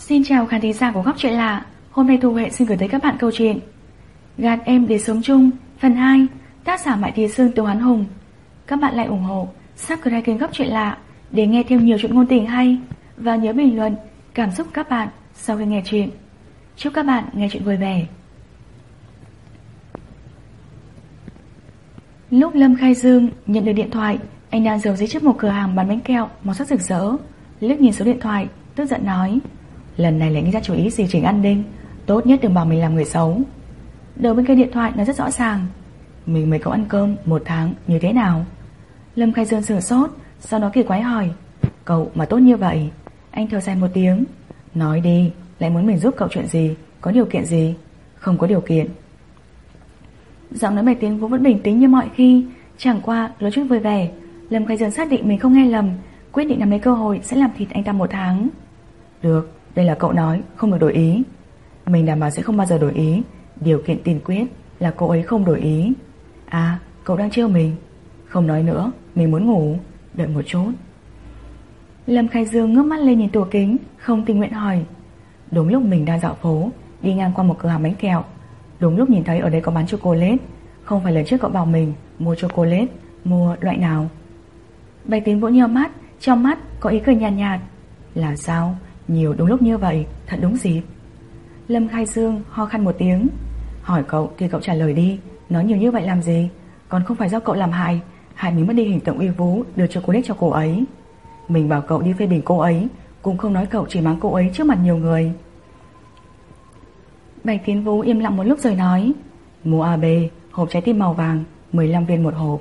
Xin chào khán thính giả của Góc Chuyện Lạ. Hôm nay Thu Huệ xin gửi tới các bạn câu chuyện Gạt em để sống chung phần 2, tác giả Mại Tí Sương, Tiêu Hán Hùng. Các bạn lại ủng hộ subscribe kênh Góc Chuyện Lạ để nghe thêm nhiều chuyện ngôn tình hay, và nhớ bình luận cảm xúc các bạn sau khi nghe chuyện. Chúc các bạn nghe chuyện vui vẻ. Lúc Lâm Khai Dương nhận được điện thoại, anh đang giấu dưới trước một cửa hàng bán bánh kẹo màu sắc rực rỡ. Liếc nhìn số điện thoại, tức giận nói: lần này lại nghĩ ra chủ ý gì Trình An Ninh, tốt nhất đừng bảo mình làm người xấu. Đầu bên kia điện thoại nói rất rõ ràng: mình mời cậu ăn cơm 1 tháng như thế nào? Lâm Khai Dương sửng sốt, sau đó kỳ quái hỏi: cậu mà tốt như vậy? Anh thở dài một tiếng: nói đi, lại muốn mình giúp cậu chuyện gì, có điều kiện gì? Không có điều kiện. Giọng nói Bạch Tiến Vũ vẫn bình tĩnh như mọi khi, chẳng qua đôi chút vui vẻ. Lâm Khai Dương xác định mình không nghe lầm, quyết định nắm lấy cơ hội sẽ làm thịt anh ta 1 tháng. Được, đây là cậu nói, không được đổi ý. Mình đảm bảo sẽ không bao giờ đổi ý. Điều kiện tiên quyết là cô ấy không đổi ý. À, cậu đang trêu mình. Không nói nữa, mình muốn ngủ. Đợi một chút. Lâm Khai Dương ngước mắt lên nhìn tủ kính, không tình nguyện hỏi. Đúng lúc mình đang dạo phố, đi ngang qua một cửa hàng bánh kẹo, đúng lúc nhìn thấy ở đây có bán chocolate. Không phải lần trước cậu bảo mình mua chocolate, mua loại nào? Bạch Tiến Vũ nheo mắt, trong mắt có ý cười nhàn nhạt. Là sao? Nhiều đúng lúc như vậy, thật đúng dịp. Lâm Khai Dương ho khan một tiếng. Hỏi cậu thì cậu trả lời đi, nói nhiều như vậy làm gì? Còn không phải do cậu làm hại mình mất đi hình tượng uy vũ đưa chocolate cho cô ấy. Mình bảo cậu đi phê bình cô ấy, cũng không nói cậu chỉ mắng cô ấy trước mặt nhiều người. Bạch Tiến Vũ im lặng một lúc rồi nói: mua AB, hộp trái tim màu vàng, 15 viên một hộp.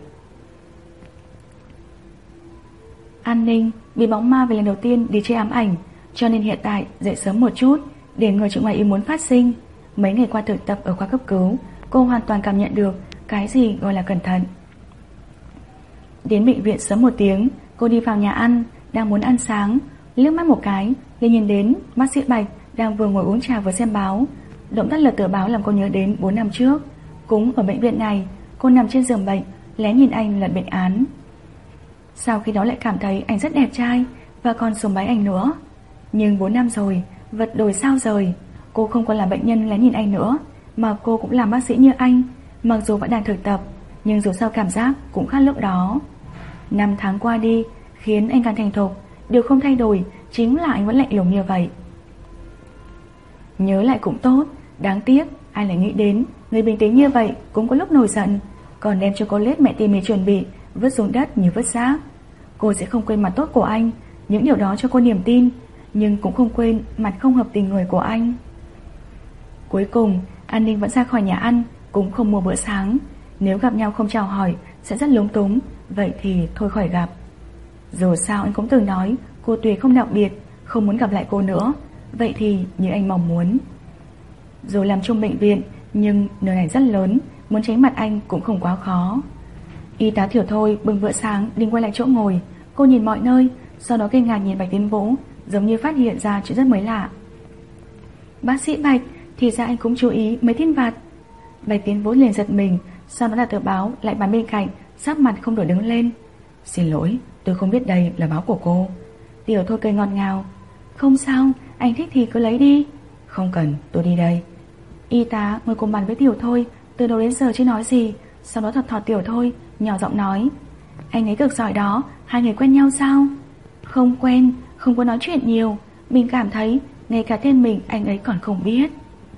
An Ninh bị bóng ma về lần đầu tiên đi chơi ám ảnh, cho nên hiện tại dậy sớm một chút để ngừa chuyện ngoài ý muốn phát sinh. Mấy ngày qua thực tập ở khoa cấp cứu, cô hoàn toàn cảm nhận được cái gì gọi là cẩn thận. Đến bệnh viện sớm một tiếng, cô đi vào nhà ăn, đang muốn ăn sáng, liếc mắt một cái liền nhìn đến bác sĩ Bạch đang vừa ngồi uống trà vừa xem báo. Động tác lật tờ báo làm cô nhớ đến 4 năm trước, cũng ở bệnh viện này, cô nằm trên giường bệnh, lén nhìn anh lật bệnh án. Sau khi đó lại cảm thấy anh rất đẹp trai và còn sùng bái anh nữa. Nhưng 4 năm rồi, vật đổi sao rời. Cô không còn là bệnh nhân lén nhìn anh nữa, mà cô cũng làm bác sĩ như anh. Mặc dù vẫn đang thực tập, nhưng dù sao cảm giác cũng khác lúc đó. 5 tháng qua đi, khiến anh càng thành thục. Điều không thay đổi chính là anh vẫn lạnh lùng như vậy. Nhớ lại cũng tốt, đáng tiếc ai lại nghĩ đến người bình tĩnh như vậy cũng có lúc nổi giận, còn đem chocolate mẹ tỉ mỉ chuẩn bị vứt xuống đất như vứt rác. Cô sẽ không quên mặt tốt của anh, những điều đó cho cô niềm tin, nhưng cũng không quên mặt không hợp tình người của anh. Cuối cùng An Ninh vẫn ra khỏi nhà ăn, cũng không mua bữa sáng. Nếu gặp nhau không chào hỏi sẽ rất lúng túng, vậy thì thôi khỏi gặp. Dù sao anh cũng từng nói cô tuyệt không đặc biệt, không muốn gặp lại cô nữa. Vậy thì như anh mong muốn. Dù làm chung bệnh viện, nhưng nơi này rất lớn, muốn tránh mặt anh cũng không quá khó. Y tá Thiểu Thôi bưng bữa sáng định quay lại chỗ ngồi. Cô nhìn mọi nơi, sau đó kinh ngạc nhìn Bạch Tiến Vũ, giống như phát hiện ra chuyện rất mới lạ. Bác sĩ Bạch, thì ra anh cũng chú ý mấy tin vặt. Bạch Tiến Vũ liền giật mình, sau đó đặt tờ báo lại bàn bên cạnh, sắc mặt không đổi đứng lên. Xin lỗi, tôi không biết đây là báo của cô. Tiểu Thôi cười ngọt ngào. Không sao, anh thích thì cứ lấy đi. Không cần, tôi đi đây. Y tá ngồi cùng bàn với Tiểu Thôi, từ đầu đến giờ chưa nói gì, sau đó thọt thọt Tiểu Thôi, nhỏ giọng nói: anh ấy cực giỏi đó, hai người quen nhau sao? Không quen, không có nói chuyện nhiều. Mình cảm thấy ngay cả tên mình anh ấy còn không biết.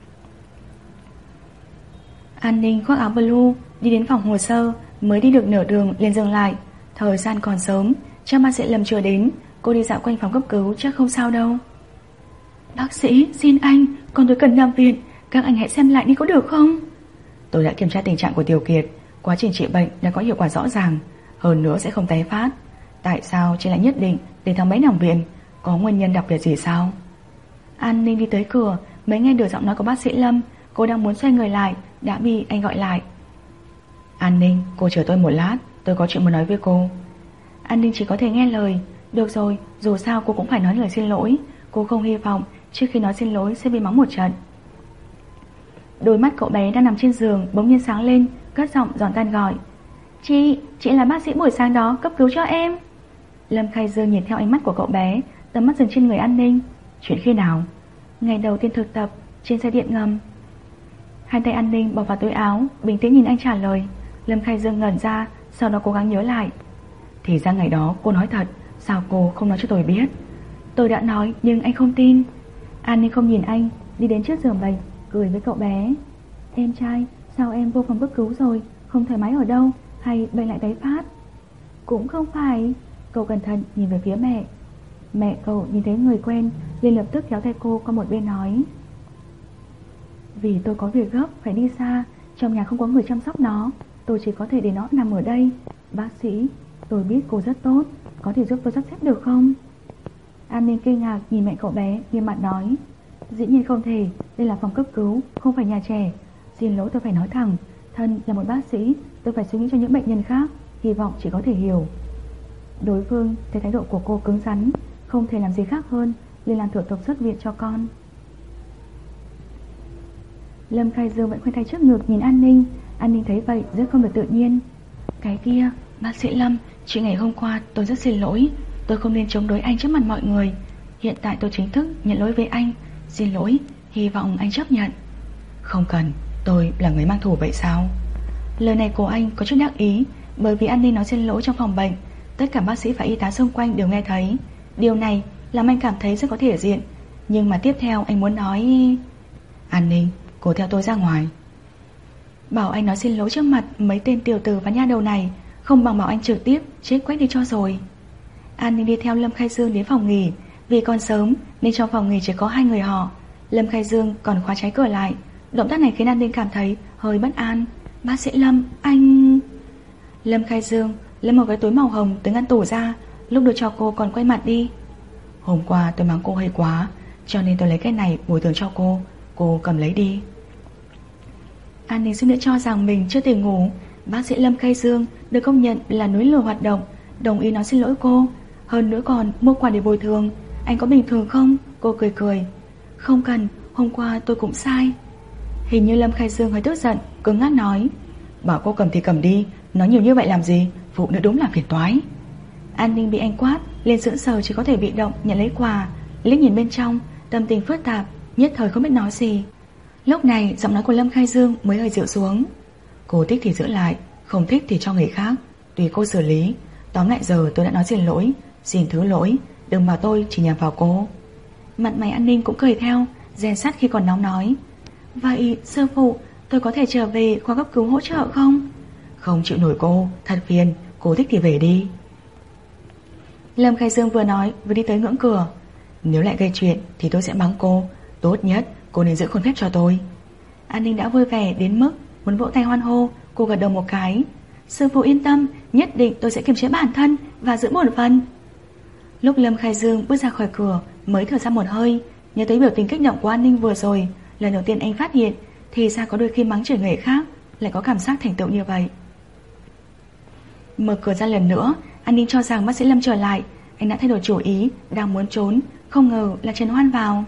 An Ninh khoác áo blue đi đến phòng hồ sơ, mới đi được nửa đường liền dừng lại. Thời gian còn sớm, chắc bác sĩ Lâm chưa đến. Cô đi dạo quanh phòng cấp cứu chắc không sao đâu. Bác sĩ, xin anh, còn tôi cần nằm viện, các anh hãy xem lại đi có được không? Tôi đã kiểm tra tình trạng của Tiểu Kiệt, quá trình trị bệnh đã có hiệu quả rõ ràng, hơn nữa sẽ không tái phát. Tại sao chị lại nhất định để tháng mấy nằm viện? Có nguyên nhân đặc biệt gì sao? An Ninh đi tới cửa mới nghe được giọng nói của bác sĩ Lâm. Cô đang muốn xoay người lại đã bị anh gọi lại. An Ninh, cô chờ tôi một lát, tôi có chuyện muốn nói với cô. An Ninh chỉ có thể nghe lời. Được rồi, dù sao cô cũng phải nói lời xin lỗi. Cô không hy vọng trước khi nói xin lỗi sẽ bị mắng một trận. Đôi mắt cậu bé đang nằm trên giường bỗng nhiên sáng lên, cất giọng giòn tan gọi: chị là bác sĩ buổi sáng đó cấp cứu cho em. Lâm Khai Dương nhìn theo ánh mắt của cậu bé, tầm mắt dừng trên người An Ninh. Chuyện khi nào? Ngày đầu tiên thực tập trên xe điện ngầm. Hai tay An Ninh bỏ vào túi áo, bình tĩnh nhìn anh trả lời. Lâm Khai Dương ngẩn ra, sau đó cố gắng nhớ lại. Thì ra ngày đó cô nói thật, sao cô không nói cho tôi biết? Tôi đã nói nhưng anh không tin. An Ninh không nhìn anh, đi đến trước giường bệnh, cười với cậu bé. Em trai, sao em vô phòng cấp cứu rồi? Không thoải mái ở đâu? Hay bệnh lại tái phát? Cũng không phải. Cậu cẩn thận nhìn về phía mẹ. Mẹ cậu nhìn thấy người quen, liền lập tức kéo tay cô qua một bên nói. Vì tôi có việc gấp phải đi xa, trong nhà không có người chăm sóc nó, tôi chỉ có thể để nó nằm ở đây. Bác sĩ, tôi biết cô rất tốt, có thể giúp tôi sắp xếp được không? An Ninh kinh ngạc nhìn mẹ cậu bé, nghiêm mặt nói. Dĩ nhiên không thể, đây là phòng cấp cứu, không phải nhà trẻ. Xin lỗi, tôi phải nói thẳng, thân là một bác sĩ, tôi phải suy nghĩ cho những bệnh nhân khác, hy vọng chỉ có thể hiểu. Đối phương thấy thái độ của cô cứng rắn, không thể làm gì khác hơn, liền làm thủ tục xuất viện cho con. Lâm Khai Dương vẫn khoanh tay trước ngực nhìn An Ninh. An Ninh thấy vậy rất không được tự nhiên. Cái kia, bác sĩ Lâm, chuyện ngày hôm qua tôi rất xin lỗi. Tôi không nên chống đối anh trước mặt mọi người. Hiện tại tôi chính thức nhận lỗi với anh. Xin lỗi, hy vọng anh chấp nhận. Không cần, tôi là người mang thù vậy sao? Lời này của anh có chút đắc ý, bởi vì An Ninh nói xin lỗi trong phòng bệnh, tất cả bác sĩ và y tá xung quanh đều nghe thấy. Điều này làm anh cảm thấy rất có thể diện. Nhưng mà tiếp theo anh muốn nói. An Ninh, cô theo tôi ra ngoài. Bảo anh nói xin lỗi trước mặt mấy tên tiểu tử và nha đầu này, không bằng bảo anh trực tiếp chết quách đi cho rồi. An Ninh đi theo Lâm Khai Dương đến phòng nghỉ. Vì còn sớm nên trong phòng nghỉ chỉ có hai người họ. Lâm Khai Dương còn khóa trái cửa lại. Động tác này khiến An Ninh cảm thấy hơi bất an. Bác sĩ Lâm, anh... Lâm Khai Dương lấy một cái túi màu hồng từ ngăn tủ ra, lúc đưa cho cô còn quay mặt đi. Hôm qua tôi mắng cô hơi quá, cho nên tôi lấy cái này bồi thường cho cô cầm lấy đi. An Ninh suýt nữa cho rằng mình chưa tỉnh ngủ. Bác sĩ Lâm Khai Dương được công nhận là núi lửa hoạt động, đồng ý nói xin lỗi cô, hơn nữa còn mua quà để bồi thường. Anh có bình thường không? Cô cười cười. Không cần, hôm qua tôi cũng sai. Hình như Lâm Khai Dương hơi tức giận, cứng ngắc nói. Bảo cô cầm thì cầm đi, nói nhiều như vậy làm gì, phụ nữ đúng là phiền toái. An Ninh bị anh quát, liền sững sờ chỉ có thể bị động nhận lấy quà, liếc nhìn bên trong, tâm tình phức tạp, nhất thời không biết nói gì. Lúc này giọng nói của Lâm Khai Dương mới hơi dịu xuống. Cô thích thì giữ lại, không thích thì cho người khác, tùy cô xử lý. Tóm lại giờ tôi đã nói xin lỗi, xin thứ lỗi, đừng bảo tôi chỉ nhằm vào cô. Mặt mày An Ninh cũng cười theo, rèn sắt khi còn nóng nói. Vậy sư phụ, tôi có thể trở về khoa cấp cứu hỗ trợ không? Không chịu nổi cô, thật phiền, cô thích thì về đi. Lâm Khai Dương vừa nói vừa đi tới ngưỡng cửa. Nếu lại gây chuyện thì tôi sẽ mắng cô, tốt nhất cô nên giữ khuôn phép cho tôi. An Ninh đã vui vẻ đến mức muốn vỗ tay hoan hô. Cô gật đầu một cái. Sư phụ yên tâm, nhất định tôi sẽ kiềm chế bản thân và giữ bổn phận. Lúc Lâm Khai Dương bước ra khỏi cửa mới thở ra một hơi, nhớ tới biểu tình kích động của An Ninh vừa rồi. Lần đầu tiên anh phát hiện thì ra có đôi khi mắng chửi người khác lại có cảm giác thành tựu như vậy. Mở cửa ra lần nữa, An Ninh cho rằng bác sĩ Lâm trở lại. Anh đã thay đổi chủ ý, đang muốn trốn, không ngờ là Trần Hoan vào.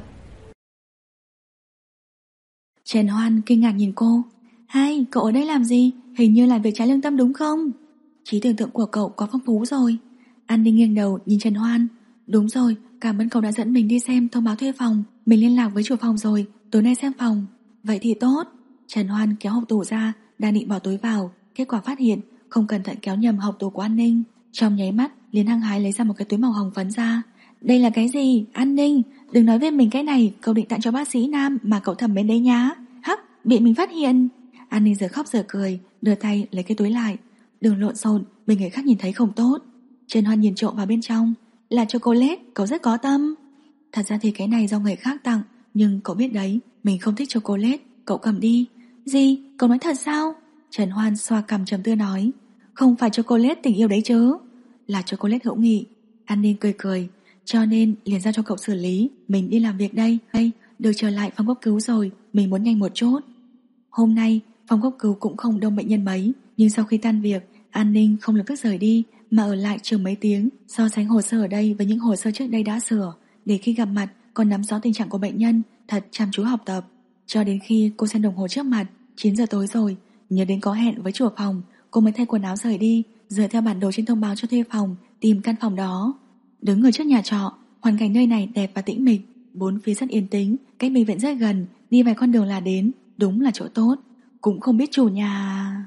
Trần Hoan kinh ngạc nhìn cô. Hai, cậu ở đây làm gì? Hình như là việc trái lương tâm đúng không? Trí tưởng tượng của cậu quá phong phú rồi. An Ninh nghiêng đầu nhìn Trần Hoan. Đúng rồi, cảm ơn cậu đã dẫn mình đi xem thông báo thuê phòng. Mình liên lạc với chủ phòng rồi, tối nay xem phòng. Vậy thì tốt. Trần Hoan kéo hộp tủ ra, đang định bỏ túi vào, kết quả phát hiện không cẩn thận kéo nhầm hộp tủ của An Ninh. Trong nháy mắt liền hăng hái lấy ra một cái túi màu hồng phấn ra. Đây là cái gì? An Ninh, đừng nói với mình cái này cậu định tặng cho bác sĩ Nam mà cậu thầm mến đấy nhá. Hắc, bị mình phát hiện. An Ninh giờ khóc giờ cười, đưa tay lấy cái túi lại. Đừng lộn xộn, bị người khác nhìn thấy không tốt. Trần Hoan nhìn trộm vào bên trong. Là chocolate, cậu rất có tâm. Thật ra thì cái này do người khác tặng, nhưng cậu biết đấy, mình không thích chocolate, cậu cầm đi. Gì? Cậu nói thật sao? Trần Hoan xoa cằm trầm tư nói. Không phải chocolate tình yêu đấy chứ. Là chocolate hữu nghị. An Ninh cười cười. Cho nên liền giao cho cậu xử lý, mình đi làm việc đây. Hay, được trở lại phòng cấp cứu rồi, mình muốn nhanh một chút. Hôm nay phòng cấp cứu cũng không đông bệnh nhân mấy, nhưng sau khi tan việc, An Ninh không lập tức rời đi mà ở lại chừng mấy tiếng, so sánh hồ sơ ở đây với những hồ sơ trước đây đã sửa, để khi gặp mặt còn nắm rõ tình trạng của bệnh nhân, thật chăm chú học tập. Cho đến khi cô xem đồng hồ trước mặt, 9 giờ tối rồi, nhớ đến có hẹn với chủ phòng, cô mới thay quần áo rời đi, dựa theo bản đồ trên thông báo cho thuê phòng, tìm căn phòng đó. Đứng ở trước nhà trọ, hoàn cảnh nơi này đẹp và tĩnh mịch, bốn phía rất yên tĩnh, cách bệnh viện rất gần, đi vài con đường là đến, đúng là chỗ tốt. Cũng không biết chủ nhà...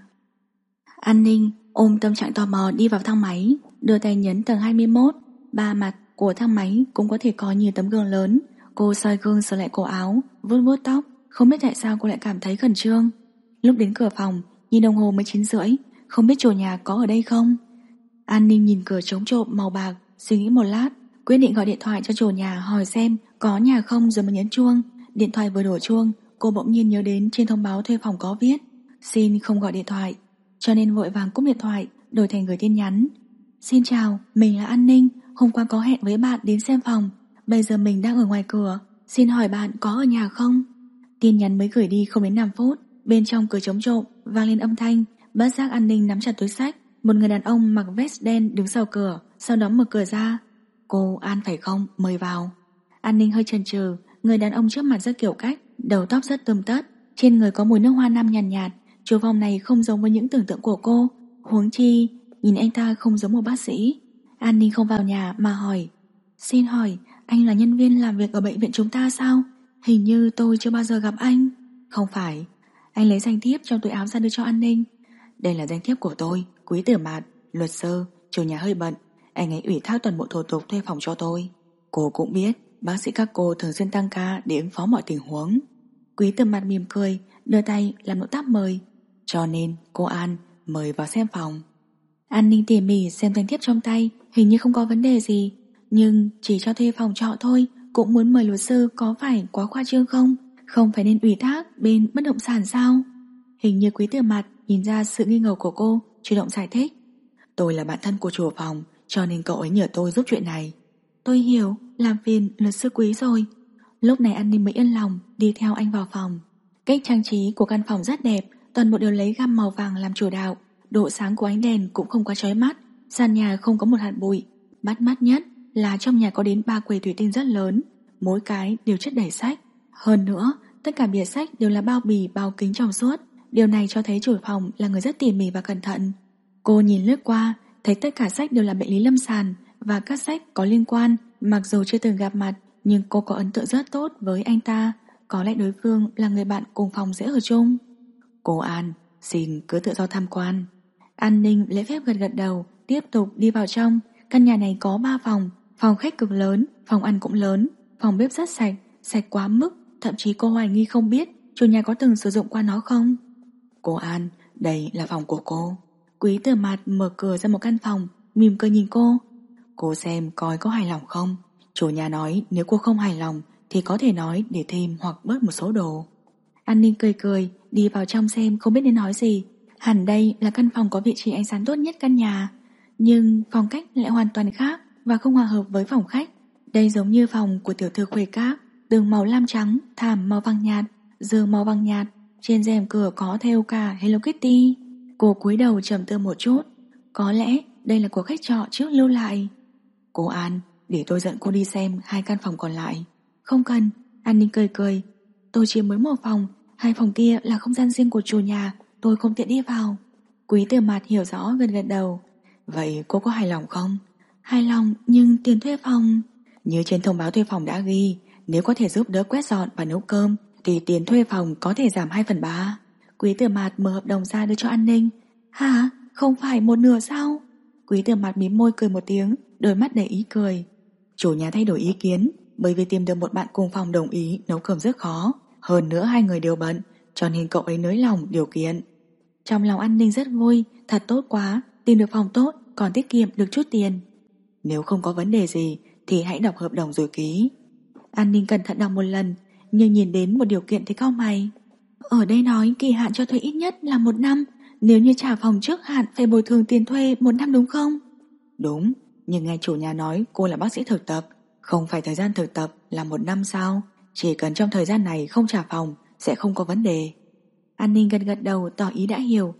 An Ninh ôm tâm trạng tò mò đi vào thang máy, đưa tay nhấn tầng 21. Ba mặt của thang máy cũng có thể có nhiều tấm gương lớn. Cô soi gương sờ lại cổ áo, vuốt vuốt tóc. Không biết tại sao cô lại cảm thấy khẩn trương. Lúc đến cửa phòng, nhìn đồng hồ mới 9:30, không biết chủ nhà có ở đây không. An Ninh nhìn cửa trống trộm màu bạc, suy nghĩ một lát, quyết định gọi điện thoại cho chủ nhà hỏi xem có nhà không rồi mới nhấn chuông. Điện thoại vừa đổ chuông, cô bỗng nhiên nhớ đến trên thông báo thuê phòng có viết xin không gọi điện thoại, cho nên vội vàng cúp điện thoại, đổi thành gửi tin nhắn. Xin chào, mình là An Ninh, hôm qua có hẹn với bạn đến xem phòng, bây giờ mình đang ở ngoài cửa, xin hỏi bạn có ở nhà không? Tin nhắn mới gửi đi không đến 5 phút, bên trong cửa trống trộm vang lên âm thanh. Bất giác An Ninh nắm chặt túi xách. Một người đàn ông mặc vest đen đứng sau cửa, sau đó mở cửa ra. Cô An phải không? Mời vào. An Ninh hơi chần chừ. Người đàn ông trước mặt rất kiểu cách, đầu tóc rất tươm tất, trên người có mùi nước hoa nam nhàn nhạt. Chủ phòng này không giống với những tưởng tượng của cô. Huống chi nhìn anh ta không giống một bác sĩ. An Ninh không vào nhà mà hỏi, xin hỏi anh là nhân viên làm việc ở bệnh viện chúng ta sao? Hình như tôi chưa bao giờ gặp anh. Không phải. Anh lấy danh thiếp trong túi áo ra đưa cho An Ninh. Đây là danh thiếp của tôi, Quý Tử Mạt, luật sư. Chủ nhà hơi bận, anh ấy ủy thác toàn bộ thủ tục thuê phòng cho tôi. Cô cũng biết bác sĩ các cô thường xuyên tăng ca để ứng phó mọi tình huống. Quý Tử Mạt mỉm cười, đưa tay làm nụ táp mời. Cho nên cô An mời vào xem phòng. An Ninh tỉ mỉ xem danh thiếp trong tay, hình như không có vấn đề gì, nhưng chỉ cho thuê phòng trọ thôi cũng muốn mời luật sư, có phải quá khoa trương không? Không phải nên ủy thác bên bất động sản sao? Hình như Quý Tử Mạt nhìn ra sự nghi ngờ của cô, chủ động giải thích. Tôi là bạn thân của chủ phòng, cho nên cậu ấy nhờ tôi giúp chuyện này. Tôi hiểu, làm phiền luật sư Quý rồi. Lúc này An Ninh mới yên lòng đi theo anh vào phòng. Cách trang trí của căn phòng rất đẹp, toàn bộ đều lấy gam màu vàng làm chủ đạo. Độ sáng của ánh đèn cũng không quá chói mắt, sàn nhà không có một hạt bụi. Bắt mắt nhất là trong nhà có đến 3 quầy thủy tinh rất lớn, mỗi cái đều chất đầy sách. Hơn nữa, tất cả bìa sách đều là bao bì bao kính trong suốt. Điều này cho thấy chủ phòng là người rất tỉ mỉ và cẩn thận. Cô nhìn lướt qua, thấy tất cả sách đều là bệnh lý lâm sàng và các sách có liên quan. Mặc dù chưa từng gặp mặt, nhưng cô có ấn tượng rất tốt với anh ta. Có lẽ đối phương là người bạn cùng phòng dễ ở chung. Cô An, xin cứ tự do tham quan. An Ninh lễ phép gật gật đầu, tiếp tục đi vào trong. Căn nhà này có 3 phòng, phòng khách cực lớn, phòng ăn cũng lớn, phòng bếp rất sạch, sạch quá mức, thậm chí cô hoài nghi không biết chủ nhà có từng sử dụng qua nó không. Cô An, đây là phòng của cô. Quý Tử Mạt mở cửa ra một căn phòng, mỉm cười nhìn cô. Cô xem coi có hài lòng không? Chủ nhà nói nếu cô không hài lòng thì có thể nói để thêm hoặc bớt một số đồ. An Ninh cười cười, đi vào trong xem không biết nên nói gì. Hẳn đây là căn phòng có vị trí ánh sáng tốt nhất căn nhà, nhưng phong cách lại hoàn toàn khác và không hòa hợp với phòng khách. Đây giống như phòng của tiểu thư khuê các, tường màu lam trắng, thảm màu vàng nhạt, giường màu vàng nhạt, trên rèm cửa có thêu cả Hello Kitty. Cô cúi đầu trầm tư một chút, có lẽ đây là của khách trọ trước lưu lại. Cô An, để tôi dẫn cô đi xem 2 căn phòng còn lại. Không cần. An Ninh cười cười, tôi chỉ mới một phòng, 2 phòng kia là không gian riêng của chủ nhà, tôi không tiện đi vào. Quý Tử Mạt hiểu rõ, gật gật đầu. Vậy cô có hài lòng không? Hài lòng, nhưng tiền thuê phòng... Như trên thông báo thuê phòng đã ghi, nếu có thể giúp đỡ quét dọn và nấu cơm thì tiền thuê phòng có thể giảm 2/3. Quý Tử Mạt mở hợp đồng ra đưa cho An Ninh. Hả? Không phải 1/2 sao? Quý Tử Mạt mím môi cười một tiếng, đôi mắt đầy ý cười. Chủ nhà thay đổi ý kiến, bởi vì tìm được một bạn cùng phòng đồng ý nấu cơm rất khó. Hơn nữa 2 người đều bận, cho nên cậu ấy nới lòng điều kiện. Trong lòng An Ninh rất vui, thật tốt quá, tìm được phòng tốt còn tiết kiệm được chút tiền. Nếu không có vấn đề gì thì hãy đọc hợp đồng rồi ký. An Ninh cẩn thận đọc một lần, nhưng nhìn đến một điều kiện thì cau mày. Ở đây nói kỳ hạn cho thuê ít nhất là 1 năm, nếu như trả phòng trước hạn phải bồi thường tiền thuê 1 năm đúng không? Đúng, nhưng nghe chủ nhà nói cô là bác sĩ thực tập, không phải thời gian thực tập là 1 năm sao? Chỉ cần trong thời gian này không trả phòng sẽ không có vấn đề. An Ninh gật gật đầu tỏ ý đã hiểu.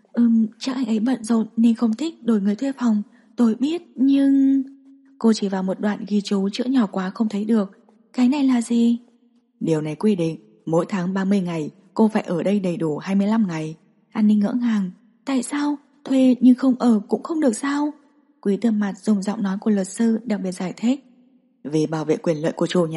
Chắc anh ấy bận rộn nên không thích đổi người thuê phòng, tôi biết, nhưng... Cô chỉ vào một đoạn ghi chú chữ nhỏ quá không thấy được. Cái này là gì? Điều này quy định mỗi tháng 30 ngày cô phải ở đây đầy đủ 25 ngày. An Ninh ngỡ ngàng. Tại sao? Thuê nhưng không ở cũng không được sao? Quý Tử Mạt dùng giọng nói của luật sư đặc biệt giải thích. Vì bảo vệ quyền lợi của chủ nhà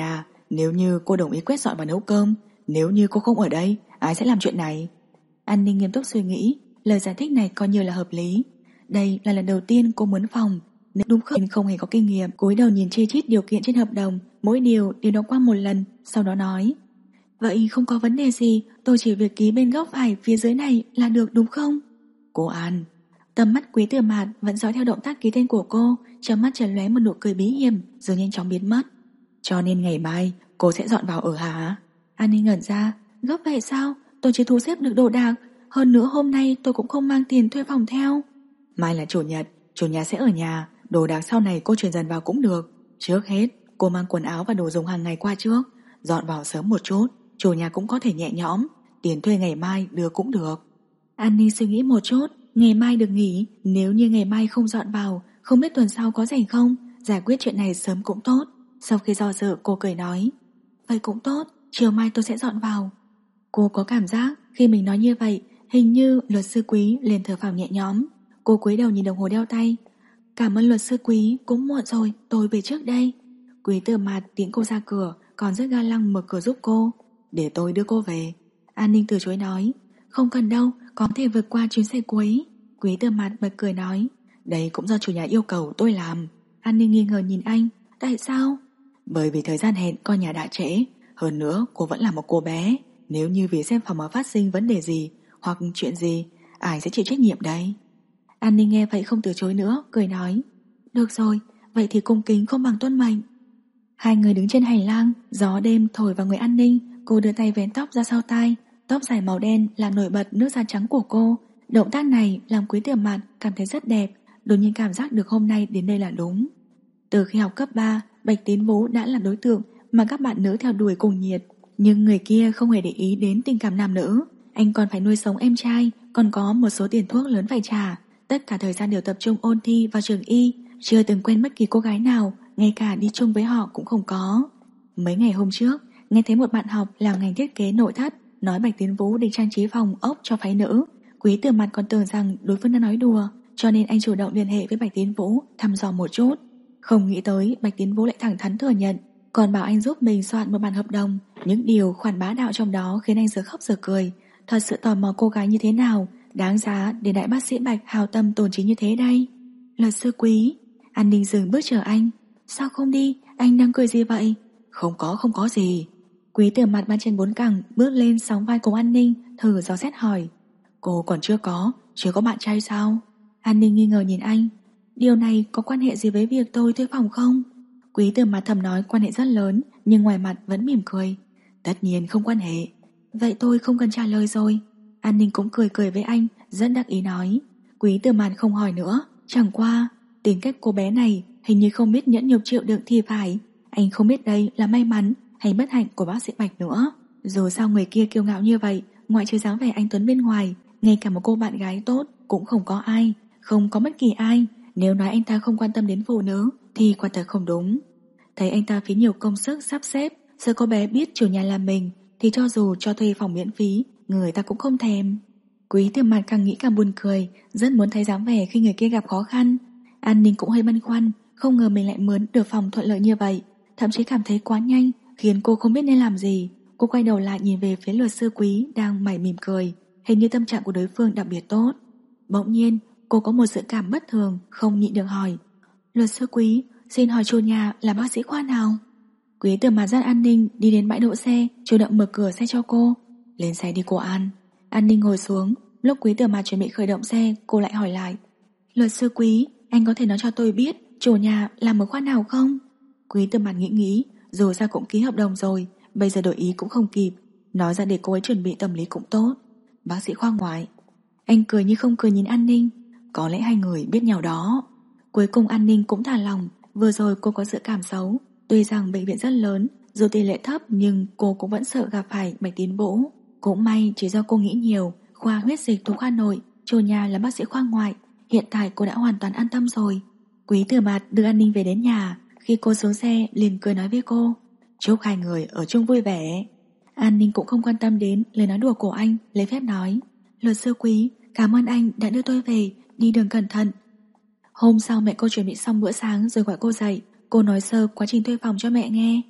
Nếu như cô đồng ý quét dọn và nấu cơm, nếu như cô không ở đây, ai sẽ làm chuyện này? An Ninh nghiêm túc suy nghĩ, lời giải thích này coi như là hợp lý. Đây là lần đầu tiên cô muốn phòng, nên đúng không hề có kinh nghiệm. Cúi đầu nhìn chi chít điều kiện trên hợp đồng, mỗi điều đều đọc qua một lần, sau đó nói: vậy không có vấn đề gì, tôi chỉ việc ký bên góc phải phía dưới này là được đúng không? Cô An. Tầm mắt Quý Tử Mạt vẫn dõi theo động tác ký tên của cô, trong mắt chợt lóe một nụ cười bí hiểm rồi nhanh chóng biến mất. Cho nên ngày mai cô sẽ dọn vào ở hả? An Ninh ngẩn ra. Gấp vậy sao? Tôi chỉ thu xếp được đồ đạc, hơn nữa hôm nay tôi cũng không mang tiền thuê phòng theo. Mai là chủ nhật, chủ nhà sẽ ở nhà, đồ đạc sau này cô chuyển dần vào cũng được. Trước hết cô mang quần áo và đồ dùng hàng ngày qua trước, dọn vào sớm một chút, chủ nhà cũng có thể nhẹ nhõm, tiền thuê ngày mai đưa cũng được. An Ninh suy nghĩ một chút, ngày mai được nghỉ, nếu như ngày mai không dọn vào, không biết tuần sau có rảnh không, giải quyết chuyện này sớm cũng tốt. Sau khi do dự cô cười nói: vậy cũng tốt, chiều mai tôi sẽ dọn vào. Cô có cảm giác khi mình nói như vậy, hình như luật sư Quý liền thở phào nhẹ nhõm. Cô cúi đầu nhìn đồng hồ đeo tay. Cảm ơn luật sư Quý, cũng muộn rồi, tôi về trước đây. Quý Tử Mạt tiễn cô ra cửa, còn rất ga lăng mở cửa giúp cô. Để tôi đưa cô về. An Ninh từ chối nói: không cần đâu, có thể vượt qua chuyến xe cuối. Quý Tử Mạt bật cười nói: đây cũng do chủ nhà yêu cầu tôi làm. An Ninh nghi ngờ nhìn anh: tại sao? Bởi vì thời gian hẹn coi nhà đã trễ, hơn nữa cô vẫn là một cô bé, nếu như vì xem phòng mà phát sinh vấn đề gì hoặc chuyện gì, ai sẽ chịu trách nhiệm đây? An Ninh nghe vậy không từ chối nữa, cười nói: được rồi, vậy thì cung kính không bằng tuân mệnh. Hai người đứng trên hành lang, gió đêm thổi vào người An Ninh. Cô đưa tay vén tóc ra sau tai, tóc dài màu đen làm nổi bật nước da trắng của cô. Động tác này làm Quý Tử Mạt cảm thấy rất đẹp, đột nhiên cảm giác được hôm nay đến đây là đúng. Từ khi học cấp 3, Bạch Tín Vũ đã là đối tượng mà các bạn nữ theo đuổi cùng nhiệt, nhưng người kia không hề để ý đến tình cảm nam nữ. Anh còn phải nuôi sống em trai, còn có một số tiền thuốc lớn phải trả. Tất cả thời gian đều tập trung ôn thi vào trường y, chưa từng quen bất kỳ cô gái nào, ngay cả đi chung với họ cũng không có. Mấy ngày hôm trước, nghe thấy một bạn học làm ngành thiết kế nội thất nói Bạch Tín Vũ định trang trí phòng ốc cho phái nữ. Quý Tử Mạt còn tưởng rằng đối phương đang nói đùa, cho nên anh chủ động liên hệ với Bạch Tín Vũ thăm dò một chút. Không nghĩ tới Bạch Tín Vũ lại thẳng thắn thừa nhận, còn bảo anh giúp mình soạn một bản hợp đồng. Những điều khoản bá đạo trong đó khiến anh giờ khóc giờ cười. Thật sự tò mò cô gái như thế nào đáng giá để đại bác sĩ Bạch hào tâm tổn trí như thế đây. Luật sư Quý. An Ninh dừng bước chờ anh. Sao không đi, anh đang cười gì vậy? Không có gì. Quý Tử Mạt ba chân bốn cẳng bước lên sóng vai cùng An Ninh, thử dò xét hỏi: cô còn chưa có bạn trai sao? An Ninh nghi ngờ nhìn anh. Điều này có quan hệ gì với việc tôi thuê phòng không? Quý Tử Mạt thầm nói quan hệ rất lớn, nhưng ngoài mặt vẫn mỉm cười. Tất nhiên không quan hệ. Vậy tôi không cần trả lời rồi. An Ninh cũng cười cười với anh, rất đắc ý nói. Quý Tử Mạt không hỏi nữa, chẳng qua tính cách cô bé này hình như không biết nhẫn nhục chịu đựng thì phải. Anh không biết đây là may mắn hay bất hạnh của bác sĩ Bạch nữa. Dù sao người kia kiêu ngạo như vậy, ngoại trừ dáng vẻ anh tuấn bên ngoài, ngay cả một cô bạn gái tốt cũng không có ai, không có bất kỳ ai. Nếu nói anh ta không quan tâm đến phụ nữ thì quả thật không đúng. Thấy anh ta phí nhiều công sức sắp xếp, sợ cô bé biết chủ nhà là mình thì cho dù cho thuê phòng miễn phí, người ta cũng không thèm. Quý Tử Mạt càng nghĩ càng buồn cười, rất muốn thấy dáng vẻ khi người kia gặp khó khăn. An Ninh cũng hơi băn khoăn, không ngờ mình lại mướn được phòng thuận lợi như vậy, thậm chí cảm thấy quá nhanh, khiến cô không biết nên làm gì. Cô quay đầu lại nhìn về phía luật sư Quý đang mải mỉm cười, hình như tâm trạng của đối phương đặc biệt tốt. Bỗng nhiên cô có một dự cảm bất thường, không nhịn được hỏi: luật sư Quý, xin hỏi chủ nhà là bác sĩ khoa nào? Quý Tử Mạt dắt An Ninh đi đến bãi đỗ xe, chủ động mở cửa xe cho cô. Lên xe đi cô An. An Ninh ngồi xuống. Lúc Quý Tử Mạt chuẩn bị khởi động xe, cô lại hỏi lại: luật sư Quý, anh có thể nói cho tôi biết chủ nhà làm ở khoa nào không? Quý Tử Mạt nghĩ, dù sao cũng ký hợp đồng rồi, bây giờ đổi ý cũng không kịp, nói ra để cô ấy chuẩn bị tâm lý cũng tốt. Bác sĩ khoa ngoại. Anh cười như không cười nhìn An Ninh. Có lẽ hai người biết nhau đó. Cuối cùng An Ninh cũng thả lòng. Vừa rồi cô có dự cảm xấu. Tuy rằng bệnh viện rất lớn, dù tỷ lệ thấp, nhưng cô cũng vẫn sợ gặp phải Bạch Tín Vũ. Cũng may chỉ do cô nghĩ nhiều. Khoa huyết dịch thuộc khoa nội, chủ nhà là bác sĩ khoa ngoại. Hiện tại cô đã hoàn toàn an tâm rồi. Quý Tử Mạt đưa An Ninh về đến nhà. Khi cô xuống xe liền cười nói với cô: chúc hai người ở chung vui vẻ. An Ninh cũng không quan tâm đến lời nói đùa của anh, lấy phép nói: luật sư Quý, cảm ơn anh đã đưa tôi về, đi đường cẩn thận. Hôm sau mẹ cô chuẩn bị xong bữa sáng rồi gọi cô dậy. Cô nói sơ quá trình thuê phòng cho mẹ nghe.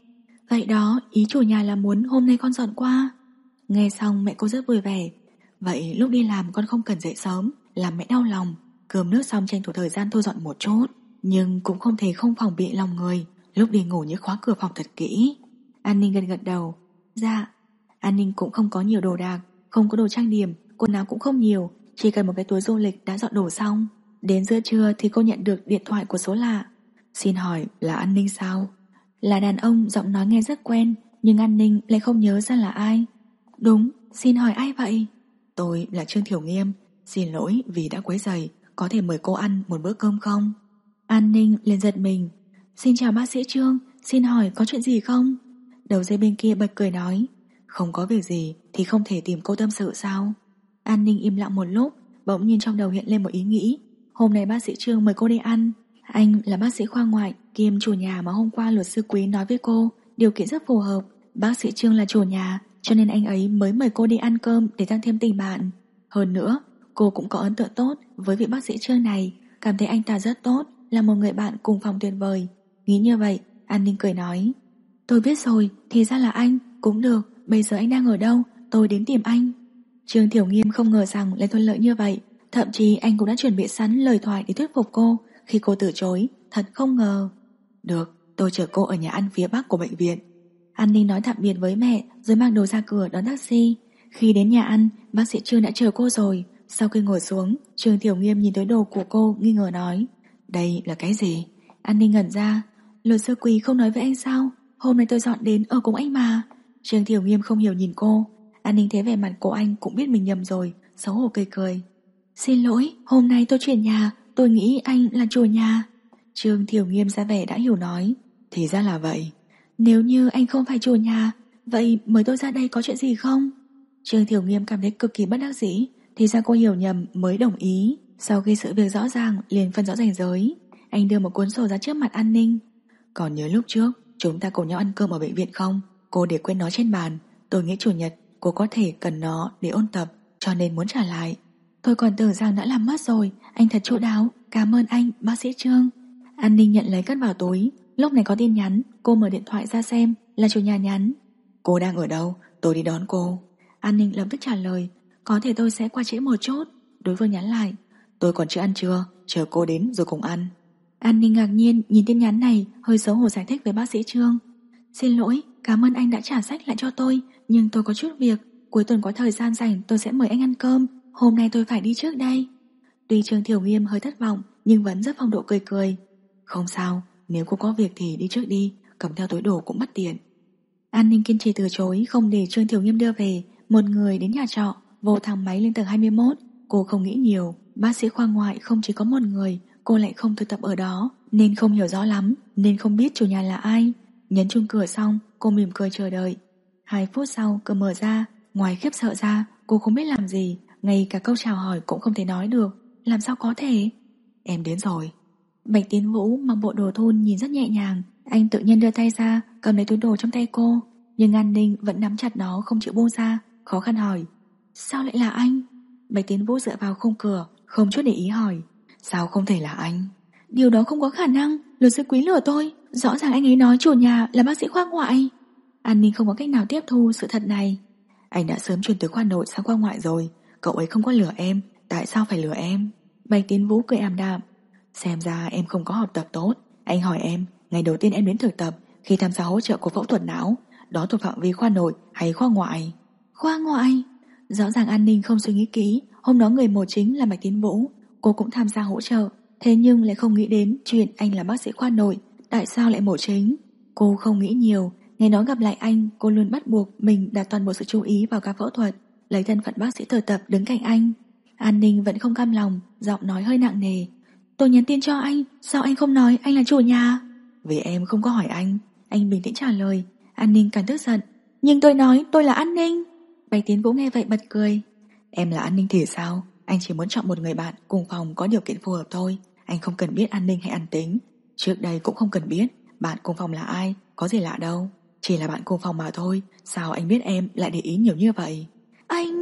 Vậy đó, ý chủ nhà là muốn hôm nay con dọn qua. Nghe xong mẹ cô rất vui vẻ. Vậy lúc đi làm con không cần dậy sớm, làm mẹ đau lòng. Cơm nước xong tranh thủ thời gian thu dọn một chút, nhưng cũng không thể không phòng bị lòng người. Lúc đi ngủ nhớ khóa cửa phòng thật kỹ. An Ninh gật đầu. Dạ. An Ninh cũng không có nhiều đồ đạc, không có đồ trang điểm, quần áo cũng không nhiều, chỉ cần một cái túi du lịch đã dọn đồ xong. Đến giữa trưa thì cô nhận được điện thoại của số lạ. Xin hỏi là An Ninh sao? Là đàn ông, giọng nói nghe rất quen, nhưng An Ninh lại không nhớ ra là ai. Đúng, xin hỏi ai vậy? Tôi là Trương Thiểu Nghiêm. Xin lỗi vì đã quấy rầy, có thể mời cô ăn một bữa cơm không? An Ninh liền giật mình. Xin chào bác sĩ Trương, xin hỏi có chuyện gì không? Đầu dây bên kia bật cười nói, không có việc gì thì không thể tìm cô tâm sự sao? An Ninh im lặng một lúc, bỗng nhiên trong đầu hiện lên một ý nghĩ. Hôm nay bác sĩ Trương mời cô đi ăn. Anh là bác sĩ khoa ngoại kiêm chủ nhà mà hôm qua luật sư Quý nói với cô, điều kiện rất phù hợp. Bác sĩ Trương là chủ nhà, cho nên anh ấy mới mời cô đi ăn cơm để tăng thêm tình bạn. Hơn nữa, cô cũng có ấn tượng tốt với vị bác sĩ Trương này, cảm thấy anh ta rất tốt, là một người bạn cùng phòng tuyệt vời. Nghĩ như vậy, An Ninh cười nói, tôi biết rồi, thì ra là anh, cũng được, bây giờ anh đang ở đâu, tôi đến tìm anh. Trương Thiểu Nghiêm không ngờ rằng lại thuận lợi như vậy, thậm chí anh cũng đã chuẩn bị sẵn lời thoại để thuyết phục cô. Khi cô từ chối, thật không ngờ. Được, tôi chở cô ở nhà ăn phía bắc của bệnh viện. An Ninh nói tạm biệt với mẹ rồi mang đồ ra cửa đón taxi. Khi đến nhà ăn, bác sĩ Trương đã chờ cô rồi. Sau khi ngồi xuống, Trương Thiểu Nghiêm nhìn tới đồ của cô nghi ngờ nói, đây là cái gì? An Ninh ngẩn ra. Luật sư Quý không nói với anh sao? Hôm nay tôi dọn đến ở cùng anh mà. Trương Thiểu Nghiêm không hiểu nhìn cô. An Ninh thấy vẻ mặt của anh cũng biết mình nhầm rồi, xấu hổ cười cười. Xin lỗi, hôm nay tôi chuyển nhà, tôi nghĩ anh là chủ nhà. Trương Thiểu Nghiêm ra vẻ đã hiểu nói, thì ra là vậy. Nếu như anh không phải chủ nhà, vậy mời tôi ra đây có chuyện gì không? Trương Thiểu Nghiêm cảm thấy cực kỳ bất đắc dĩ. Thì ra cô hiểu nhầm mới đồng ý. Sau khi sự việc rõ ràng liền phân rõ ranh giới. Anh đưa một cuốn sổ ra trước mặt An Ninh. Còn nhớ lúc trước chúng ta cùng nhau ăn cơm ở bệnh viện không? Cô để quên nó trên bàn. Tôi nghĩ chủ nhật cô có thể cần nó để ôn tập, cho nên muốn trả lại. Tôi còn tưởng rằng đã làm mất rồi. Anh thật chu đáo, cảm ơn anh, bác sĩ Trương. An Ninh nhận lấy cất vào túi. Lúc này có tin nhắn, cô mở điện thoại ra xem, là chủ nhà nhắn. Cô đang ở đâu? Tôi đi đón cô. An Ninh lập tức trả lời, có thể tôi sẽ qua trễ một chút. Đối phương nhắn lại, tôi còn chưa ăn trưa, chờ cô đến rồi cùng ăn. An Ninh ngạc nhiên nhìn tin nhắn này, hơi xấu hổ giải thích với bác sĩ Trương. Xin lỗi, cảm ơn anh đã trả sách lại cho tôi, nhưng tôi có chút việc, cuối tuần có thời gian rảnh tôi sẽ mời anh ăn cơm. Hôm nay tôi phải đi trước đây. Tuy Trương Thiểu Nghiêm hơi thất vọng, nhưng vẫn rất phong độ cười cười. Không sao, nếu cô có việc thì đi trước đi, cầm theo túi đồ cũng bất tiện. An Ninh kiên trì từ chối, không để Trương Thiểu Nghiêm đưa về. Một người đến nhà trọ, vô thang máy lên tầng 21. Cô không nghĩ nhiều, bác sĩ khoa ngoại không chỉ có một người, cô lại không thực tập ở đó, nên không hiểu rõ lắm, nên không biết chủ nhà là ai. Nhấn chuông cửa xong, cô mỉm cười chờ đợi. 2 phút sau, cửa mở ra. Ngoài khiếp sợ ra, cô không biết làm gì, ngay cả câu chào hỏi cũng không thể nói được. Làm sao có thể? Em đến rồi. Bạch Tiến Vũ mặc bộ đồ thun nhìn rất nhẹ nhàng. Anh tự nhiên đưa tay ra, cầm lấy túi đồ trong tay cô. Nhưng An Ninh vẫn nắm chặt nó không chịu buông ra, khó khăn hỏi, sao lại là anh? Bạch Tiến Vũ dựa vào khung cửa, không chút để ý hỏi, sao không thể là anh? Điều đó không có khả năng, luật sư Quý lừa tôi. Rõ ràng anh ấy nói chủ nhà là bác sĩ khoa ngoại. An Ninh không có cách nào tiếp thu sự thật này. Anh đã sớm chuyển từ khoa nội sang khoa ngoại rồi. Cậu ấy không có lừa em, tại sao phải lừa em? Bạch Tiến Vũ cười ảm đạm, xem ra em không có học tập tốt. Anh hỏi em, ngày đầu tiên em đến thực tập, khi tham gia hỗ trợ của phẫu thuật não, đó thuộc phạm vi khoa nội hay khoa ngoại? Khoa ngoại. Rõ ràng An Ninh không suy nghĩ kỹ. Hôm đó người mổ chính là Bạch Tiến Vũ, cô cũng tham gia hỗ trợ, thế nhưng lại không nghĩ đến chuyện anh là bác sĩ khoa nội, tại sao lại mổ chính. Cô không nghĩ nhiều. Ngày đó gặp lại anh, cô luôn bắt buộc mình đặt toàn bộ sự chú ý vào ca phẫu thuật, lấy thân phận bác sĩ thực tập đứng cạnh anh. An Ninh vẫn không cam lòng, giọng nói hơi nặng nề, tôi nhắn tin cho anh, sao anh không nói anh là chủ nhà? Vì em không có hỏi anh. Anh bình tĩnh trả lời. An Ninh càng tức giận, nhưng tôi nói tôi là An Ninh. Bạch Tiến Vũ nghe vậy bật cười, em là An Ninh thì sao? Anh chỉ muốn chọn một người bạn cùng phòng có điều kiện phù hợp thôi. Anh không cần biết an ninh hay ăn tính. Trước đây cũng không cần biết bạn cùng phòng là ai, có gì lạ đâu. Chỉ là bạn cùng phòng mà thôi. Sao anh biết em lại để ý nhiều như vậy? Anh...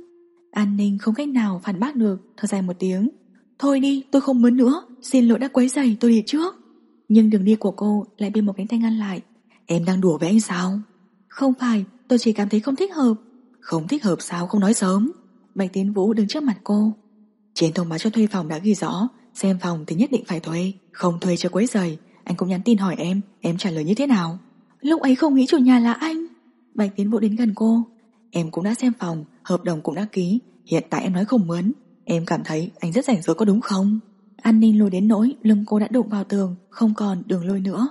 An Ninh không cách nào phản bác được, thở dài một tiếng, thôi đi, tôi không muốn nữa, xin lỗi đã quấy rầy, tôi đi trước. Nhưng đường đi của cô lại bị một cánh tay ngăn lại. Em đang đùa với anh sao? Không phải, tôi chỉ cảm thấy không thích hợp. Không thích hợp sao không nói sớm? Bạch Tiến Vũ đứng trước mặt cô. Trên thông báo cho thuê phòng đã ghi rõ xem phòng thì nhất định phải thuê, không thuê cho quấy rầy. Anh cũng nhắn tin hỏi em trả lời như thế nào? Lúc ấy không nghĩ chủ nhà là anh. Bạch Tiến Vũ đến gần cô. Em cũng đã xem phòng, hợp đồng cũng đã ký. Hiện tại em nói không mướn. Em cảm thấy anh rất rảnh rỗi có đúng không? An Ninh lùi đến nỗi lưng cô đã đụng vào tường, không còn đường lùi nữa.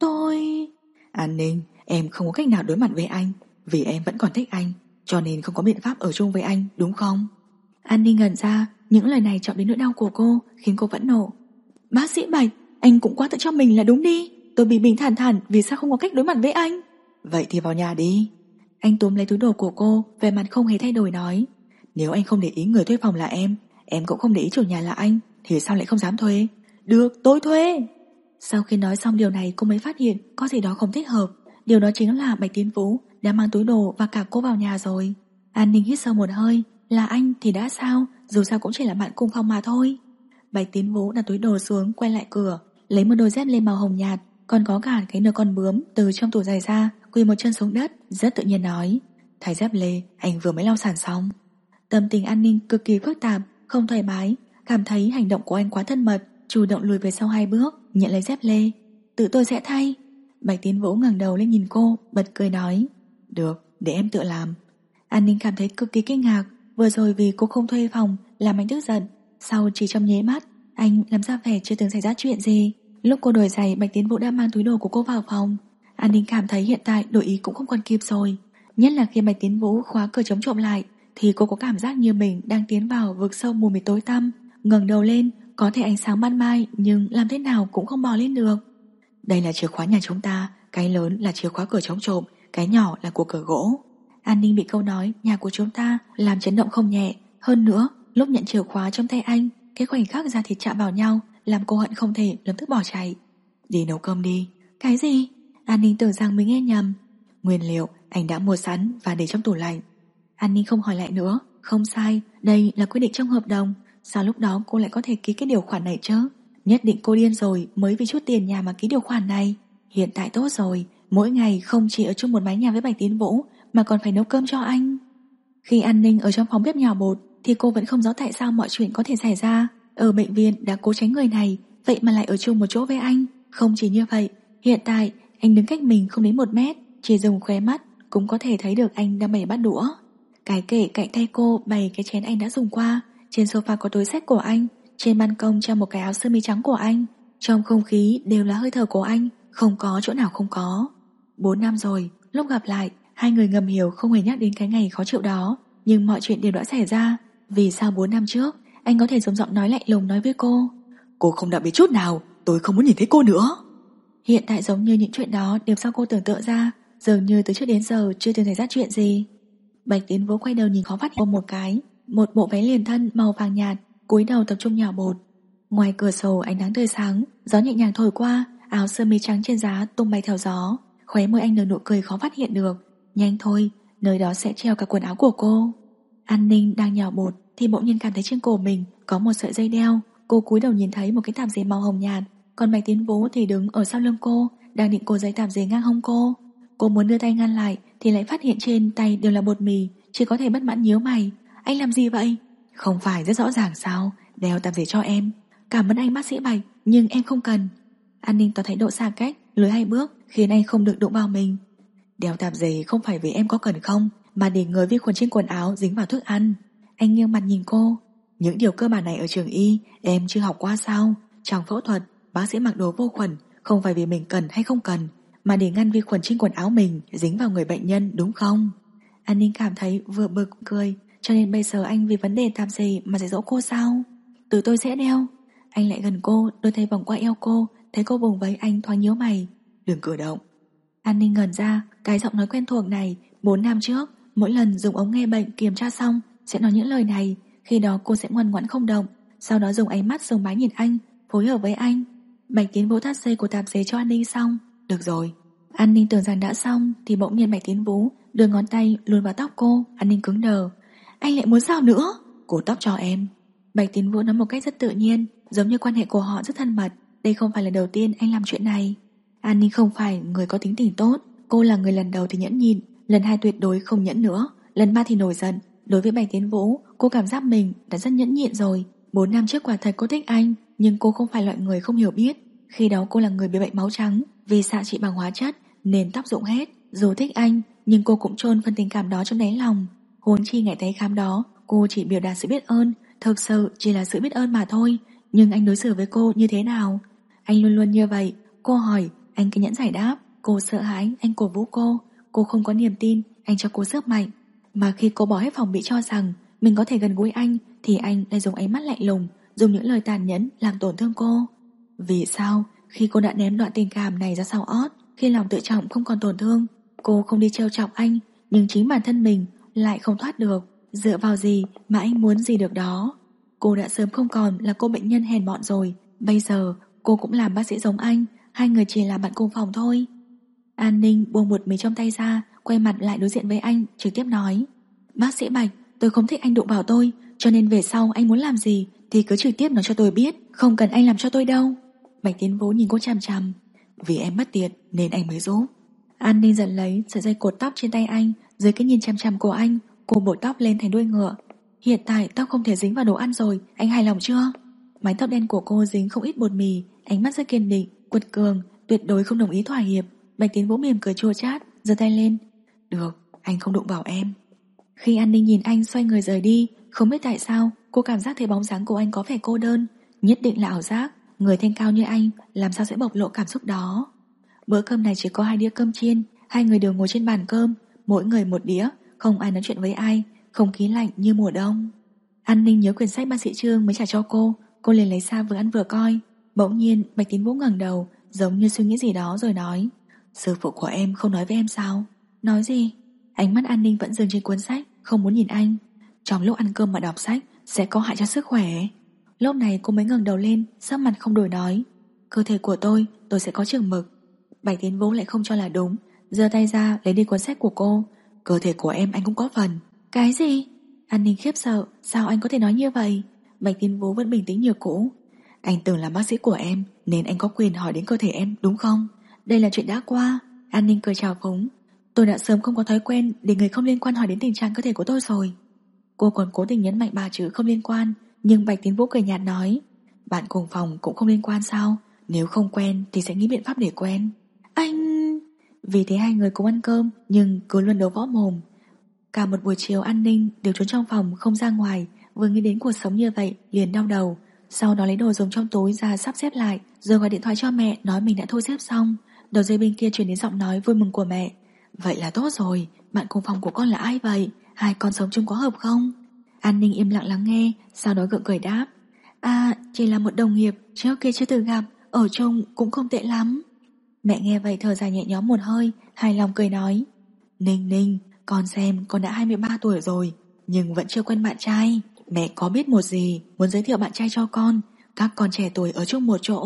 An Ninh, em không có cách nào đối mặt với anh, vì em vẫn còn thích anh, cho nên không có biện pháp ở chung với anh, đúng không? An Ninh ngẩn ra, những lời này chọc đến nỗi đau của cô, khiến cô vẫn nộ. Bác sĩ Bạch, anh cũng quá tự cho mình là đúng đi. Tôi bình bình thản thản vì sao không có cách đối mặt với anh. Vậy thì vào nhà đi. Anh túm lấy túi đồ của cô, vẻ mặt không hề thay đổi nói. Nếu anh không để ý người thuê phòng là em cũng không để ý chủ nhà là anh, thì sao lại không dám thuê? Được, tôi thuê. Sau khi nói xong điều này cô mới phát hiện có gì đó không thích hợp. Điều đó chính là Bạch Tiến Vũ đã mang túi đồ và cả cô vào nhà rồi. An Ninh hít sâu một hơi. Là anh thì đã sao, dù sao cũng chỉ là bạn cùng phòng mà thôi. Bạch Tiến Vũ đặt túi đồ xuống, quay lại cửa, lấy một đôi dép lê màu hồng nhạt, còn có cả cái nơ con bướm từ trong tủ giày ra, quỳ một chân xuống đất, rất tự nhiên nói. Thay dép lê, anh vừa mới lau sàn xong. Tâm tình An Ninh cực kỳ phức tạp, không thoải mái, cảm thấy hành động của anh quá thân mật, chủ động lùi về sau 2 bước, nhận lấy dép lê. Tự tôi sẽ thay. Bạch Tiến Vũ ngẩng đầu lên nhìn cô, bật cười nói. Được, để em tự làm. An Ninh cảm thấy cực kỳ kinh ngạc. Vừa rồi vì cô không thuê phòng làm anh tức giận, sau chỉ trong nháy mắt anh làm ra vẻ chưa từng xảy ra chuyện gì. Lúc cô đổi giày, Bạch Tiến Vũ đã mang túi đồ của cô vào phòng. An Ninh cảm thấy hiện tại đổi ý cũng không còn kịp rồi. Nhất là khi Bạch Tiến Vũ khóa cửa chống trộm lại, thì cô có cảm giác như mình đang tiến vào vực sâu mù mịt tối tăm. Ngẩng đầu lên, có thể ánh sáng ban mai, nhưng làm thế nào cũng không bò lên được. Đây là chìa khóa nhà chúng ta, cái lớn là chìa khóa cửa chống trộm, cái nhỏ là của cửa gỗ. An Ninh bị câu nói nhà của chúng ta làm chấn động không nhẹ. Hơn nữa, lúc nhận chìa khóa trong tay anh, cái khoảnh khắc da thịt chạm vào nhau làm cô hận không thể lập tức bỏ chạy. Đi nấu cơm đi. Cái gì? An Ninh tưởng rằng mình nghe nhầm. Nguyên liệu anh đã mua sẵn và để trong tủ lạnh. An Ninh không hỏi lại nữa. Không sai, đây là quyết định trong hợp đồng. Sao lúc đó cô lại có thể ký cái điều khoản này chứ? Nhất định cô điên rồi mới vì chút tiền nhà mà ký điều khoản này. Hiện tại tốt rồi, mỗi ngày không chỉ ở chung một mái nhà với Bạch Tiến Vũ mà còn phải nấu cơm cho anh. Khi An Ninh ở trong phòng bếp nhỏ bột thì cô vẫn không rõ tại sao mọi chuyện có thể xảy ra. Ở bệnh viện đã cố tránh người này, vậy mà lại ở chung một chỗ với anh. Không chỉ như vậy, hiện tại anh đứng cách mình không đến 1 mét, chỉ dùng khóe mắt cũng có thể thấy được anh đang bày bát đũa. Cái kệ cạnh tay cô bày cái chén anh đã dùng qua. Trên sofa có túi xách của anh, trên ban công treo một cái áo sơ mi trắng của anh. Trong không khí đều là hơi thở của anh, không có chỗ nào không có. 4 năm rồi, lúc gặp lại, hai người ngầm hiểu không hề nhắc đến cái ngày khó chịu đó. Nhưng mọi chuyện đều đã xảy ra. Vì sao 4 năm trước anh có thể dùng giọng nói lạnh lùng nói với cô: Cô không đặc biệt chút nào, tôi không muốn nhìn thấy cô nữa. Hiện tại giống như những chuyện đó đều do cô tưởng tượng ra, dường như từ trước đến giờ chưa từng xảy ra chuyện gì. Bạch Tiến Vũ quay đầu nhìn khó phát hiện một cái, một bộ váy liền thân màu vàng nhạt, cúi đầu tập trung nhào bột. Ngoài cửa sổ ánh nắng tươi sáng, gió nhẹ nhàng thổi qua, áo sơ mi trắng trên giá tung bay theo gió. Khóe môi anh nở nụ cười khó phát hiện được. Nhanh thôi, nơi đó sẽ treo cả quần áo của cô. An Ninh đang nhào bột thì bỗng nhiên cảm thấy trên cổ mình có một sợi dây đeo. Cô cúi đầu nhìn thấy một cái tạp dề màu hồng nhạt, còn Bạch Tiến Vũ thì đứng ở sau lưng cô, đang định cột dây tạp dề ngang hông cô. Cô muốn đưa tay ngăn lại thì lại phát hiện trên tay đều là bột mì, chỉ có thể bất mãn nhíu mày. Anh làm gì vậy? Không phải rất rõ ràng sao? Đeo tạp dề cho em. Cảm ơn anh bác sĩ Bạch, nhưng em không cần. An Ninh tỏ thái độ xa cách, lùi 2 bước khiến anh không được đụng vào mình. Đeo tạp dề không phải vì em có cần không, mà để ngừa vi khuẩn trên quần áo dính vào thức ăn. Anh nghiêng mặt nhìn cô. Những điều cơ bản này ở trường y em chưa học qua sao? Trong phẫu thuật, bác sĩ mặc đồ vô khuẩn không phải vì mình cần hay không cần, mà để ngăn vi khuẩn trên quần áo mình dính vào người bệnh nhân, đúng không? An Ninh cảm thấy vừa bực cười, cho nên bây giờ anh vì vấn đề tạp dề mà dạy dỗ cô sao? Từ tôi sẽ đeo. Anh lại gần cô, đôi tay vòng qua eo cô, thấy cô vùng vẫy anh thoáng nhíu mày. Đừng cử động. An Ninh ngẩn ra, cái giọng nói quen thuộc này 4 năm trước, mỗi lần dùng ống nghe bệnh kiểm tra xong sẽ nói những lời này. Khi đó cô sẽ ngoan ngoãn không động, sau đó dùng ánh mắt sùng bái nhìn anh, phối hợp với anh. Bạch Tiến Vũ thắt dây của tạp dề cho An Ninh xong. Được rồi. An Ninh tưởng rằng đã xong thì bỗng nhiên Bạch Tiến Vũ đưa ngón tay luồn vào tóc cô. An Ninh cứng đờ. Anh lại muốn sao nữa? Cột tóc cho em. Bạch Tiến Vũ nói một cách rất tự nhiên, giống như quan hệ của họ rất thân mật. Đây không phải là đầu tiên anh làm chuyện này. An Ninh không phải người có tính tình tốt. Cô là người lần đầu thì nhẫn nhịn, lần 2 tuyệt đối không nhẫn nữa, lần 3 thì nổi giận. Đối với Bạch Tiến Vũ, cô cảm giác mình đã rất nhẫn nhịn rồi. 4 năm trước quả thật cô thích anh, nhưng cô không phải loại người không hiểu biết. Khi đó cô là người bị bệnh máu trắng, vì xạ trị bằng hóa chất nên tóc rụng hết. Dù thích anh, nhưng cô cũng chôn phần tình cảm đó trong đáy lòng. Huống chi ngày tái khám đó, cô chỉ biểu đạt sự biết ơn, thực sự chỉ là sự biết ơn mà thôi. Nhưng anh đối xử với cô như thế nào? Anh luôn luôn như vậy. Cô hỏi, anh kiên nhẫn giải đáp. Cô sợ hãi, anh cổ vũ cô. Cô không có niềm tin, anh cho cô sức mạnh. Mà khi cô bỏ hết phòng bị cho rằng mình có thể gần gũi anh, thì anh lại dùng ánh mắt lạnh lùng, dùng những lời tàn nhẫn làm tổn thương cô. Vì sao khi cô đã ném đoạn tình cảm này ra sau ót, khi lòng tự trọng không còn tổn thương, cô không đi trêu chọc anh, nhưng chính bản thân mình lại không thoát được? Dựa vào gì mà anh muốn gì được đó? Cô đã sớm không còn là cô bệnh nhân hèn mọn rồi. Bây giờ cô cũng làm bác sĩ giống anh, hai người chỉ là bạn cùng phòng thôi. An Ninh buông bột mì trong tay ra, quay mặt lại đối diện với anh, trực tiếp nói: Bác sĩ Bạch, tôi không thích anh đụng vào tôi, cho nên về sau anh muốn làm gì thì cứ trực tiếp nói cho tôi biết, không cần anh làm cho tôi đâu. Bạch Tiến Vũ nhìn cô chằm chằm. Vì em bất tiện nên anh mới giúp. An Ninh giật lấy sợi dây cột tóc trên tay anh. Dưới cái nhìn chằm chằm của anh, cô bột tóc lên thành đuôi ngựa. Hiện tại tóc không thể dính vào đồ ăn rồi, anh hài lòng chưa? Mái tóc đen của cô dính không ít bột mì, ánh mắt rất kiên định, quật cường, tuyệt đối không đồng ý thỏa hiệp. Bạch Tiến Vũ mỉm cười chua chát, giơ tay lên. Được, anh không đụng vào em. Khi An Ninh nhìn anh xoay người rời đi, không biết tại sao cô cảm giác thấy bóng dáng của anh có vẻ cô đơn. Nhất định là ảo giác. Người thanh cao như anh làm sao sẽ bộc lộ cảm xúc đó. Bữa cơm này chỉ có 2 đĩa cơm chiên. Hai người đều ngồi trên bàn cơm, mỗi người một đĩa, không ai nói chuyện với ai, không khí lạnh như mùa đông. An Ninh nhớ quyển sách bác sĩ Trương mới trả cho cô liền lấy ra vừa ăn vừa coi. Bỗng nhiên Bạch Tiến Vũ ngẩng đầu, giống như suy nghĩ gì đó rồi nói: Sư phụ của em không nói với em sao? Nói gì? Ánh mắt An Ninh vẫn dừng trên cuốn sách, không muốn nhìn anh. Trong lúc ăn cơm mà đọc sách sẽ có hại cho sức khỏe. Lúc này cô mới ngẩng đầu lên, sắc mặt không đổi nói: Cơ thể của tôi sẽ có chừng mực. Bạch Tiến Vũ lại không cho là đúng, giơ tay ra lấy đi cuốn sách của cô. Cơ thể của em anh cũng có phần. Cái gì? An Ninh khiếp sợ, sao anh có thể nói như vậy? Bạch Tiến Vũ vẫn bình tĩnh như cũ. Anh từng là bác sĩ của em, nên anh có quyền hỏi đến cơ thể em, đúng không? Đây là chuyện đã qua. An Ninh cười chào phúng. Tôi đã sớm không có thói quen để người không liên quan hỏi đến tình trạng cơ thể của tôi rồi. Cô còn cố tình nhấn mạnh 3 chữ không liên quan, nhưng Bạch Tiến Vũ cười nhạt nói: Bạn cùng phòng cũng không liên quan sao? Nếu không quen thì sẽ nghĩ biện pháp để quen. Anh... Vì thế hai người cùng ăn cơm, nhưng cứ luôn đấu võ mồm. Cả một buổi chiều An Ninh đều trốn trong phòng không ra ngoài. Vừa nghĩ đến cuộc sống như vậy liền đau đầu. Sau đó lấy đồ dùng trong túi ra sắp xếp lại, rồi gọi điện thoại cho mẹ nói mình đã thu xếp xong. Đầu dây bên kia truyền đến giọng nói vui mừng của mẹ: Vậy là tốt rồi, bạn cùng phòng của con là ai vậy? Hai con sống chung có hợp không? An Ninh im lặng lắng nghe, sau đó gượng cười đáp: À, chỉ là một đồng nghiệp, trước kia chưa từng gặp, ở chung cũng không tệ lắm. Mẹ nghe vậy thở dài nhẹ nhõm một hơi, hài lòng cười nói: Ninh Ninh, con xem con đã 23 tuổi rồi, nhưng vẫn chưa quen bạn trai. Mẹ có biết một gì, muốn giới thiệu bạn trai cho con. Các con trẻ tuổi ở chung một chỗ.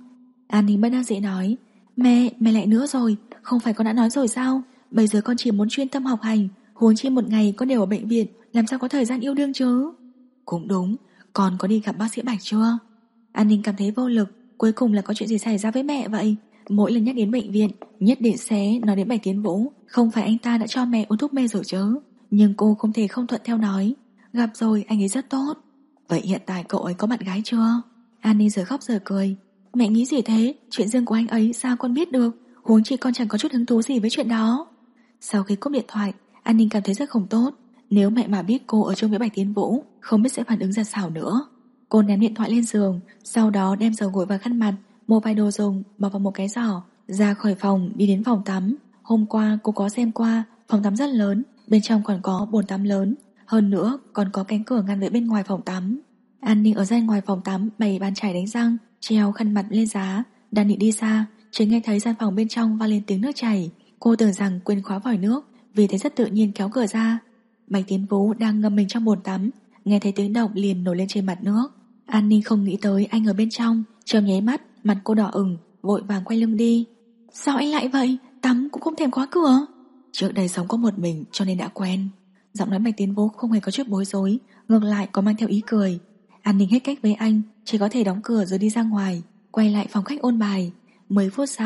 An Ninh bất đắc dĩ nói: Mẹ lại nữa rồi, không phải con đã nói rồi sao? Bây giờ con chỉ muốn chuyên tâm học hành, huống chi một ngày con đều ở bệnh viện, làm sao có thời gian yêu đương chứ? Cũng đúng, con có đi gặp bác sĩ Bạch chưa? An Ninh cảm thấy vô lực, cuối cùng là có chuyện gì xảy ra với mẹ vậy? Mỗi lần nhắc đến bệnh viện, nhất định sẽ nói đến Bạch Tiến Vũ. Không phải anh ta đã cho mẹ uống thuốc mê rồi chứ? Nhưng cô không thể không thuận theo nói: Gặp rồi, anh ấy rất tốt. Vậy hiện tại cậu ấy có bạn gái chưa? An Ninh giờ khóc giờ cười. Mẹ nghĩ gì thế? Chuyện riêng của anh ấy sao con biết được? Huống chi con chẳng có chút hứng thú gì với chuyện đó. Sau khi cúp điện thoại, An Ninh cảm thấy rất không tốt. Nếu mẹ mà biết cô ở chung với Bạch Tiến Vũ, không biết sẽ phản ứng ra sao nữa. Cô ném điện thoại lên giường, sau đó đem dầu gội và khăn mặt, mua vài đồ dùng, bỏ vào một cái giỏ, ra khỏi phòng đi đến phòng tắm. Hôm qua cô có xem qua, phòng tắm rất lớn, bên trong còn có bồn tắm lớn, hơn nữa còn có cánh cửa ngăn với bên ngoài phòng tắm. An Ninh ở ra ngoài phòng tắm bày bàn chải đánh răng, treo khăn mặt lên giá, đang định đi xa, chỉ nghe thấy gian phòng bên trong vang lên tiếng nước chảy. Cô tưởng rằng quên khóa vòi nước, vì thế rất tự nhiên kéo cửa ra. Bạch Tiến Vũ đang ngâm mình trong bồn tắm, nghe thấy tiếng động liền nổi lên trên mặt nước. An Ninh không nghĩ tới anh ở bên trong, trong nháy mắt mặt cô đỏ ửng, vội vàng quay lưng đi. Sao anh lại vậy? Tắm cũng không thèm khóa cửa? Trước đây sống có một mình cho nên đã quen. Giọng nói Bạch Tiến Vũ không hề có chút bối rối, ngược lại có mang theo ý cười. An Ninh hết cách với anh, chỉ có thể đóng cửa rồi đi ra ngoài, quay lại phòng khách ôn bài. 10 phút sau,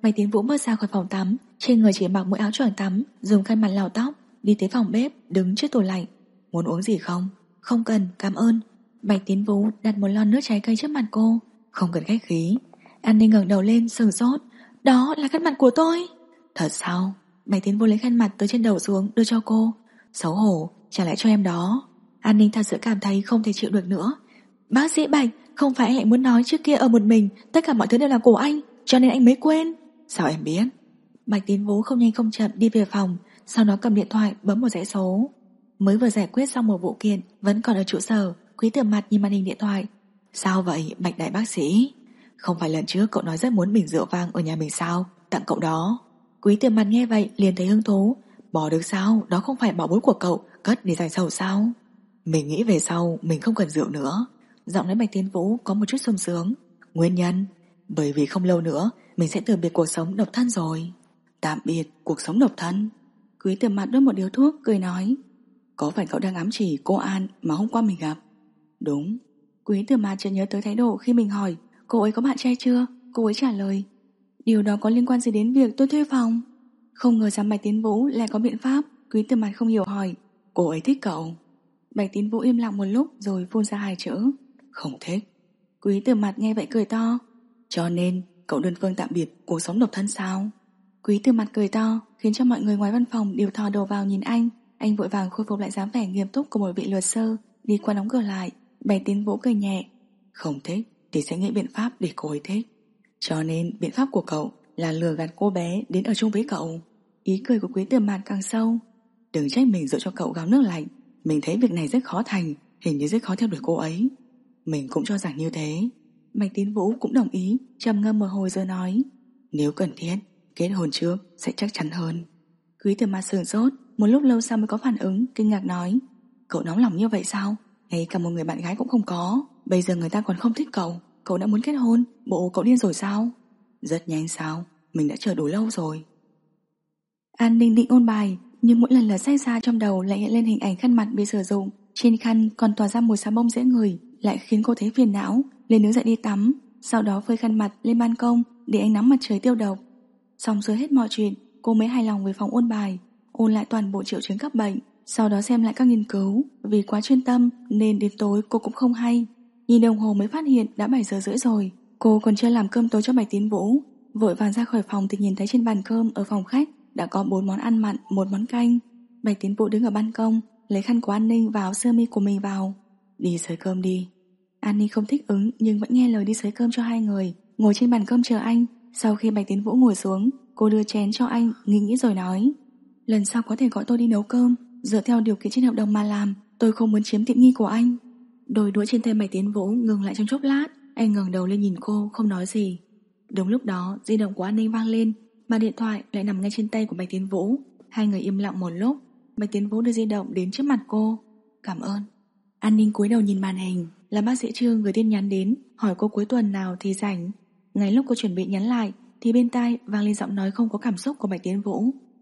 Bạch Tiến Vũ bước ra khỏi phòng tắm, trên người chỉ mặc mỗi áo choàng tắm, dùng khăn mặt lau tóc, đi tới phòng bếp, đứng trước tủ lạnh. Muốn uống gì không? Không cần, cảm ơn. Bạch Tiến Vũ đặt một lon nước trái cây trước mặt cô. Không cần khách khí. An Ninh ngẩng đầu lên sừng sốt. Đó là khăn mặt của tôi. Thật sao? Bạch Tiến Vũ lấy khăn mặt từ trên đầu xuống đưa cho cô. Xấu hổ, trả lại cho em đó. An Ninh thật sự cảm thấy không thể chịu được nữa. Bác sĩ Bạch, không phải anh lại muốn nói trước kia ở một mình tất cả mọi thứ đều là của anh, cho nên anh mới quên. Sao em biết? Bạch Tiến Vũ không nhanh không chậm đi về phòng, sau đó cầm điện thoại bấm một dãy số. Mới vừa giải quyết xong một vụ kiện, vẫn còn ở trụ sở. Quý Tử Mặt nhìn màn hình điện thoại. Sao vậy Bạch đại bác sĩ? Không phải lần trước cậu nói rất muốn bình rượu vang ở nhà mình sao? Tặng cậu đó. Quý Tử Mặt nghe vậy liền thấy hứng thú. Bỏ được sao? Đó không phải bảo bối của cậu, cất để giải sầu sao? Mình nghĩ về sau mình không cần rượu nữa. Giọng nói Bạch Tiến Vũ có một chút sung sướng. Nguyên nhân? Bởi vì không lâu nữa mình sẽ từ biệt cuộc sống độc thân rồi. Tạm biệt cuộc sống độc thân. Quý Tử Mặt đốt một điếu thuốc cười nói. Có phải cậu đang ám chỉ cô An mà hôm qua mình gặp? Đúng. Quý Tử Mặt chợt nhớ tới thái độ khi mình hỏi cô ấy có bạn trai chưa. Cô ấy trả lời điều đó có liên quan gì đến việc tôi thuê phòng? Không ngờ rằng Bạch Tiến Vũ lại có biện pháp. Quý Tử Mặt không hiểu hỏi cô ấy thích cậu? Bạch Tiến Vũ im lặng một lúc rồi phun ra hai chữ không thích. Quý Tử Mặt nghe vậy cười to. Cho nên cậu đơn phương tạm biệt cuộc sống độc thân sao? Quý Tử Mặt cười to khiến cho mọi người ngoài văn phòng đều thò đầu vào nhìn anh. Anh vội vàng khôi phục lại dáng vẻ nghiêm túc của một vị luật sư, đi qua đóng cửa lại. Bạch Tiến Vũ cười nhẹ. Không thích thì sẽ nghĩ biện pháp để cô ấy thích. Cho nên biện pháp của cậu là lừa gạt cô bé đến ở chung với cậu. Ý cười của Quý Tử Mặt càng sâu. Đừng trách mình dội cho cậu gáo nước lạnh. Mình thấy việc này rất khó thành, hình như rất khó theo đuổi cô ấy. Mình cũng cho rằng như thế. Bạch Tiến Vũ cũng đồng ý, trầm ngâm một hồi rồi nói nếu cần thiết, kết hôn trước sẽ chắc chắn hơn. Quý Tử Mặt sửng sốt, một lúc lâu sau mới có phản ứng, kinh ngạc nói cậu nóng lòng như vậy sao? Ngay cả một người bạn gái cũng không có. Bây giờ người ta còn không thích cậu, cậu đã muốn kết hôn, bộ cậu điên rồi sao? Rất nhanh sao? Mình đã chờ đủ lâu rồi. An Ninh định ôn bài, nhưng mỗi lần lật sách ra trong đầu lại hiện lên hình ảnh khăn mặt bị sử dụng. Trên khăn còn tỏa ra mùi xà bông dễ ngửi, lại khiến cô thấy phiền não. Lên đứng dậy đi tắm, sau đó phơi khăn mặt lên ban công để ánh nắng mặt trời tiêu độc. Xong xuôi hết mọi chuyện, cô mới hài lòng về phòng ôn bài, ôn lại toàn bộ triệu chứng các bệnh, sau đó xem lại các nghiên cứu. Vì quá chuyên tâm nên đến tối cô cũng không hay. Nhìn đồng hồ mới phát hiện đã 7 giờ rưỡi rồi. Cô còn chưa làm cơm tối cho Bạch Tiến Vũ. Vội vàng ra khỏi phòng thì nhìn thấy trên bàn cơm ở phòng khách đã có 4 món ăn mặn, 1 món canh. Bạch Tiến Vũ đứng ở ban công, lấy khăn của An Ninh và áo sơ mi của mình vào. Đi xới cơm đi. An Ninh không thích ứng nhưng vẫn nghe lời đi xới cơm cho hai người, ngồi trên bàn cơm chờ anh. Sau khi Bạch Tiến Vũ ngồi xuống, cô đưa chén cho anh, nghĩ rồi nói lần sau có thể gọi tôi đi nấu cơm, dựa theo điều kiện trên hợp đồng mà làm, tôi không muốn chiếm tiện nghi của anh. Đôi đũa trên tay Bạch Tiến Vũ ngừng lại trong chốc lát, anh ngẩng đầu lên nhìn cô không nói gì. Đúng lúc đó di động của An Ninh vang lên, mà điện thoại lại nằm ngay trên tay của Bạch Tiến Vũ. Hai người im lặng một lúc. Bạch Tiến Vũ đưa di động đến trước mặt cô. Cảm ơn. An Ninh cúi đầu nhìn màn hình, là bác sĩ Trương gửi tin nhắn đến hỏi cô cuối tuần nào thì rảnh. Ngay lúc cô chuẩn bị nhắn lại thì bên tai vang lên giọng nói không có cảm xúc của Bạch Tiến Vũ.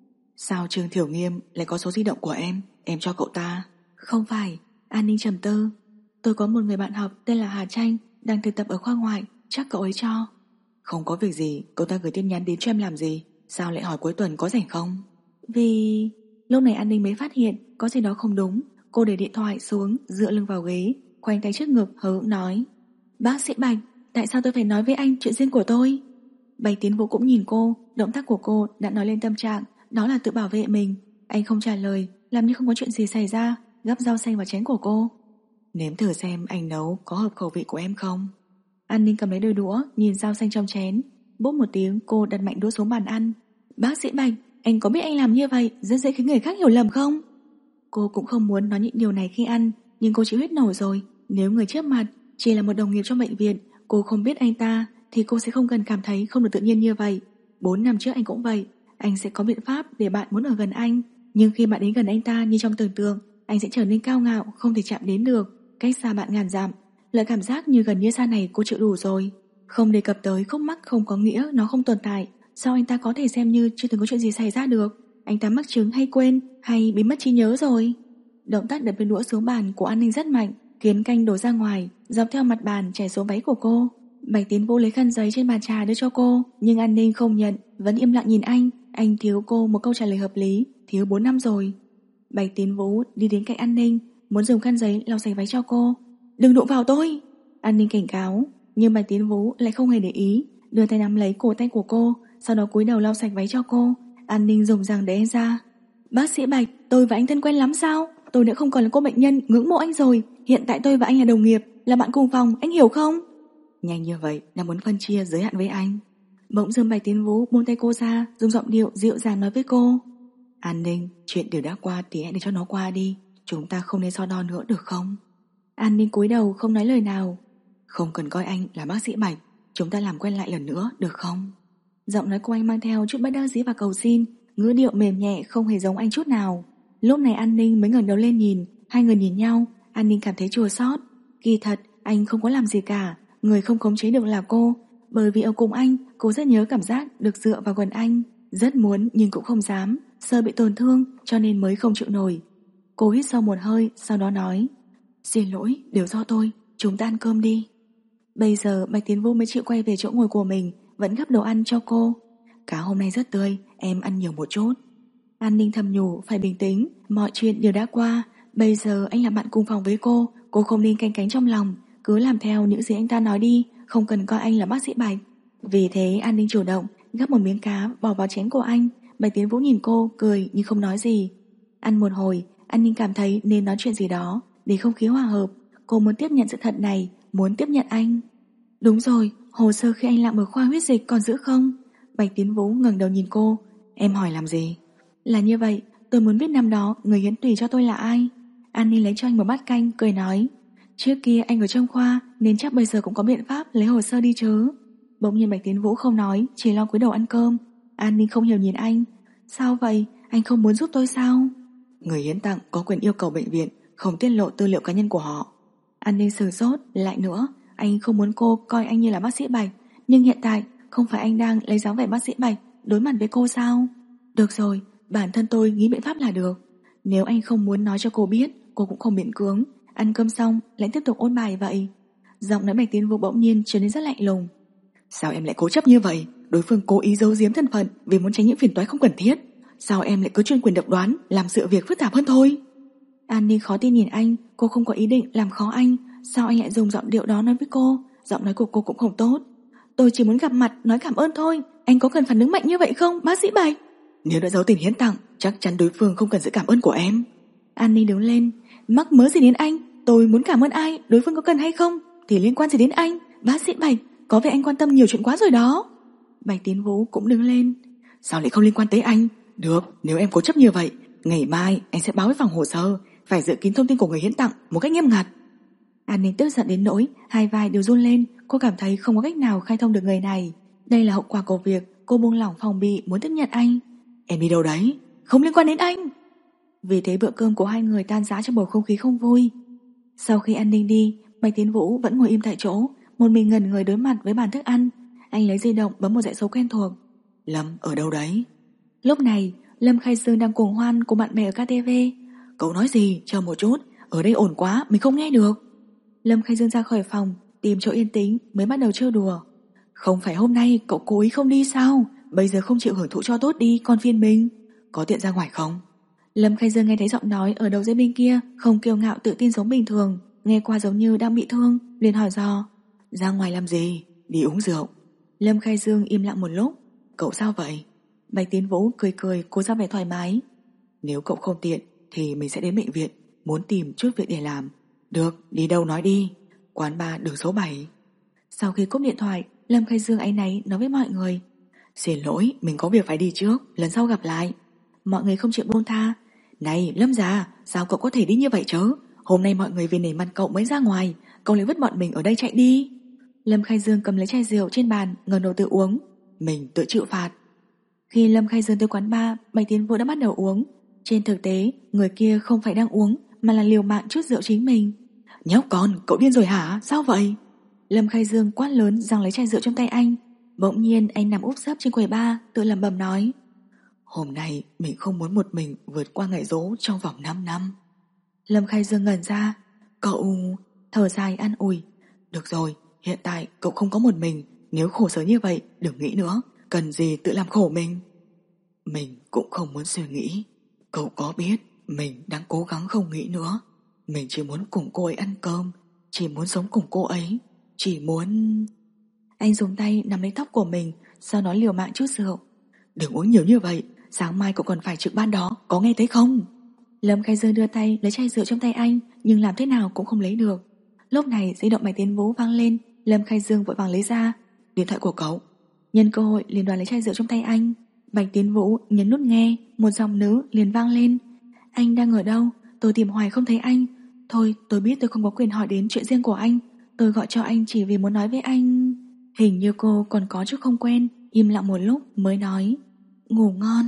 Sao Trương Thiểu Nghiêm lại có số di động của em cho cậu ta? Không phải. An Ninh trầm tư. Tôi có một người bạn học tên là Hà Tranh, đang thực tập ở khoa ngoại, chắc cậu ấy cho. Không có việc gì, cậu ta gửi tin nhắn đến cho em làm gì? Sao lại hỏi cuối tuần có rảnh không? Vì... Lúc này An Ninh mới phát hiện có gì đó không đúng. Cô để điện thoại xuống, dựa lưng vào ghế, khoanh tay trước ngực hờ hững nói Bác sĩ Bạch, tại sao tôi phải nói với anh chuyện riêng của tôi? Bạch Tiến Vũ cũng nhìn cô, động tác của cô đã nói lên tâm trạng, đó là tự bảo vệ mình. Anh không trả lời, làm như không có chuyện gì xảy ra, gắp rau xanh vào chén của cô. Nếm thử xem anh nấu có hợp khẩu vị của em không? An Ninh cầm lấy đôi đũa, nhìn rau xanh trong chén. Bốp một tiếng, cô đặt mạnh đũa xuống bàn ăn. Bác sĩ Bạch, anh có biết anh làm như vậy rất dễ khiến người khác hiểu lầm không? Cô cũng không muốn nói những điều này khi ăn, nhưng cô chịu hết nổi rồi. Nếu người trước mặt chỉ là một đồng nghiệp trong bệnh viện, cô không biết anh ta, thì cô sẽ không cần cảm thấy không được tự nhiên như vậy. 4 năm trước anh cũng vậy. Anh sẽ có biện pháp để bạn muốn ở gần anh, nhưng khi bạn đến gần anh ta như trong tưởng tượng, anh sẽ trở nên cao ngạo, không thể chạm đến được, cách xa bạn ngàn dặm. Loại cảm giác như gần như xa này cô chịu đủ rồi. Không đề cập tới khúc mắc không có nghĩa nó không tồn tại. Sao anh ta có thể xem như chưa từng có chuyện gì xảy ra được? Anh ta mắc chứng hay quên, hay bị mất trí nhớ rồi? Động tác đập bên đũa xuống bàn của An Ninh rất mạnh, khiến canh đổ ra ngoài, dọc theo mặt bàn chảy xuống váy của cô. Bạch Tiến Vũ lấy khăn giấy trên bàn trà đưa cho cô, nhưng An Ninh không nhận, vẫn im lặng nhìn anh. Anh thiếu cô một câu trả lời hợp lý, thiếu 4 năm rồi. Bạch Tiến Vũ đi đến cạnh An Ninh, muốn dùng khăn giấy lau sạch váy cho cô. Đừng đụng vào tôi! An Ninh cảnh cáo, nhưng Bạch Tiến Vũ lại không hề để ý, đưa tay nắm lấy cổ tay của cô, sau đó cúi đầu lau sạch váy cho cô. An Ninh dùng răng đẩy anh ra. Bác sĩ Bạch, tôi và anh thân quen lắm sao? Tôi đã không còn là cô bệnh nhân ngưỡng mộ anh rồi. Hiện tại tôi và anh là đồng nghiệp, là bạn cùng phòng, anh hiểu không? Nhanh như vậy là muốn phân chia giới hạn với anh. Bỗng dưng Bạch Tiến Vũ buông tay cô ra, dùng giọng điệu dịu dàng nói với cô. An Ninh, chuyện đều đã qua thì hãy để cho nó qua đi. Chúng ta không nên so đo nữa được không? An Ninh cúi đầu không nói lời nào. Không cần coi anh là bác sĩ Bạch, chúng ta làm quen lại lần nữa được không? Giọng nói của anh mang theo chút bất đắc dĩ và cầu xin, ngữ điệu mềm nhẹ không hề giống anh chút nào. Lúc này An Ninh mới ngẩng đầu lên nhìn, hai người nhìn nhau. An Ninh cảm thấy chua xót. Kỳ thật anh không có làm gì cả, người không khống chế được là cô. Bởi vì ở cùng anh, cô rất nhớ cảm giác được dựa vào gần anh, rất muốn nhưng cũng không dám, sợ bị tổn thương cho nên mới không chịu nổi. Cô hít sâu một hơi, sau đó nói: Xin lỗi, đều do tôi, chúng ta ăn cơm đi. Bây giờ Bạch Tiến Vũ mới chịu quay về chỗ ngồi của mình, vẫn gắp đồ ăn cho cô. Cá hôm nay rất tươi, em ăn nhiều một chút. An Ninh thầm nhủ phải bình tĩnh, mọi chuyện đều đã qua. Bây giờ anh là bạn cùng phòng với cô không nên canh cánh trong lòng, cứ làm theo những gì anh ta nói đi, không cần coi anh là bác sĩ Bạch. Vì thế An Ninh chủ động gắp một miếng cá bỏ vào chén của anh. Bạch Tiến Vũ nhìn cô cười nhưng không nói gì. Ăn một hồi, An Ninh cảm thấy nên nói chuyện gì đó để không khí hòa hợp. Cô muốn tiếp nhận sự thật này, muốn tiếp nhận anh. Đúng rồi, hồ sơ khi anh làm ở khoa huyết dịch còn giữ không? Bạch Tiến Vũ ngẩng đầu nhìn cô. Em hỏi làm gì? Là như vậy, tôi muốn biết năm đó người hiến tủy cho tôi là ai. An Ninh lấy cho anh một bát canh, cười nói: Trước kia anh ở trong khoa nên chắc bây giờ cũng có biện pháp lấy hồ sơ đi chứ. Bỗng nhiên Bạch Tiến Vũ không nói, chỉ lo cúi đầu ăn cơm. An Ninh không hiểu nhìn anh. Sao vậy? Anh không muốn giúp tôi sao? Người hiến tặng có quyền yêu cầu bệnh viện không tiết lộ tư liệu cá nhân của họ. An Ninh sửng sốt. Lại nữa, anh không muốn cô coi anh như là bác sĩ Bạch, nhưng hiện tại không phải anh đang lấy dáng vẻ bác sĩ Bạch đối mặt với cô sao? Được rồi, bản thân tôi nghĩ biện pháp là được. Nếu anh không muốn nói cho cô biết, cô cũng không miễn cưỡng. Ăn cơm xong lại tiếp tục ôn bài vậy. Giọng nói Bạch Tiến Vũ bỗng nhiên trở nên rất lạnh lùng. Sao em lại cố chấp như vậy? Đối phương cố ý giấu giếm thân phận vì muốn tránh những phiền toái không cần thiết. Sao em lại cứ chuyên quyền độc đoán, làm sự việc phức tạp hơn thôi? An Ninh khó tin nhìn anh. Cô không có ý định làm khó anh. Sao anh lại dùng giọng điệu đó nói với cô? Giọng nói của cô cũng không tốt. Tôi chỉ muốn gặp mặt nói cảm ơn thôi. Anh có cần phản ứng mạnh như vậy không, bác sĩ Bạch? Nếu đã giấu tiền hiến tặng, chắc chắn đối phương không cần sự cảm ơn của em. An Ninh đứng lên. Mắc mớ gì đến anh? Tôi muốn cảm ơn ai, đối phương có cần hay không thì liên quan gì đến anh? Bác sĩ Bạch, có vẻ anh quan tâm nhiều chuyện quá rồi đó. Bạch Tiến Vũ cũng đứng lên. Sao lại không liên quan tới anh? Được, nếu em cố chấp như vậy, ngày mai anh sẽ báo với phòng hồ sơ, phải giữ kín thông tin của người hiến tặng một cách nghiêm ngặt. An Ninh tức giận đến nỗi hai vai đều run lên. Cô cảm thấy không có cách nào khai thông được người này. Đây là hậu quả của việc cô buông lỏng phòng bị muốn tiếp nhận anh. Em đi đâu đấy? Không liên quan đến anh. Vì thế bữa cơm của hai người tan rã trong bầu không khí không vui. Sau khi An Ninh đi, Bạch Tiến Vũ vẫn ngồi im tại chỗ, một mình ngẩn người đối mặt với bàn thức ăn. Anh lấy di động bấm một dãy số quen thuộc. Lâm ở đâu đấy? Lúc này Lâm Khai Dương đang cuồng hoan cùng bạn bè ở KTV. Cậu nói gì? Chờ một chút, ở đây ồn quá, mình không nghe được. Lâm Khai Dương ra khỏi phòng, tìm chỗ yên tĩnh mới bắt đầu trêu đùa. Không phải hôm nay cậu cố ý không đi sao? Bây giờ không chịu hưởng thụ cho tốt đi, con phiên mình. Có tiện ra ngoài không? Lâm Khai Dương nghe thấy giọng nói ở đầu dây bên kia không kiêu ngạo tự tin giống bình thường, nghe qua giống như đang bị thương, liền hỏi dò. Ra ngoài làm gì? Đi uống rượu. Lâm Khai Dương im lặng một lúc. Cậu sao vậy? Bạch Tiến Vũ cười cười cố ra vẻ thoải mái. Nếu cậu không tiện thì mình sẽ đến bệnh viện, muốn tìm chút việc để làm. Được, đi đâu nói đi. Quán bar đường số 7. Sau khi cúp điện thoại, Lâm Khai Dương áy náy nói với mọi người. Xin lỗi, mình có việc phải đi trước, lần sau gặp lại. Mọi người không chịu buông tha. Này Lâm già, sao cậu có thể đi như vậy chứ? Hôm nay mọi người vì nể mặt cậu mới ra ngoài, cậu lại vứt bọn mình ở đây chạy đi. Lâm Khai Dương cầm lấy chai rượu trên bàn, ngẩng đầu tự uống. Mình tự chịu phạt. Khi Lâm Khai Dương tới quán bar, Bạch Tiến Vũ đã bắt đầu uống. Trên thực tế, người kia không phải đang uống, mà là liều mạng chút rượu chính mình. Nhóc con, cậu điên rồi hả? Sao vậy? Lâm Khai Dương quát lớn giằng lấy chai rượu trong tay anh. Bỗng nhiên anh nằm úp sấp trên quầy bar, tự lẩm bẩm nói. Hôm nay mình không muốn một mình vượt qua ngày dỗ trong vòng 5 năm. Lâm Khai Dương ngẩn ra. Cậu thở dài an ủi. Được rồi, Hiện tại cậu không có một mình, nếu khổ sở như vậy đừng nghĩ nữa, cần gì tự làm khổ mình. Mình cũng không muốn suy nghĩ. Cậu có biết mình đang cố gắng không nghĩ nữa. Mình chỉ muốn cùng cô ấy ăn cơm, chỉ muốn sống cùng cô ấy, chỉ muốn... Anh dùng tay nắm lấy tóc của mình, sau đó liều mạng chút rượu. Đừng uống nhiều như vậy, sáng mai cậu còn phải trực ban đó, có nghe thấy không? Lâm Khai Dương đưa tay lấy chai rượu trong tay anh, nhưng làm thế nào cũng không lấy được. Lúc này di động Bạch Tiến Vũ vang lên, Lâm Khai Dương vội vàng lấy ra. Điện thoại của cậu. Nhân cơ hội liền đoạt lấy chai rượu trong tay anh. Bạch Tiến Vũ nhấn nút nghe, một giọng nữ liền vang lên. Anh đang ở đâu? Tôi tìm hoài không thấy anh. Thôi, tôi biết tôi không có quyền hỏi đến chuyện riêng của anh. Tôi gọi cho anh chỉ vì muốn nói với anh. Hình như cô còn có chút không quen, im lặng một lúc mới nói. Ngủ ngon.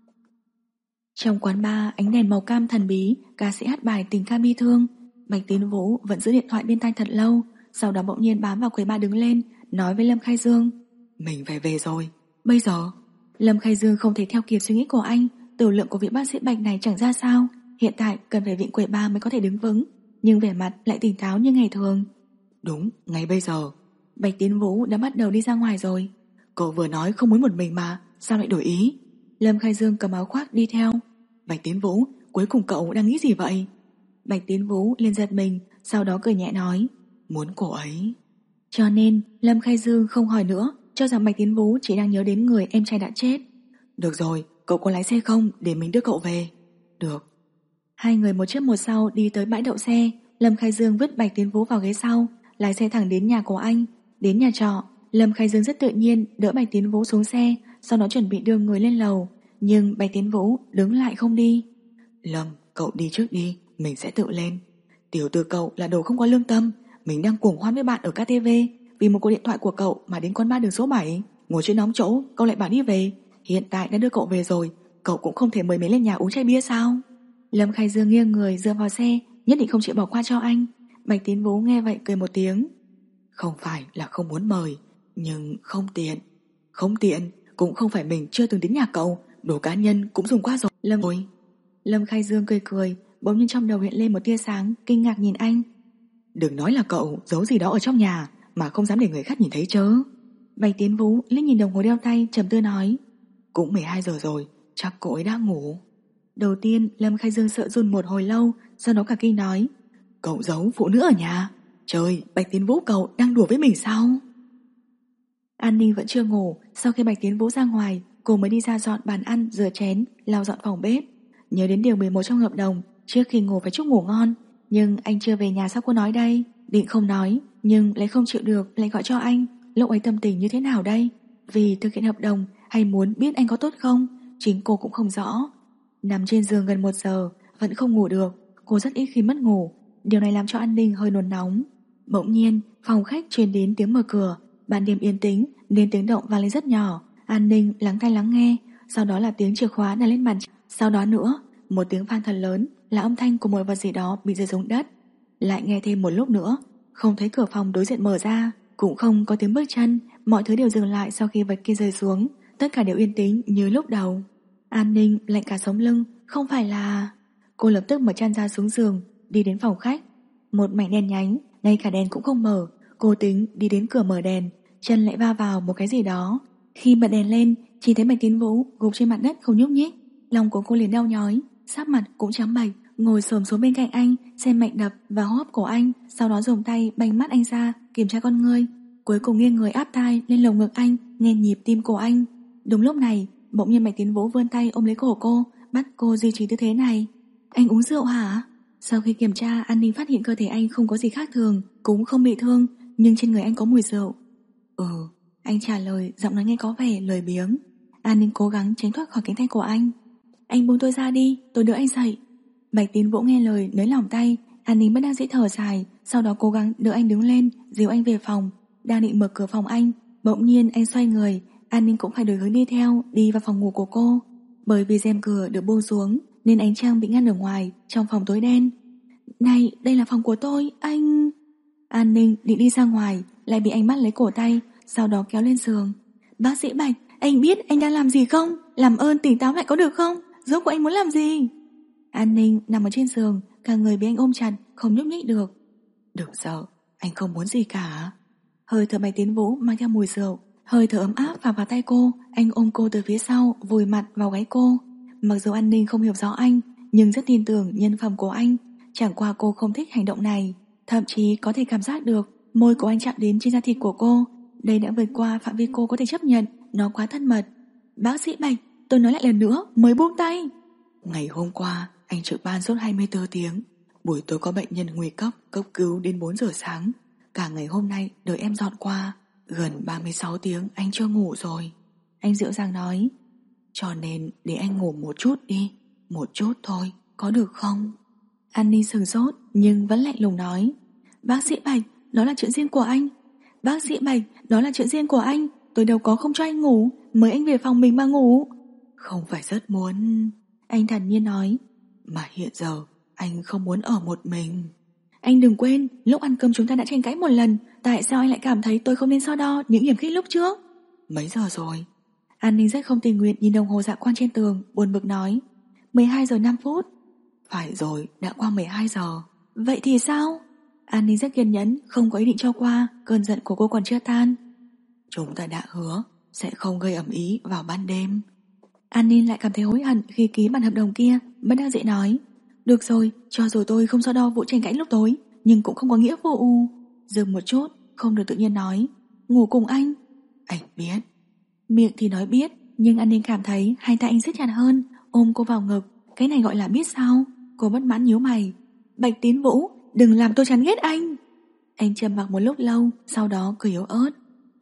Trong quán bar ánh đèn màu cam thần bí, ca sĩ hát bài tình ca bi thương. Bạch Tiến Vũ vẫn giữ điện thoại bên tai thật lâu, sau đó bỗng nhiên bám vào quầy bar đứng lên, nói với Lâm Khai Dương. Mình phải về rồi. Bây giờ? Lâm Khai Dương không thể theo kịp suy nghĩ của anh. Tiểu lượng của vị bác sĩ Bạch này chẳng ra sao. Hiện tại cần phải vịn quầy bar mới có thể đứng vững, nhưng vẻ mặt lại tỉnh táo như ngày thường. Đúng, ngay bây giờ. Bạch Tiến Vũ đã bắt đầu đi ra ngoài rồi. Cậu vừa nói không muốn một mình mà, sao lại đổi ý? Lâm Khai Dương cầm áo khoác đi theo. Bạch Tiến Vũ, cuối cùng cậu đang nghĩ gì vậy? Bạch Tiến Vũ liền giật mình, sau đó cười nhẹ nói. Muốn cô ấy. Cho nên Lâm Khai Dương không hỏi nữa, cho rằng Bạch Tiến Vũ chỉ đang nhớ đến người em trai đã chết. Được rồi, cậu có lái xe không để mình đưa cậu về? Được. Hai người một trước một sau đi tới bãi đậu xe. Lâm Khai Dương vứt Bạch Tiến Vũ vào ghế sau, lái xe thẳng đến nhà của anh. Đến nhà trọ, Lâm Khai Dương rất tự nhiên đỡ Bạch Tiến Vũ xuống xe, sau đó chuẩn bị đưa người lên lầu. Nhưng Bạch Tiến Vũ đứng lại không đi. Lâm, cậu đi trước đi, mình sẽ tự lên. Tiểu tử cậu là đồ không có lương tâm. Mình đang cuồng hoan với bạn ở KTV, vì một cuộc điện thoại của cậu mà đến quán bar đường số 7. Ngồi trên nóng chỗ, cậu lại bảo đi về. Hiện tại đã đưa cậu về rồi, cậu cũng không thể mời mình lên nhà uống chai bia sao? Lâm Khai Dương nghiêng người dựa vào xe, nhất định không chịu bỏ qua cho anh. Bạch Tiến Vũ nghe vậy cười một tiếng. Không phải là không muốn mời, nhưng không tiện. Không tiện, cũng không phải mình chưa từng đến nhà cậu, đồ cá nhân cũng dùng qua rồi. Lâm Khai Dương cười cười, bỗng nhiên trong đầu hiện lên một tia sáng, kinh ngạc nhìn anh. Đừng nói là cậu giấu gì đó ở trong nhà mà không dám để người khác nhìn thấy chớ. Bạch Tiến Vũ liếc nhìn đồng hồ đeo tay, trầm tư nói. Cũng 12 giờ rồi, chắc cô ấy đã ngủ. Đầu tiên Lâm Khai Dương sợ run một hồi lâu, sau đó cả kinh nói. Cậu giấu phụ nữ ở nhà? Trời, Bạch Tiến Vũ cậu đang đùa với mình sao? An Ninh vẫn chưa ngủ. Sau khi Bạch Tiến Vũ ra ngoài, cô mới đi ra dọn bàn ăn, rửa chén, lau dọn phòng bếp. Nhớ đến điều 11 trong hợp đồng, trước khi ngủ phải chúc ngủ ngon. Nhưng anh chưa về nhà sao cô nói đây? Định không nói, nhưng lại không chịu được, lại gọi cho anh. Lúc ấy tâm tình như thế nào đây? Vì thực hiện hợp đồng hay muốn biết anh có tốt không? Chính cô cũng không rõ. Nằm trên giường gần 1 giờ, vẫn không ngủ được. Cô rất ít khi mất ngủ. Điều này làm cho An Ninh hơi nôn nóng. Bỗng nhiên, phòng khách truyền đến tiếng mở cửa. Ban đêm yên tĩnh nên tiếng động vang lên rất nhỏ. An Ninh lắng tai lắng nghe, sau đó là tiếng chìa khóa đặt lên bàn. Sau đó nữa, một tiếng vang thật lớn, là âm thanh của một vật gì đó bị rơi xuống đất. Lại nghe thêm một lúc nữa, không thấy cửa phòng đối diện mở ra, cũng không có tiếng bước chân. Mọi thứ đều dừng lại sau khi vật kia rơi xuống. Tất cả đều yên tĩnh như lúc đầu. An Ninh lạnh cả sống lưng. Không phải là... Cô lập tức mở chăn ra xuống giường, đi đến phòng khách. Một mảnh đèn nhánh, ngay cả đèn cũng không mở. Cô tính đi đến cửa mở đèn, chân lại va vào một cái gì đó. Khi bật đèn lên, chỉ thấy Bạch Tiến Vũ gục trên mặt đất không nhúc nhích. Lòng của cô liền đau nhói, sắc mặt cũng trắng bệch, ngồi xổm xuống bên cạnh anh, xem mạch đập và hô hấp của anh, sau đó dùng tay bành mắt anh ra, kiểm tra con ngươi, cuối cùng nghiêng người áp tai lên lồng ngực anh, nghe nhịp tim của anh. Đúng lúc này, bỗng nhiên Bạch Tiến Vũ vươn tay ôm lấy cổ cô, bắt cô duy trì tư thế này. Anh uống rượu hả? Sau khi kiểm tra, An Ninh phát hiện cơ thể anh không có gì khác thường, cũng không bị thương, nhưng trên người anh có mùi rượu. Anh trả lời, giọng nói nghe có vẻ lười biếng. An Ninh cố gắng tránh thoát khỏi cánh tay của anh. Anh buông tôi ra đi, tôi đỡ anh dậy. Bạch Tiến Vũ nghe lời nới lỏng tay. An Ninh bất đắc dĩ thở dài, sau đó cố gắng đỡ anh đứng lên, dìu anh về phòng. Đang định mở cửa phòng anh, bỗng nhiên anh xoay người. An Ninh cũng phải đổi hướng đi theo, đi vào phòng ngủ của cô. Bởi vì rèm cửa được buông xuống nên ánh trăng bị ngăn ở ngoài, trong phòng tối đen. Này, đây là phòng của tôi, anh... An Ninh định đi ra ngoài, lại bị anh bắt lấy cổ tay, sau đó kéo lên giường. Bác sĩ Bạch, anh biết anh đang làm gì không? Làm ơn tỉnh táo lại có được không? Rốt cuộc anh muốn làm gì? An Ninh nằm ở trên giường, cả người bị anh ôm chặt, không nhúc nhích được. Đừng sợ, anh không muốn gì cả. Hơi thở Bạch Tiến Vũ mang theo mùi rượu, hơi thở ấm áp phả vào tay cô. Anh ôm cô từ phía sau, vùi mặt vào gáy cô. Mặc dù An Ninh không hiểu rõ anh, nhưng rất tin tưởng nhân phẩm của anh. Chẳng qua cô không thích hành động này, thậm chí có thể cảm giác được môi của anh chạm đến trên da thịt của cô. Đây đã vượt qua phạm vi cô có thể chấp nhận, nó quá thân mật. Bác sĩ Bạch, tôi nói lại lần nữa, mới buông tay. Ngày hôm qua anh trực ban suốt 24 tiếng, buổi tối có bệnh nhân nguy cấp cấp cứu đến 4 giờ sáng. Cả ngày hôm nay đợi em dọn qua, gần 36 tiếng anh chưa ngủ rồi. Anh dịu dàng nói. Cho nên để anh ngủ một chút đi, một chút thôi, có được không? An Ninh sửng sốt nhưng vẫn lạnh lùng nói. Bác sĩ Bạch, đó là chuyện riêng của anh. Bác sĩ Bạch, đó là chuyện riêng của anh. Tôi đâu có không cho anh ngủ, mời anh về phòng mình mà ngủ. Không phải rất muốn, anh thản nhiên nói. Mà hiện giờ anh không muốn ở một mình. Anh đừng quên, lúc ăn cơm chúng ta đã tranh cãi một lần. Tại sao anh lại cảm thấy tôi không nên so đo những hiểm khích lúc trước? Mấy giờ rồi? An Ninh rất không tình nguyện nhìn đồng hồ dạ quang trên tường, buồn bực nói. 12 giờ 5 phút. Phải rồi, đã qua 12 giờ. Vậy thì sao? An Ninh rất kiên nhẫn, không có ý định cho qua. Cơn giận của cô còn chưa tan. Chúng ta đã hứa sẽ không gây ầm ĩ vào ban đêm. An Ninh lại cảm thấy hối hận khi ký bản hợp đồng kia, bất đắc dĩ nói. Được rồi, cho dù tôi không so đo vụ tranh cãi lúc tối, nhưng cũng không có nghĩa vụ. Dừng một chút, không được tự nhiên nói. Ngủ cùng anh. Anh biết. Miệng thì nói biết, nhưng An Ninh cảm thấy hai tay anh siết chặt hơn, ôm cô vào ngực. Cái này gọi là biết sao? Cô bất mãn nhíu mày. Bạch Tiến Vũ, đừng làm tôi chán ghét anh. Anh trầm mặc một lúc lâu, sau đó cười yếu ớt.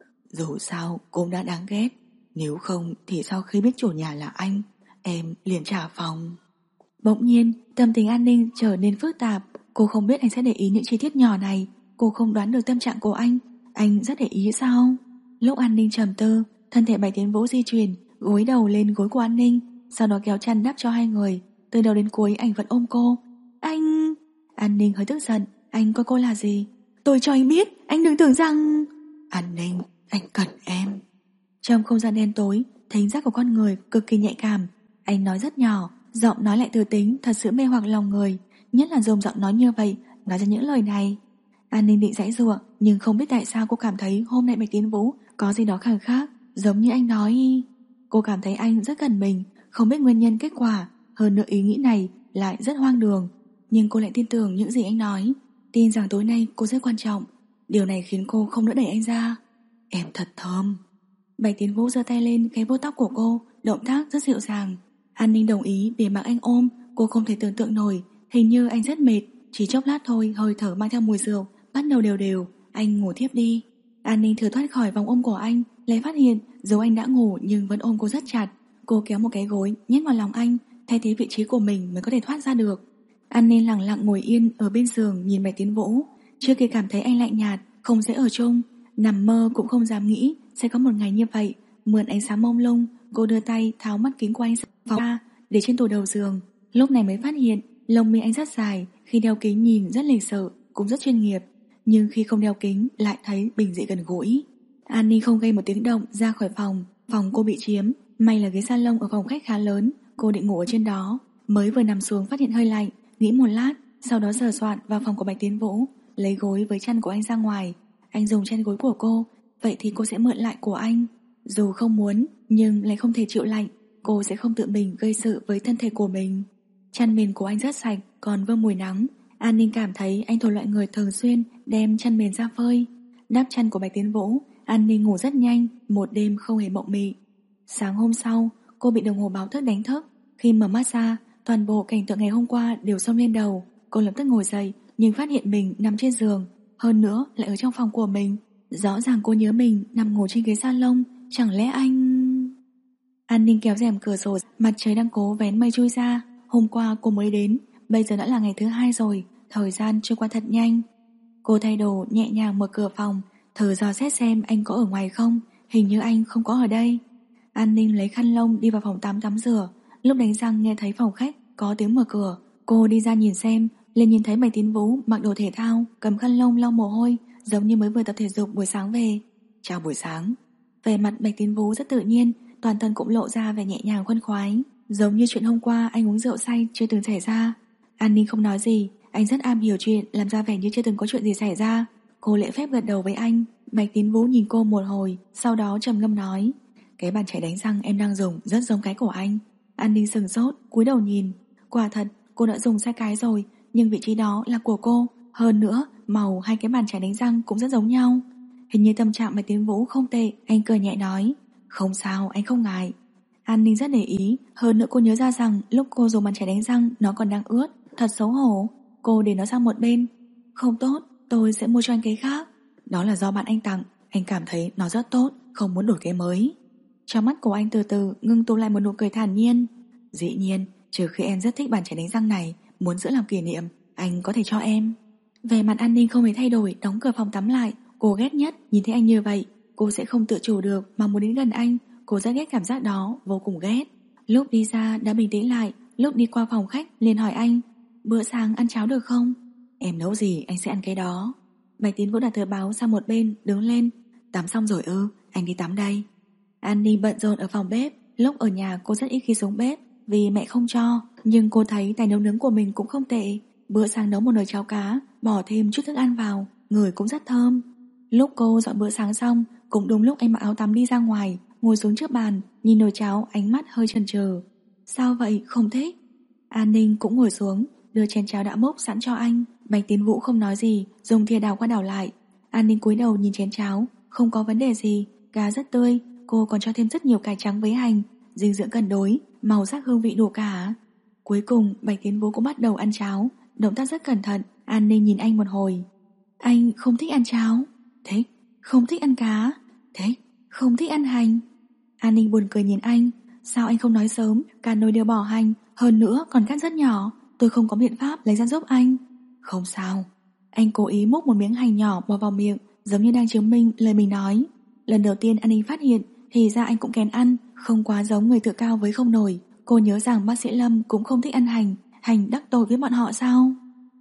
Dù sao cũng đã đáng ghét, nếu không thì sau khi biết chủ nhà là anh, em liền trả phòng. Bỗng nhiên tâm tình An Ninh trở nên phức tạp. Cô không biết anh sẽ để ý những chi tiết nhỏ này. Cô không đoán được tâm trạng của anh rất để ý sao? Lúc An Ninh trầm tư, thân thể Bạch Tiến Vũ di chuyển, gối đầu lên gối của An Ninh, sau đó kéo chăn đắp cho hai người. Từ đầu đến cuối anh vẫn ôm cô. Anh... An Ninh hơi tức giận. Anh coi cô là gì? Tôi cho anh biết, anh đừng tưởng rằng... An Ninh, anh cần em. Trong không gian đen tối, thính giác của con người cực kỳ nhạy cảm. Anh nói rất nhỏ, giọng nói lại từ tính, thật sự mê hoặc lòng người. Nhất là dùng giọng nói như vậy, nói ra những lời này. An Ninh định giãy giụa, nhưng không biết tại sao cô cảm thấy hôm nay Bạch Tiến Vũ có gì đó khăng khác, giống như anh nói. Cô cảm thấy anh rất gần mình, không biết nguyên nhân kết quả. Hơn nữa ý nghĩ này lại rất hoang đường, nhưng cô lại tin tưởng những gì anh nói, tin rằng tối nay cô rất quan trọng. Điều này khiến cô không nỡ đẩy anh ra. Em thật thơm. Bạch Tiến Vũ giơ tay lên ghé vuốt tóc của cô, động tác rất dịu dàng. An Ninh đồng ý để mặc anh ôm. Cô không thể tưởng tượng nổi, hình như anh rất mệt. Chỉ chốc lát thôi, hơi thở mang theo mùi rượu bắt đầu đều đều, anh ngủ thiếp đi. An Ninh thử thoát khỏi vòng ôm của anh, lại phát hiện dẫu anh đã ngủ nhưng vẫn ôm cô rất chặt. Cô kéo một cái gối nhét vào lòng anh, thay thế vị trí của mình mới có thể thoát ra được. An Ninh lặng lặng ngồi yên ở bên giường nhìn Bạch Tiến Vũ. Trước khi cảm thấy anh lạnh nhạt, không dễ ở chung, nằm mơ cũng không dám nghĩ sẽ có một ngày như vậy. Mượn ánh sáng mông lung, cô đưa tay tháo mắt kính của anh ra để trên tủ đầu giường. Lúc này mới phát hiện lông mi anh rất dài, khi đeo kính nhìn rất lịch sự, cũng rất chuyên nghiệp, nhưng khi không đeo kính lại thấy bình dị gần gũi. An Ninh không gây một tiếng động ra khỏi phòng. Phòng cô bị chiếm, may là ghế salon ở phòng khách khá lớn, cô định ngủ ở trên đó. Mới vừa nằm xuống phát hiện hơi lạnh, nghĩ một lát, sau đó sờ soạn vào phòng của Bạch Tiến Vũ, lấy gối với chăn của anh ra ngoài. Anh dùng chăn gối của cô, vậy thì cô sẽ mượn lại của anh. Dù không muốn, nhưng lại không thể chịu lạnh, cô sẽ không tự mình gây sự với thân thể của mình. Chăn mền của anh rất sạch, còn vương mùi nắng. An Ninh cảm thấy anh thuộc loại người thường xuyên đem chăn mền ra phơi. Đắp chăn của Bạch Tiến Vũ, An Ninh ngủ rất nhanh, một đêm không hề mộng mị. Sáng hôm sau, cô bị đồng hồ báo thức đánh thức. Khi mở mắt ra, toàn bộ cảnh tượng ngày hôm qua đều xông lên đầu. Cô lập tức ngồi dậy, nhưng phát hiện mình nằm trên giường, hơn nữa lại ở trong phòng của mình. Rõ ràng cô nhớ mình nằm ngủ trên ghế salon. Chẳng lẽ anh... An Ninh kéo rèm cửa sổ, mặt trời đang cố vén mây chui ra. Hôm qua cô mới đến, bây giờ đã là ngày thứ 2 rồi. Thời gian trôi qua thật nhanh. Cô thay đồ nhẹ nhàng mở cửa phòng, thử dò xét xem anh có ở ngoài không. Hình như anh không có ở đây. An Ninh lấy khăn lông đi vào phòng tắm tắm rửa. Lúc đánh răng nghe thấy phòng khách có tiếng mở cửa. Cô đi ra nhìn xem, liền nhìn thấy Bạch Tiến Vũ mặc đồ thể thao, cầm khăn lông lau mồ hôi, giống như mới vừa tập thể dục buổi sáng về. Chào buổi sáng. Về mặt Bạch Tiến Vũ rất tự nhiên, toàn thân cũng lộ ra vẻ nhẹ nhàng khoan khoái, giống như chuyện hôm qua anh uống rượu say chưa từng xảy ra. An Ninh không nói gì, anh rất am hiểu chuyện, làm ra vẻ như chưa từng có chuyện gì xảy ra. Cô lễ phép gật đầu với anh. Bạch Tiến Vũ nhìn cô một hồi, sau đó trầm ngâm nói: cái bàn chải đánh răng em đang dùng rất giống cái của anh. An Ninh sừng sốt, cúi đầu nhìn. Quả thật, cô đã dùng sai cái rồi, nhưng vị trí đó là của cô. Hơn nữa, màu hai cái bàn chải đánh răng cũng rất giống nhau. Hình như tâm trạng Bạch Tiến Vũ không tệ. Anh cười nhẹ nói: không sao, anh không ngại. An Ninh rất để ý. Hơn nữa cô nhớ ra rằng lúc cô dùng bàn chải đánh răng nó còn đang ướt. Thật xấu hổ. Cô để nó sang một bên. Không tốt, tôi sẽ mua cho anh cái khác. Đó là do bạn anh tặng. Anh cảm thấy nó rất tốt, không muốn đổi cái mới. Trong mắt của anh từ từ ngưng tụ lại một nụ cười thản nhiên. Dĩ nhiên, trừ khi em rất thích bàn chải đánh răng này, muốn giữ làm kỷ niệm, anh có thể cho em. Về mặt An Ninh không hề thay đổi, đóng cửa phòng tắm lại. Cô ghét nhất nhìn thấy anh như vậy. Cô sẽ không tự chủ được mà muốn đến gần anh. Cô rất ghét cảm giác đó, vô cùng ghét. Lúc đi ra đã bình tĩnh lại. Lúc đi qua phòng khách liền hỏi anh: bữa sáng ăn cháo được không? Em nấu gì anh sẽ ăn cái đó. Bạch Tiến Vũ đặt tờ báo sang một bên, đứng lên. Tắm xong rồi ư? Anh đi tắm đây. An Ninh bận rộn ở phòng bếp. Lúc ở nhà cô rất ít khi xuống bếp vì mẹ không cho, nhưng cô thấy tài nấu nướng của mình cũng không tệ. Bữa sáng nấu một nồi cháo cá, bỏ thêm chút thức ăn vào, người cũng rất thơm. Lúc cô dọn bữa sáng xong, cũng đúng lúc anh mặc áo tắm đi ra ngoài, ngồi xuống trước bàn, nhìn nồi cháo, ánh mắt hơi chần chừ. Sao vậy, không thích? An Ninh cũng ngồi xuống, đưa chén cháo đã múc sẵn cho anh. Bạch Tiến Vũ không nói gì, dùng thìa đảo qua đảo lại. An Ninh cúi đầu nhìn chén cháo, không có vấn đề gì, cá rất tươi, cô còn cho thêm rất nhiều cải trắng với hành, dinh dưỡng cân đối, màu sắc hương vị đủ cả. Cuối cùng Bạch Tiến Vũ cũng bắt đầu ăn cháo, động tác rất cẩn thận. An Ninh nhìn anh một hồi. Anh không thích ăn cháo? Thích. Không thích ăn cá? Thích. Không thích ăn hành? An Ninh buồn cười nhìn anh. Sao anh không nói sớm? Cả nồi đều bỏ hành, hơn nữa còn cắt rất nhỏ. Tôi không có biện pháp lấy ra giúp anh. Không sao. Anh cố ý múc một miếng hành nhỏ bỏ vào miệng, giống như đang chứng minh lời mình nói. Lần đầu tiên An Ninh phát hiện thì ra anh cũng kén ăn, không quá giống người tự cao với không nổi. Cô nhớ rằng bác sĩ Lâm cũng không thích ăn hành đắc tội với bọn họ sao?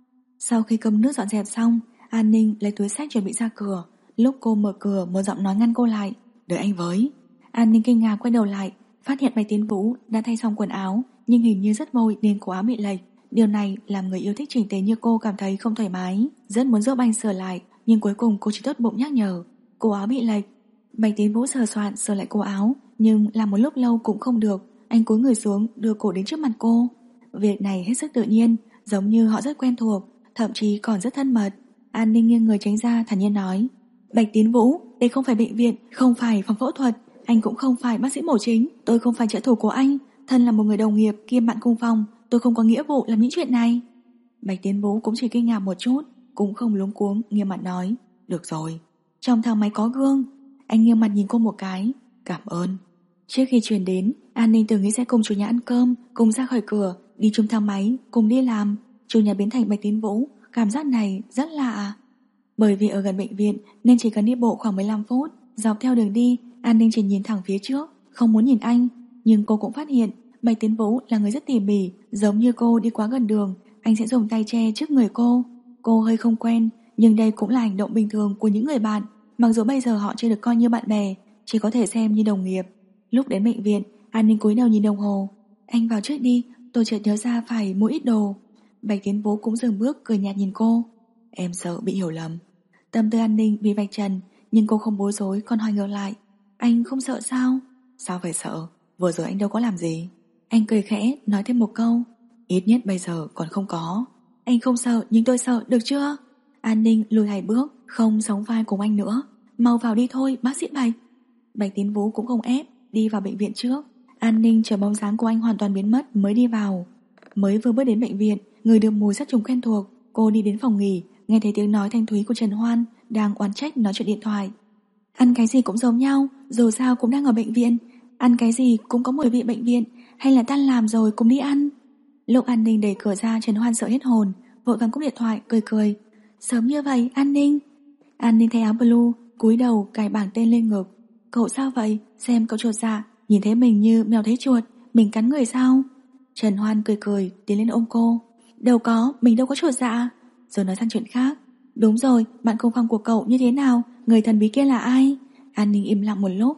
Sau khi cơm nước dọn dẹp xong, An Ninh lấy túi xách chuẩn bị ra cửa. Lúc cô mở cửa, một giọng nói ngăn cô lại: đợi anh với. An Ninh kinh ngạc quay đầu lại, phát hiện Bạch Tiến Vũ đã thay xong quần áo, nhưng hình như rất vội nên cổ áo bị lệch. Điều này làm người yêu thích chỉnh tề như cô cảm thấy không thoải mái, rất muốn giúp anh sửa lại, nhưng cuối cùng cô chỉ tốt bụng nhắc nhở: cổ áo bị lệch. Bạch Tiến Vũ sờ soạn sửa lại cổ áo, nhưng làm một lúc lâu cũng không được. Anh cúi người xuống đưa cổ đến trước mặt cô. Việc này hết sức tự nhiên, giống như họ rất quen thuộc, thậm chí còn rất thân mật. An Ninh nghiêng người tránh ra, thản nhiên nói: Bạch Tiến Vũ, đây không phải bệnh viện, không phải phòng phẫu thuật, anh cũng không phải bác sĩ mổ chính, tôi không phải trợ thủ của anh. Thân là một người đồng nghiệp kiêm bạn cùng phòng, tôi không có nghĩa vụ làm những chuyện này. Bạch Tiến Vũ cũng chỉ kinh ngạc một chút, cũng không luống cuống, nghiêm mặt nói: được rồi. Trong thang máy có gương. Anh nghiêng mặt nhìn cô một cái: cảm ơn. Trước khi chuyển đến, An Ninh từng nghĩ sẽ cùng chủ nhà ăn cơm, cùng ra khỏi cửa, đi chung thang máy, cùng đi làm. Chủ nhà biến thành Bạch Tiến Vũ, cảm giác này rất lạ. Bởi vì ở gần bệnh viện nên chỉ cần đi bộ khoảng 15 phút. Dọc theo đường đi, An Ninh chỉ nhìn thẳng phía trước, không muốn nhìn anh. Nhưng cô cũng phát hiện Bạch Tiến Vũ là người rất tỉ mỉ, giống như cô đi quá gần đường, anh sẽ dùng tay che trước người cô. Cô hơi không quen, nhưng đây cũng là hành động bình thường của những người bạn. Mặc dù bây giờ họ chưa được coi như bạn bè, chỉ có thể xem như đồng nghiệp. Lúc đến bệnh viện, An Ninh cúi đầu nhìn đồng hồ. Anh vào trước đi, tôi chợt nhớ ra phải mua ít đồ. Bạch Tiến Vũ cũng dừng bước, cười nhạt nhìn cô. Em sợ bị hiểu lầm. Tâm tư An Ninh bị vạch trần, nhưng cô không bối rối, còn hỏi ngược lại: anh không sợ sao? Sao phải sợ? Vừa rồi anh đâu có làm gì. Anh cười khẽ, nói thêm một câu: ít nhất bây giờ còn không có. Anh không sợ, nhưng tôi sợ, được chưa? An Ninh lùi 2 bước, không sống vai cùng anh nữa. Mau vào đi thôi, bác sĩ Bạch. Bạch Tiến Vũ cũng không ép, đi vào bệnh viện trước. An Ninh chờ bóng dáng của anh hoàn toàn biến mất mới đi vào. Mới vừa bước đến bệnh viện, người được mùi sát trùng quen thuộc. Cô đi đến phòng nghỉ, nghe thấy tiếng nói thanh thúy của Trần Hoan đang oán trách nói chuyện điện thoại. Ăn cái gì cũng giống nhau, dù sao cũng đang ở bệnh viện. Ăn cái gì cũng có mùi vị bệnh viện, hay là tan làm rồi cùng đi ăn. Lúc An Ninh đẩy cửa ra, Trần Hoan sợ hết hồn, vội vàng cúp điện thoại, cười cười. Sớm như vậy, An Ninh. An Ninh thay áo blue, cúi đầu cài bảng tên lên ngực. Cậu sao vậy? Xem cậu chột dạ, nhìn thấy mình như mèo thấy chuột, mình cắn người sao? Trần Hoan cười cười tiến lên ôm cô. Đâu có, mình đâu có chột dạ. Rồi nói sang chuyện khác. Đúng rồi, bạn cùng phòng của cậu như thế nào? Người thần bí kia là ai? An Ninh im lặng một lúc.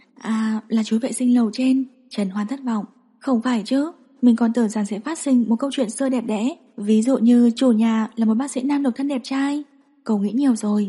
À, là chú vệ sinh lầu trên. Trần Hoan thất vọng. Không phải chứ, mình còn tưởng rằng sẽ phát sinh một câu chuyện xưa đẹp đẽ, ví dụ như chủ nhà là một bác sĩ nam độc thân đẹp trai. Cậu nghĩ nhiều rồi.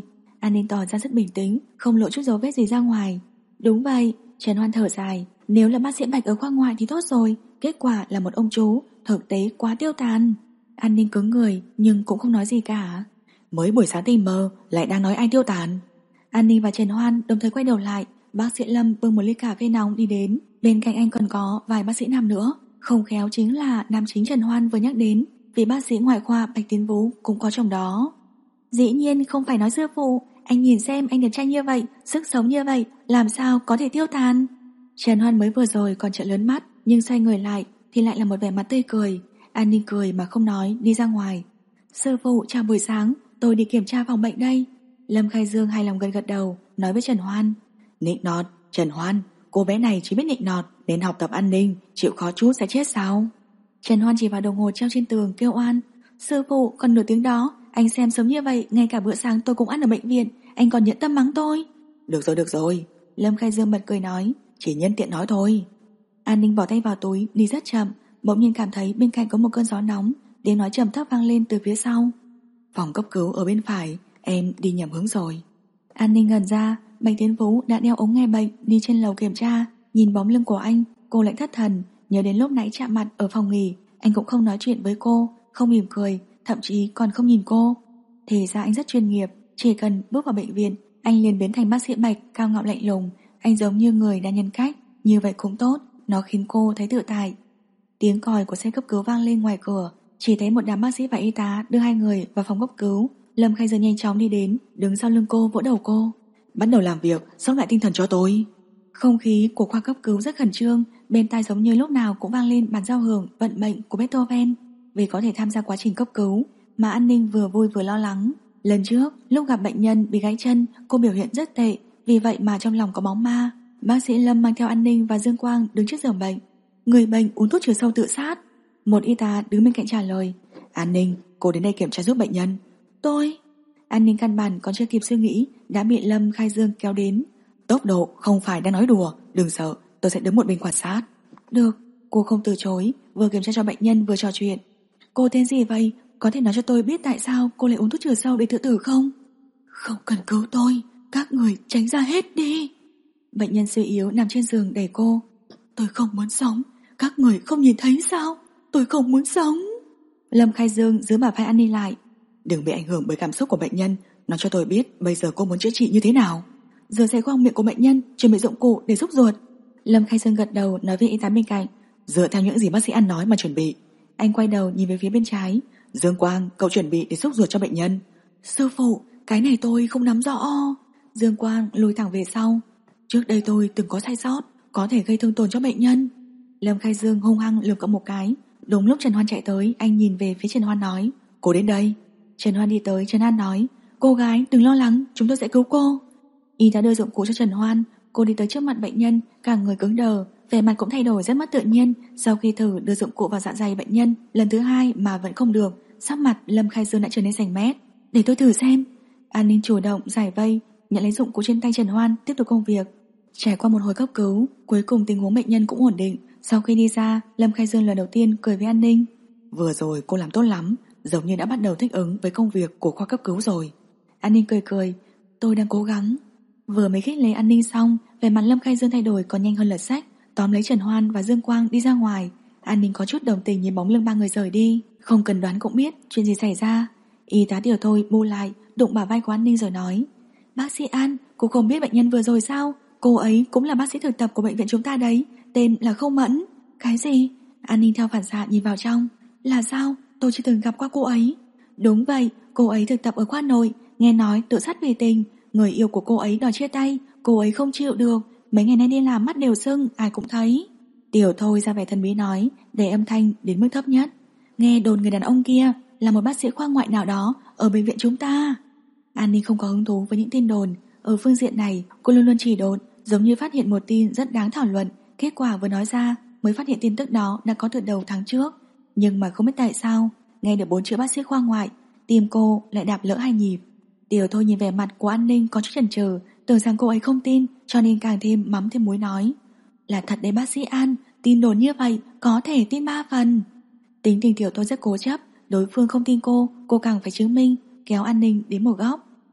An Ninh tỏ ra rất bình tĩnh, không lộ chút dấu vết gì ra ngoài. Đúng vậy, Trần Hoan thở dài. Nếu là bác sĩ Bạch ở khoa ngoại thì tốt rồi, kết quả là một ông chú, thực tế quá tiêu tàn. An Ninh cứng người nhưng cũng không nói gì cả. Mới buổi sáng tình mơ lại đang nói anh tiêu tàn. An Ninh và Trần Hoan đồng thời quay đầu lại. Bác sĩ Lâm bưng một ly cà phê nóng đi đến. Bên cạnh anh còn có vài bác sĩ nam nữa. Không khéo chính là nam chính Trần Hoan vừa nhắc đến, vì bác sĩ ngoại khoa Bạch Tiến Vũ cũng có trong đó. Dĩ nhiên không phải nói sư phụ. Anh nhìn xem anh đẹp trai như vậy, sức sống như vậy, làm sao có thể tiêu tàn. Trần Hoan mới vừa rồi còn trợn lớn mắt, nhưng xoay người lại thì lại là một vẻ mặt tươi cười. An Ninh cười mà không nói, đi ra ngoài. Sư phụ chào buổi sáng, tôi đi kiểm tra phòng bệnh đây. Lâm Khai Dương hài lòng gật đầu, nói với Trần Hoan. Nịnh nọt, Trần Hoan, cô bé này chỉ biết nịnh nọt, nên học tập an ninh, chịu khó chút sẽ chết sao? Trần Hoan chỉ vào đồng hồ treo trên tường kêu oan. Sư phụ, còn nửa tiếng đó, anh xem sớm như vậy, ngay cả bữa sáng tôi cũng ăn ở bệnh viện, anh còn nhẫn tâm mắng tôi. Được rồi. Lâm Khai Dương bật cười nói, chỉ nhân tiện nói thôi. An Ninh bỏ tay vào túi, đi rất chậm, bỗng nhiên cảm thấy bên cạnh có một cơn gió nóng, tiếng nói trầm thấp vang lên từ phía sau. Phòng cấp cứu ở bên phải, em đi nhầm hướng rồi. An Ninh ngẩn ra, Bạch Tiến Vũ đã đeo ống nghe bệnh đi trên lầu kiểm tra. Nhìn bóng lưng của anh, cô lại thất thần, nhớ đến lúc nãy chạm mặt ở phòng nghỉ, anh cũng không nói chuyện với cô, không mỉm cười, thậm chí còn không nhìn cô. Thì ra anh rất chuyên nghiệp, chỉ cần bước vào bệnh viện, anh liền biến thành bác sĩ Bạch cao ngạo lạnh lùng. Anh giống như người đa nhân cách, như vậy cũng tốt, nó khiến cô thấy tự tại. Tiếng còi của xe cấp cứu vang lên ngoài cửa, chỉ thấy một đám bác sĩ và y tá đưa hai người vào phòng cấp cứu. Lâm Khai Dương nhanh chóng đi đến, đứng sau lưng cô vỗ đầu cô. Bắt đầu làm việc, sốc lại tinh thần cho tôi. Không khí của khoa cấp cứu rất khẩn trương, bên tai giống như lúc nào cũng vang lên bản giao hưởng vận mệnh của Beethoven. Vì có thể tham gia quá trình cấp cứu mà An Ninh vừa vui vừa lo lắng. Lần trước, lúc gặp bệnh nhân bị gãy chân, cô biểu hiện rất tệ, vì vậy mà trong lòng có bóng ma. Bác sĩ Lâm mang theo An Ninh và Dương Quang đứng trước giường bệnh. Người bệnh uống thuốc trừ sâu tự sát. Một y tá đứng bên cạnh trả lời. An Ninh, cô đến đây kiểm tra giúp bệnh nhân. Tôi... An Ninh căn bản còn chưa kịp suy nghĩ đã bị Lâm Khai Dương kéo đến. Tốc độ không phải đang nói đùa, đừng sợ, tôi sẽ đứng một bên quan sát. Được, cô không từ chối, vừa kiểm tra cho bệnh nhân vừa trò chuyện. Cô tên gì vậy? Có thể nói cho tôi biết tại sao cô lại uống thuốc trừ sâu để tự tử không? Không cần cứu tôi, các người tránh ra hết đi. Bệnh nhân suy yếu nằm trên giường đẩy cô. Tôi không muốn sống, các người không nhìn thấy sao? Tôi không muốn sống. Lâm Khai Dương giữ bả vai An Ninh lại. Đừng bị ảnh hưởng bởi cảm xúc của bệnh nhân, nói cho tôi biết bây giờ cô muốn chữa trị như thế nào. Rửa sạch khoang miệng của bệnh nhân, chuẩn bị dụng cụ để xúc ruột. Lâm Khai Dương gật đầu nói với y tá bên cạnh. Dựa theo những gì bác sĩ ăn nói mà chuẩn bị. Anh quay đầu nhìn về phía bên trái. Dương Quang, cậu chuẩn bị để xúc ruột cho bệnh nhân. Sư phụ, cái này tôi không nắm rõ. Dương Quang lùi thẳng về sau. Trước đây tôi từng có sai sót, có thể gây thương tổn cho bệnh nhân. Lâm Khai Dương hung hăng lườm cậu một cái. Đúng lúc Trần Hoan chạy tới, anh nhìn về phía Trần Hoan nói. Cô đến đây. Trần Hoan đi tới, Trần An nói. Cô gái đừng lo lắng, chúng tôi sẽ cứu cô. Y đã đưa dụng cụ cho Trần Hoan. Cô đi tới trước mặt bệnh nhân, cả người cứng đờ, vẻ mặt cũng thay đổi rất mất tự nhiên. Sau khi thử đưa dụng cụ vào dạ dày bệnh nhân lần thứ hai mà vẫn không được, sắc mặt Lâm Khai Dương đã trở nên xanh mét. Để tôi thử xem. An Ninh chủ động giải vây, nhận lấy dụng cụ trên tay Trần Hoan, tiếp tục công việc. Trải qua một hồi cấp cứu, cuối cùng tình huống bệnh nhân cũng ổn định. Sau khi đi ra, Lâm Khai Dương lần đầu tiên cười với An Ninh. Vừa rồi cô làm tốt lắm, giống như đã bắt đầu thích ứng với công việc của khoa cấp cứu rồi. An Ninh cười cười. Tôi đang cố gắng. Vừa mới khích lệ An Ninh xong, vẻ mặt Lâm Khai Dương thay đổi còn nhanh hơn lật sách, tóm lấy Trần Hoan và Dương Quang đi ra ngoài. An Ninh có chút đồng tình nhìn bóng lưng ba người rời đi, không cần đoán cũng biết chuyện gì xảy ra. Y tá Tiểu Thôi bu lại, đụng bả vai của An Ninh rồi nói. Bác sĩ An, cô không biết bệnh nhân vừa rồi sao? Cô ấy cũng là bác sĩ thực tập của bệnh viện chúng ta đấy, tên là Khâu Mẫn. Cái gì? An Ninh theo phản xạ nhìn vào trong. Là sao? Tôi chưa từng gặp qua cô ấy. Đúng vậy, cô ấy thực tập ở khoa nội, nghe nói tự sát vì tình. Người yêu của cô ấy đòi chia tay, cô ấy không chịu được. Mấy ngày nay đi làm mắt đều sưng, ai cũng thấy. Tiểu Thôi ra vẻ thần bí nói, để âm thanh đến mức thấp nhất. Nghe đồn người đàn ông kia là một bác sĩ khoa ngoại nào đó ở bệnh viện chúng ta. An Ninh không có hứng thú với những tin đồn. Ở phương diện này, cô luôn luôn chỉ độn, giống như phát hiện một tin rất đáng thảo luận. Kết quả vừa nói ra, mới phát hiện tin tức đó đã có từ đầu tháng trước. Nhưng mà không biết tại sao, nghe được 4 chữ bác sĩ khoa ngoại, tim cô lại đạp lỡ 2 nhịp. Tiểu Thôi nhìn vẻ mặt của An Ninh có chút chần chừ, tưởng rằng cô ấy không tin, cho nên càng thêm mắm thêm muối nói. Là thật đấy bác sĩ An, tin đồn như vậy có thể tin 3 phần. Tính tình Tiểu Thôi rất cố chấp, đối phương không tin cô càng phải chứng minh, kéo An Ninh đến một góc.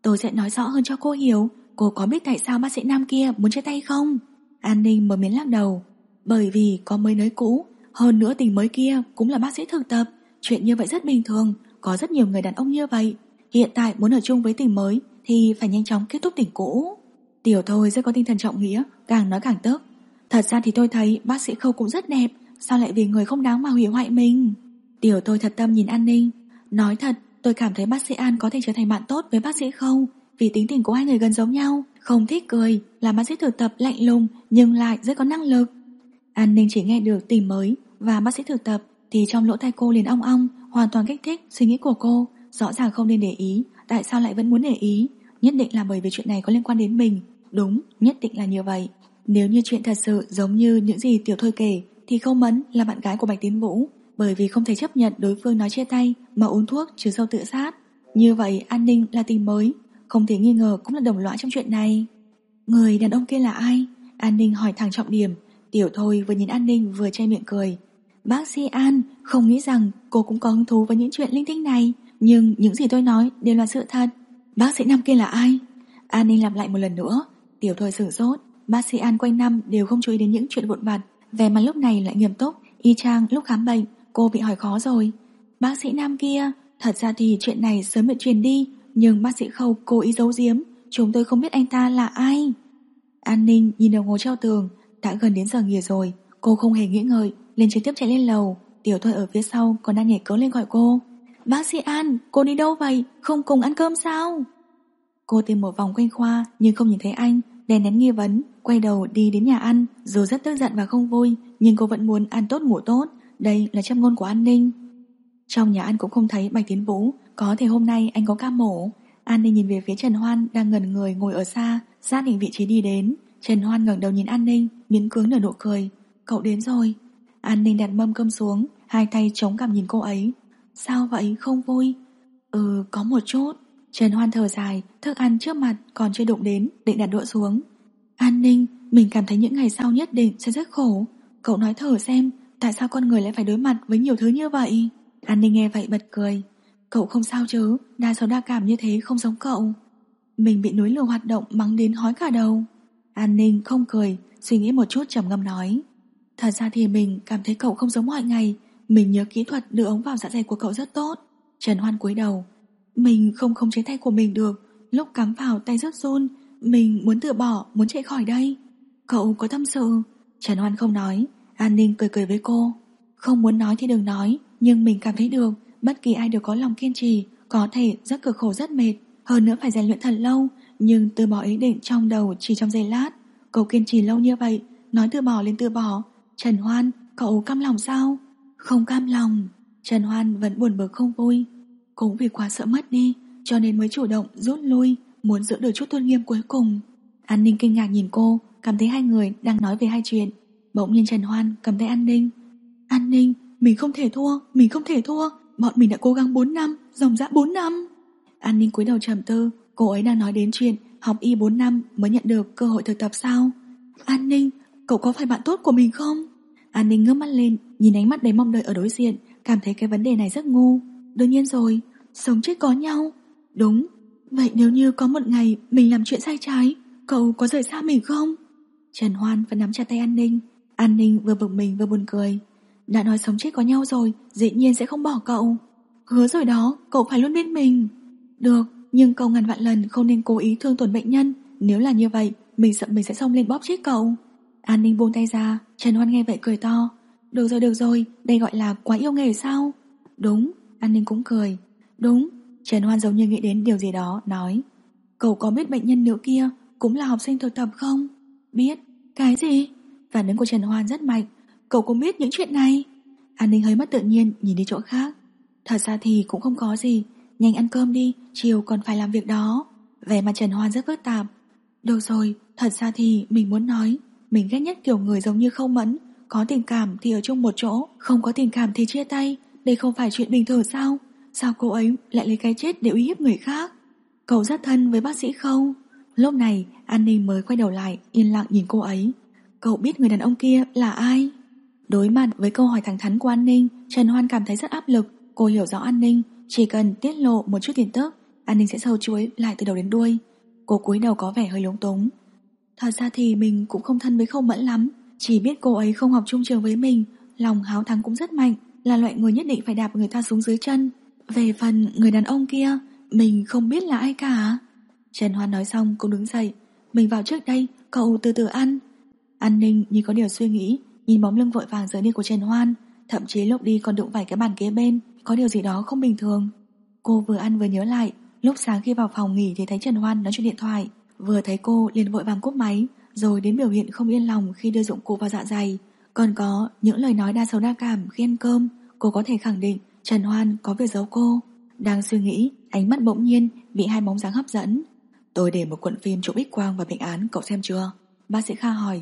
Tôi sẽ nói rõ hơn cho cô hiểu. Cô có biết tại sao bác sĩ nam kia muốn chia tay không? An Ninh mở miệng lắc đầu. Bởi vì có mới nới cũ, hơn nữa tình mới kia cũng là bác sĩ thực tập. Chuyện như vậy rất bình thường, có rất nhiều người đàn ông như vậy. Hiện tại muốn ở chung với tình mới thì phải nhanh chóng kết thúc tình cũ. Tiểu Thôi rất có tinh thần trọng nghĩa, càng nói càng tức. Thật ra thì tôi thấy bác sĩ Khâu cũng rất đẹp, sao lại vì người không đáng mà hủy hoại mình? Tiểu Tôi thật tâm nhìn An Ninh. Nói thật, tôi cảm thấy bác sĩ An có thể trở thành bạn tốt với bác sĩ Khâu, vì tính tình của hai người gần giống nhau, không thích cười, là bác sĩ thực tập lạnh lùng nhưng lại rất có năng lực. An Ninh chỉ nghe được tình mới và bác sĩ thực tập thì trong lỗ tai cô liền ong ong, hoàn toàn kích thích suy nghĩ của cô. Rõ ràng không nên để ý, tại sao lại vẫn muốn để ý? Nhất định là bởi vì chuyện này có liên quan đến mình. Đúng, nhất định là như vậy. Nếu như chuyện thật sự giống như những gì Tiểu Thôi kể thì Khâu Mẫn là bạn gái của Bạch Tiến Vũ, bởi vì không thể chấp nhận đối phương nói chia tay mà uống thuốc trừ sâu tự sát. Như vậy An Ninh là tình mới, không thể nghi ngờ cũng là đồng lõa trong chuyện này. Người đàn ông kia là ai? An Ninh hỏi thẳng trọng điểm. Tiểu Thôi vừa nhìn An Ninh vừa che miệng cười. Bác sĩ An, không nghĩ rằng cô cũng có hứng thú với những chuyện linh tinh này, nhưng những gì tôi nói đều là sự thật. Bác sĩ nam kia là ai? An Ninh lặp lại một lần nữa. Tiểu Thôi sửng sốt. Bác sĩ An quanh năm đều không chú ý đến những chuyện vụn vặt, vẻ mặt lúc này lại nghiêm túc, y chang lúc khám bệnh. Cô bị hỏi khó rồi. Bác sĩ nam kia, thật ra thì chuyện này sớm bị truyền đi, nhưng bác sĩ Khâu cố ý giấu giếm, chúng tôi không biết anh ta là ai. An Ninh nhìn đồng hồ treo tường, đã gần đến giờ nghỉ rồi. Cô không hề nghĩ ngợi, liền trực tiếp chạy lên lầu. Tiểu Thôi ở phía sau còn đang nhảy cẫng lên gọi cô. Bác sĩ An, cô đi đâu vậy? Không cùng ăn cơm sao? Cô tìm một vòng quanh khoa nhưng không nhìn thấy anh, đè nén nghi vấn, quay đầu đi đến nhà ăn. Dù rất tức giận và không vui, nhưng cô vẫn muốn ăn tốt ngủ tốt. Đây là châm ngôn của An Ninh. Trong nhà ăn cũng không thấy Bạch Tiến Vũ, có thể hôm nay anh có ca mổ. An Ninh nhìn về phía Trần Hoan đang ngẩn người ngồi ở xa, xác định vị trí đi đến. Trần Hoan ngẩng đầu nhìn An Ninh, miễn cưỡng nở nụ cười. Cậu đến rồi. An Ninh đặt mâm cơm xuống, hai tay chống cằm nhìn cô ấy. Sao vậy, không vui? Có một chút. Trần Hoan thở dài, thức ăn trước mặt còn chưa đụng đến, định đặt đũa xuống. An Ninh, mình cảm thấy những ngày sau nhất định sẽ rất khổ. Cậu nói thử xem, tại sao con người lại phải đối mặt với nhiều thứ như vậy? An Ninh nghe vậy bật cười. Cậu không sao chứ, đa số đa cảm như thế không giống cậu. Mình bị núi lửa hoạt động mắng đến hói cả đầu. An Ninh không cười, suy nghĩ một chút trầm ngâm nói. Thật ra thì mình cảm thấy cậu không giống mọi ngày. Mình nhớ kỹ thuật đưa ống vào dạ dày của cậu rất tốt. Trần Hoan cúi đầu. Mình không khống chế tay của mình được, lúc cắm vào tay rất run. Mình muốn từ bỏ, muốn chạy khỏi đây. Cậu có tâm sự? Trần Hoan không nói. An Ninh cười cười với cô. Không muốn nói thì đừng nói, nhưng mình cảm thấy được, bất kỳ ai đều có lòng kiên trì, có thể rất cực khổ rất mệt, hơn nữa phải rèn luyện thật lâu, nhưng từ bỏ ý định trong đầu chỉ trong giây lát. Cậu kiên trì lâu như vậy, nói từ bỏ lên từ bỏ. Trần Hoan, cậu cam lòng sao? Không cam lòng. Trần Hoan vẫn buồn bực không vui. Cũng vì quá sợ mất đi, cho nên mới chủ động rút lui, muốn giữ được chút tôn nghiêm cuối cùng. An Ninh kinh ngạc nhìn cô, cảm thấy hai người đang nói về hai chuyện. Bỗng nhiên Trần Hoan cầm tay An Ninh. An Ninh, mình không thể thua, mình không thể thua. Bọn mình đã cố gắng 4 năm, dòng dã 4 năm. An Ninh cúi đầu trầm tư, cô ấy đang nói đến chuyện học y 4 năm mới nhận được cơ hội thực tập sao? An Ninh, cậu có phải bạn tốt của mình không? An Ninh ngước mắt lên, nhìn ánh mắt đầy mong đợi ở đối diện, cảm thấy cái vấn đề này rất ngu. Đương nhiên rồi, sống chết có nhau. Đúng, vậy nếu như có một ngày mình làm chuyện sai trái, cậu có rời xa mình không? Trần Hoan vẫn nắm chặt tay An Ninh. An Ninh vừa bực mình vừa buồn cười. Đã nói sống chết có nhau rồi, dĩ nhiên sẽ không bỏ cậu. Hứa rồi đó, cậu phải luôn bên mình. Được, nhưng cậu ngàn vạn lần không nên cố ý thương tổn bệnh nhân. Nếu là như vậy, mình sợ mình sẽ xông lên bóp chết cậu. An Ninh buông tay ra. Trần Hoan nghe vậy cười to. Được rồi, đây gọi là quá yêu nghề sao? Đúng, An Ninh cũng cười. Đúng, Trần Hoan giống như nghĩ đến điều gì đó, nói. Cậu có biết bệnh nhân nữ kia cũng là học sinh thực tập không? Biết. Cái gì? Phản ứng của Trần Hoan rất mạnh. Cậu cũng biết những chuyện này? An Ninh hơi mất tự nhiên nhìn đi chỗ khác. Thật ra thì cũng không có gì, nhanh ăn cơm đi, chiều còn phải làm việc đó. Vẻ mặt Trần Hoan rất phức tạp. Được rồi, thật ra thì mình muốn nói, mình ghét nhất kiểu người giống như Khâu Mẫn, có tình cảm thì ở chung một chỗ, không có tình cảm thì chia tay. Đây không phải chuyện bình thường sao? Sao cô ấy lại lấy cái chết để uy hiếp người khác? Cậu rất thân với bác sĩ Khâu. Lúc này An Ninh mới quay đầu lại, yên lặng nhìn cô ấy. Cậu biết người đàn ông kia là ai? Đối mặt với câu hỏi thẳng thắn của An Ninh, Trần Hoan cảm thấy rất áp lực. Cô hiểu rõ An Ninh, chỉ cần tiết lộ một chút tin tức, An Ninh sẽ sâu chuỗi lại từ đầu đến đuôi. Cô cúi đầu có vẻ hơi lúng túng. Thật ra thì mình cũng không thân với Khâu Mẫn lắm, chỉ biết cô ấy không học chung trường với mình, lòng háo thắng cũng rất mạnh, là loại người nhất định phải đạp người ta xuống dưới chân. Về phần người đàn ông kia, mình không biết là ai cả. Trần Hoan nói xong cũng đứng dậy. Mình vào trước đây, cậu từ từ ăn. An Ninh như có điều suy nghĩ, nhìn bóng lưng vội vàng rời đi của Trần Hoan, thậm chí lúc đi còn đụng phải cái bàn kế bên, có điều gì đó không bình thường. Cô vừa ăn vừa nhớ lại, lúc sáng khi vào phòng nghỉ thì thấy Trần Hoan nói chuyện điện thoại, vừa thấy cô liền vội vàng cúp máy, rồi đến biểu hiện không yên lòng khi đưa dụng cụ vào dạ dày, còn có những lời nói đa sầu đa cảm khi ăn cơm. Cô có thể khẳng định Trần Hoan có việc giấu cô. Đang suy nghĩ, ánh mắt bỗng nhiên bị hai bóng dáng hấp dẫn. Tôi để một cuộn phim chụp X quang và bệnh án, cậu xem chưa? Bác sĩ Kha hỏi.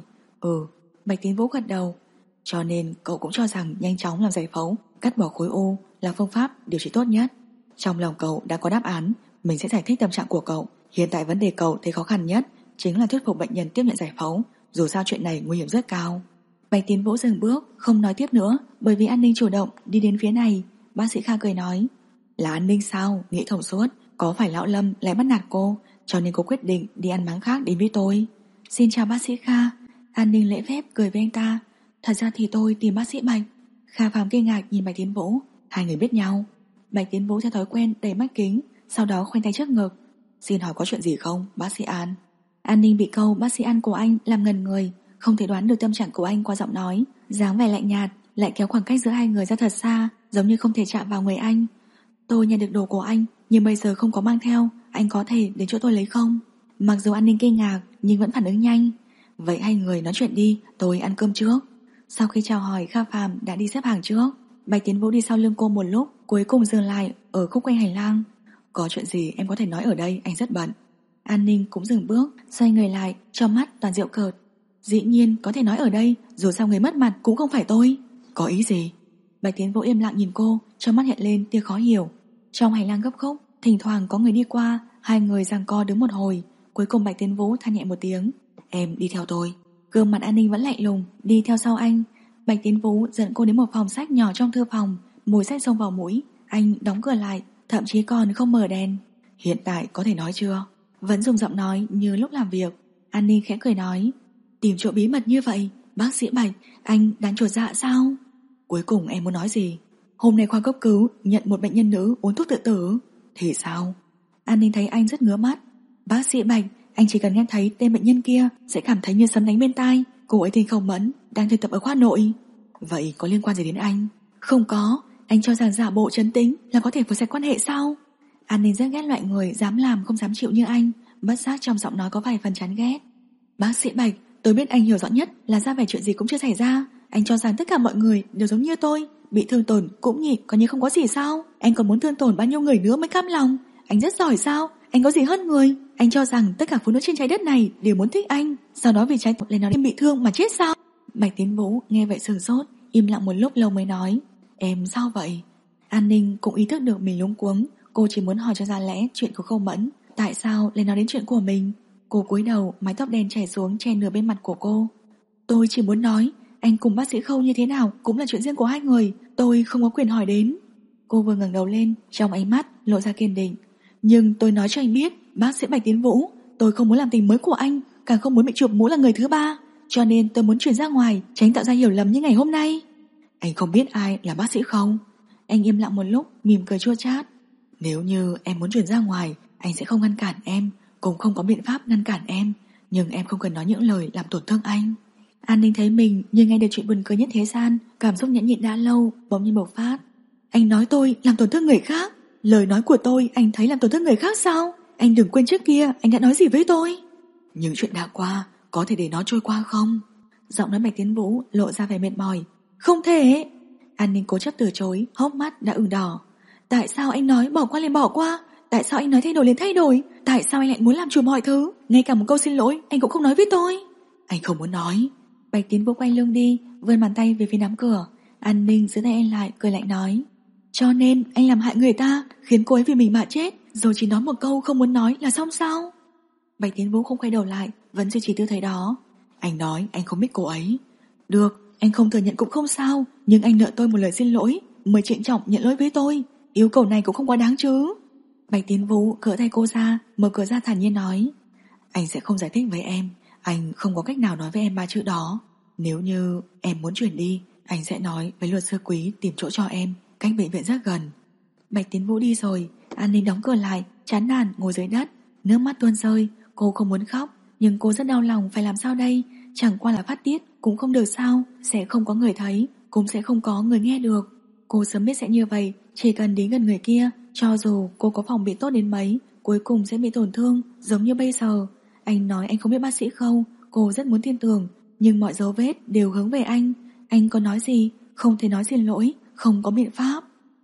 Bạch Tiến Vũ gật đầu. Cho nên cậu cũng cho rằng nhanh chóng làm giải phẫu, cắt bỏ khối u là phương pháp điều trị tốt nhất. Trong lòng cậu đã có đáp án, mình sẽ giải thích tâm trạng của cậu. Hiện tại vấn đề cậu thấy khó khăn nhất chính là thuyết phục bệnh nhân tiếp nhận giải phẫu, dù sao chuyện này nguy hiểm rất cao. Bạch Tiến Vũ dừng bước, không nói tiếp nữa, bởi vì An Ninh chủ động đi đến phía này. Bác sĩ Kha cười nói. Là An Ninh sao? Nghĩ thông suốt. Có phải Lão Lâm lại bắt nạt cô, cho nên cô quyết định đi ăn máng khác đến với tôi. Xin chào bác sĩ Kha. An Ninh lễ phép cười với anh ta. Thật ra thì tôi tìm bác sĩ Bạch. Kha Phàm kinh ngạc nhìn Bạch Tiến Vũ. Hai người biết nhau? Bạch Tiến Vũ theo thói quen đẩy mắt kính, sau đó khoanh tay trước ngực. Xin hỏi có chuyện gì không, bác sĩ An? An Ninh bị câu bác sĩ An của anh làm ngần người, không thể đoán được tâm trạng của anh qua giọng nói, dáng vẻ lạnh nhạt lại kéo khoảng cách giữa hai người ra thật xa, giống như không thể chạm vào người anh. Tôi nhận được đồ của anh, nhưng bây giờ không có mang theo, anh có thể đến chỗ tôi lấy không? Mặc dù An Ninh kinh ngạc nhưng vẫn phản ứng nhanh. Vậy hai người nói chuyện đi, tôi ăn cơm trước. Sau khi chào hỏi, Kha Phàm đã đi xếp hàng trước. Bạch Tiến Vũ đi sau lưng cô một lúc, cuối cùng dừng lại ở khúc quanh hành lang. Có chuyện gì em có thể nói ở đây, anh rất bận. An Ninh cũng dừng bước, xoay người lại, trong mắt toàn giễu cợt. Dĩ nhiên có thể nói ở đây, dù sao người mất mặt cũng không phải tôi. Có ý gì? Bạch Tiến Vũ im lặng nhìn cô, trong mắt hiện lên tia khó hiểu. Trong hành lang gấp khúc, thỉnh thoảng có người đi qua, hai người giằng co đứng một hồi, cuối cùng Bạch Tiến Vũ than nhẹ một tiếng. Em đi theo tôi. Gương mặt An Ninh vẫn lạnh lùng, đi theo sau anh. Bạch Tiến Vũ dẫn cô đến một phòng sách nhỏ trong thư phòng, mùi sách xông vào mũi. Anh đóng cửa lại, thậm chí còn không mở đèn. Hiện tại có thể nói chưa? Vẫn dùng giọng nói như lúc làm việc. An Ninh khẽ cười nói. Tìm chỗ bí mật như vậy, bác sĩ Bạch, anh đáng chột dạ sao? Cuối cùng em muốn nói gì? Hôm nay khoa cấp cứu nhận một bệnh nhân nữ uống thuốc tự tử. Thì sao? An Ninh thấy anh rất ngứa mắt. Bác sĩ Bạch, anh chỉ cần nghe thấy tên bệnh nhân kia sẽ cảm thấy như sấm đánh bên tai. Cô ấy tên Khâu Mẫn, đang thực tập ở khoa nội. Vậy có liên quan gì đến anh? Không có. Anh cho rằng giả bộ trấn tĩnh là có thể phủi sạch quan hệ sao? An Ninh rất ghét loại người dám làm không dám chịu như anh. Bất giác trong giọng nói có vài phần chán ghét. Bác sĩ Bạch, tôi biết anh hiểu rõ nhất là ra vẻ chuyện gì cũng chưa xảy ra. Anh cho rằng tất cả mọi người đều giống như tôi, bị thương tổn cũng nhịn, coi như không có gì sao? Anh còn muốn thương tổn bao nhiêu người nữa mới cam lòng? Anh rất giỏi sao? Anh có gì hơn người? Anh cho rằng tất cả phụ nữ trên trái đất này đều muốn thích anh, sau đó vì trái tim lại nói em bị thương mà chết sao? Bạch Tiến Vũ nghe vậy sửng sốt, im lặng một lúc lâu mới nói. Em sao vậy? An Ninh cũng ý thức được mình luống cuống. Cô chỉ muốn hỏi cho ra lẽ chuyện của Khâu Mẫn, tại sao lại nói đến chuyện của mình. Cô cúi đầu, mái tóc đen chảy xuống che nửa bên mặt của cô. Tôi chỉ muốn nói, anh cùng bác sĩ Khâu như thế nào cũng là chuyện riêng của hai người, tôi không có quyền hỏi đến. Cô vừa ngẩng đầu lên, trong ánh mắt lộ ra kiên định. Nhưng tôi nói cho anh biết, bác sĩ Bạch Tiến Vũ, tôi không muốn làm tình mới của anh, càng không muốn bị chụp mũ là người thứ ba, cho nên tôi muốn chuyển ra ngoài, tránh tạo ra hiểu lầm như ngày hôm nay. Anh không biết ai là bác sĩ không? Anh im lặng một lúc, mỉm cười chua chát. Nếu như em muốn chuyển ra ngoài, anh sẽ không ngăn cản em, cũng không có biện pháp ngăn cản em, nhưng em không cần nói những lời làm tổn thương anh. An Ninh thấy mình như nghe được chuyện buồn cười nhất thế gian, cảm xúc nhẫn nhịn đã lâu bỗng nhiên bộc phát. Anh nói tôi làm tổn thương người khác? Lời nói của tôi anh thấy làm tổn thương người khác sao? Anh đừng quên trước kia anh đã nói gì với tôi. Những chuyện đã qua, có thể để nó trôi qua không? Giọng nói Bạch Tiến Vũ lộ ra vẻ mệt mỏi. Không thể. An Ninh cố chấp từ chối, hốc mắt đã ửng đỏ. Tại sao anh nói bỏ qua liền bỏ qua? Tại sao anh nói thay đổi liền thay đổi? Tại sao anh lại muốn làm chủ mọi thứ? Ngay cả một câu xin lỗi anh cũng không nói với tôi. Anh không muốn nói. Bạch Tiến Vũ quay lưng đi, vươn bàn tay về phía nắm cửa. An Ninh giữ tay anh lại, cười lạnh nói. Cho nên anh làm hại người ta, khiến cô ấy vì mình mà chết, rồi chỉ nói một câu không muốn nói là xong sao? Bạch Tiến Vũ không quay đầu lại, vẫn duy trì tư thế đó. Anh nói anh không biết cô ấy. Được, anh không thừa nhận cũng không sao, nhưng anh nợ tôi một lời xin lỗi, mới trịnh trọng nhận lỗi với tôi. Yêu cầu này cũng không quá đáng chứ. Bạch Tiến Vũ cỡ tay cô ra, mở cửa ra thản nhiên nói: Anh sẽ không giải thích với em, anh không có cách nào nói với em 3 chữ đó. Nếu như em muốn chuyển đi, anh sẽ nói với luật sư Quý tìm chỗ cho em, cách bệnh viện rất gần. Bạch Tiến Vũ đi rồi, An Ninh đóng cửa lại, chán nản ngồi dưới đất, nước mắt tuôn rơi. Cô không muốn khóc, nhưng cô rất đau lòng, phải làm sao đây? Chẳng qua là phát tiết cũng không được sao? Sẽ không có người thấy, cũng sẽ không có người nghe được. Cô sớm biết sẽ như vậy, chỉ cần đến gần người kia, cho dù cô có phòng bị tốt đến mấy, cuối cùng sẽ bị tổn thương, giống như bây giờ. Anh nói anh không biết bác sĩ Khâu, cô rất muốn tin tưởng, nhưng mọi dấu vết đều hướng về anh. Anh có nói gì? Không thể nói xin lỗi, không có biện pháp.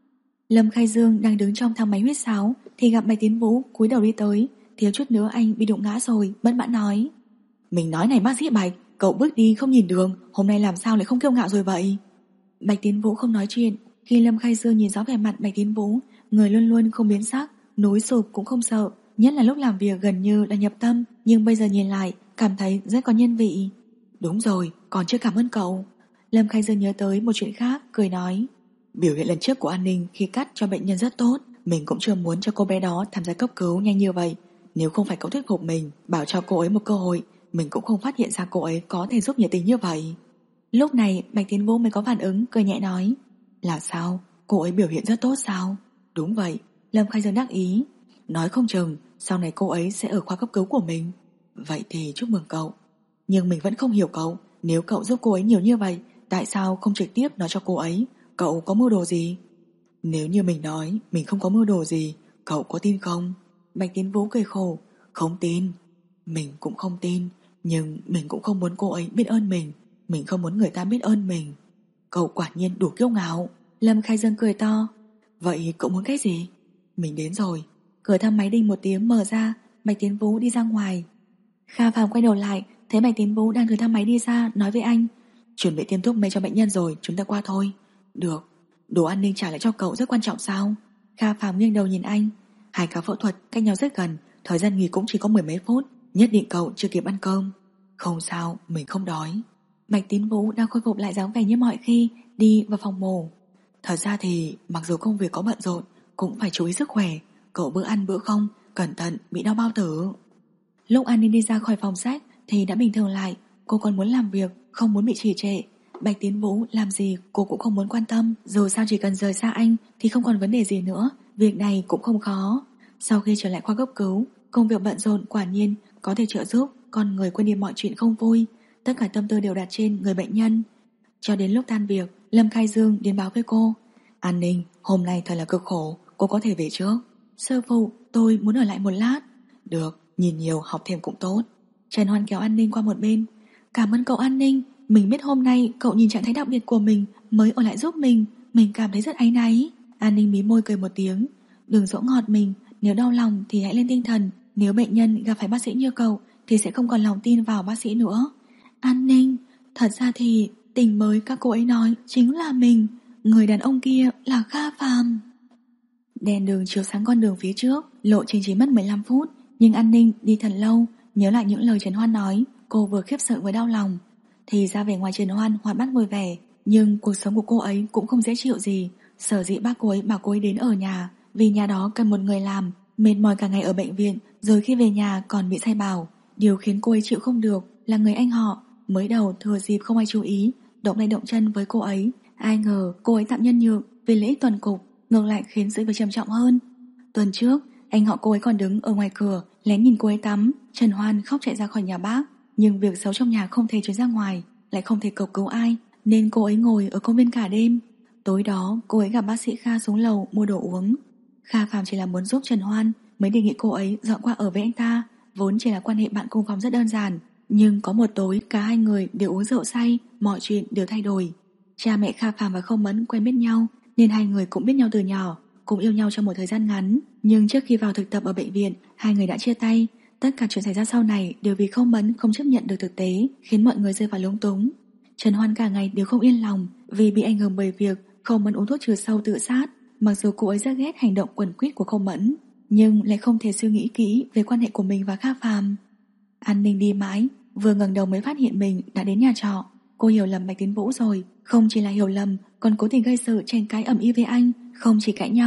Lâm Khai Dương đang đứng trong thang máy huyết sáo thì gặp Bạch Tiến Vũ cúi đầu đi tới, thiếu chút nữa anh bị đụng ngã rồi, bất mãn nói: Mình nói này bác sĩ Bạch, cậu bước đi không nhìn đường, hôm nay làm sao lại không kiêu ngạo rồi vậy? Bạch Tiến Vũ không nói chuyện. Khi Lâm Khai Dương nhìn rõ vẻ mặt Bạch Tiến Vũ, người luôn luôn không biến sắc, núi sụp cũng không sợ, nhất là lúc làm việc gần như là nhập tâm, nhưng bây giờ nhìn lại cảm thấy rất có nhân vị. Đúng rồi, còn chưa cảm ơn cậu. Lâm Khai Dương nhớ tới một chuyện khác, cười nói: Biểu hiện lần trước của An Ninh khi cắt cho bệnh nhân rất tốt, mình cũng chưa muốn cho cô bé đó tham gia cấp cứu nhanh như vậy. Nếu không phải cậu thuyết phục mình, bảo cho cô ấy một cơ hội, mình cũng không phát hiện ra cô ấy có thể giúp nhiệt tình như vậy. Lúc này Bạch Tiến Vũ mới có phản ứng, cười nhẹ nói: Là sao? Cô ấy biểu hiện rất tốt sao? Đúng vậy. Lâm Khai Dương đắc ý. Nói không chừng sau này cô ấy sẽ ở khoa cấp cứu của mình. Vậy thì chúc mừng cậu. Nhưng mình vẫn không hiểu cậu, nếu cậu giúp cô ấy nhiều như vậy, tại sao không trực tiếp nói cho cô ấy? Cậu có mưu đồ gì? Nếu như mình nói mình không có mưu đồ gì, cậu có tin không? Bạch Tiến Vũ cười khổ. Không tin. Mình cũng không tin, nhưng mình cũng không muốn cô ấy biết ơn mình. Mình không muốn người ta biết ơn mình. Cậu quả nhiên đủ kiêu ngạo. Lâm Khai Dương cười to. Vậy cậu muốn cái gì? Mình đến rồi. Cửa thang máy đinh một tiếng mở ra, Bạch Tiến Vũ đi ra ngoài. Kha Phàm quay đầu lại, thấy Bạch Tiến Vũ đang từ thang máy đi ra, nói với anh: Chuẩn bị tiêm thuốc mê cho bệnh nhân rồi, chúng ta qua thôi. Được. Đồ an ninh trả lại cho cậu rất quan trọng sao? Kha Phàm nghiêng đầu nhìn anh. Hai ca phẫu thuật cách nhau rất gần, thời gian nghỉ cũng chỉ có 10 mấy phút, nhất định cậu chưa kịp ăn cơm. Không sao, mình không đói. Bạch Tiến Vũ đang khôi phục lại dáng vẻ như mọi khi, đi vào phòng mổ. Thật ra thì mặc dù công việc có bận rộn, cũng phải chú ý sức khỏe. Cậu bữa ăn bữa không, cẩn thận bị đau bao tử. Lúc An Ninh đi ra khỏi phòng sách thì đã bình thường lại. Cô còn muốn làm việc, không muốn bị trì trệ. Bạch Tiến Vũ làm gì cô cũng không muốn quan tâm. Dù sao chỉ cần rời xa anh thì không còn vấn đề gì nữa. Việc này cũng không khó. Sau khi trở lại khoa cấp cứu, công việc bận rộn quả nhiên có thể trợ giúp con người quên đi mọi chuyện không vui. Tất cả tâm tư đều đặt trên người bệnh nhân. Cho đến lúc tan việc, Lâm Khai Dương đến báo với cô: An Ninh, hôm nay thật là cực khổ, cô có thể về trước. Sư phụ, tôi muốn ở lại một lát. Được, nhìn nhiều học thêm cũng tốt. Trần Hoan kéo An Ninh qua một bên. Cảm ơn cậu An Ninh, mình biết hôm nay cậu nhìn trạng thái đặc biệt của mình mới ở lại giúp mình cảm thấy rất áy náy. An Ninh mí môi cười một tiếng. Đừng dỗ ngọt mình, nếu đau lòng thì hãy lên tinh thần. Nếu bệnh nhân gặp phải bác sĩ như cậu thì sẽ không còn lòng tin vào bác sĩ nữa. An Ninh, thật ra thì tình mới các cô ấy nói chính là mình. Người đàn ông kia là Kha Phàm. Đèn đường chiếu sáng con đường phía trước, lộ trình chỉ mất 15 phút, nhưng An Ninh đi thật lâu. Nhớ lại những lời Trần Hoan nói, cô vừa khiếp sợ vừa đau lòng. Thì ra vẻ ngoài Trần Hoan hoạt bát vui vẻ, nhưng cuộc sống của cô ấy cũng không dễ chịu gì. Sở dĩ bác cô ấy bảo cô ấy đến ở nhà, vì nhà đó cần một người làm. Mệt mỏi cả ngày ở bệnh viện, rồi khi về nhà còn bị sai bảo. Điều khiến cô ấy chịu không được là người anh họ. Mới đầu thừa dịp không ai chú ý, động tay động chân với cô ấy. Ai ngờ cô ấy tạm nhân nhượng vì lợi ích toàn cục, ngược lại khiến sự việc trầm trọng hơn. Tuần trước, anh họ cô ấy còn đứng ở ngoài cửa lén nhìn cô ấy tắm. Trần Hoan khóc chạy ra khỏi nhà bác, nhưng việc xấu trong nhà không thể truyền ra ngoài, lại không thể cầu cứu ai, nên cô ấy ngồi ở công viên cả đêm. Tối đó cô ấy gặp bác sĩ Kha xuống lầu mua đồ uống. Kha Phàm chỉ là muốn giúp Trần Hoan mới đề nghị cô ấy dọn qua ở với anh ta. Vốn chỉ là quan hệ bạn cùng phòng rất đơn giản, nhưng có một tối cả hai người đều uống rượu say, mọi chuyện đều thay đổi. Cha mẹ Kha Phàm và Không Mẫn quen biết nhau, nên hai người cũng biết nhau từ nhỏ, cũng yêu nhau trong một thời gian ngắn. Nhưng trước khi vào thực tập ở bệnh viện, hai người đã chia tay. Tất cả chuyện xảy ra sau này đều vì Không Mẫn không chấp nhận được thực tế, khiến mọi người rơi vào lúng túng. Trần Hoan cả ngày đều không yên lòng vì bị ảnh hưởng bởi việc Không Mẫn uống thuốc trừ sâu tự sát. Mặc dù cô ấy rất ghét hành động quẩn quýt của Không Mẫn, nhưng lại không thể suy nghĩ kỹ về quan hệ của mình và Kha Phàm. An Ninh đi mãi, vừa ngẩng đầu mới phát hiện mình đã đến nhà trọ. Cô hiểu lầm Bạch Tiến Vũ rồi. Không chỉ là hiểu lầm, còn cố tình gây sự tranh cãi ầm ĩ với anh. Không chỉ cãi nhau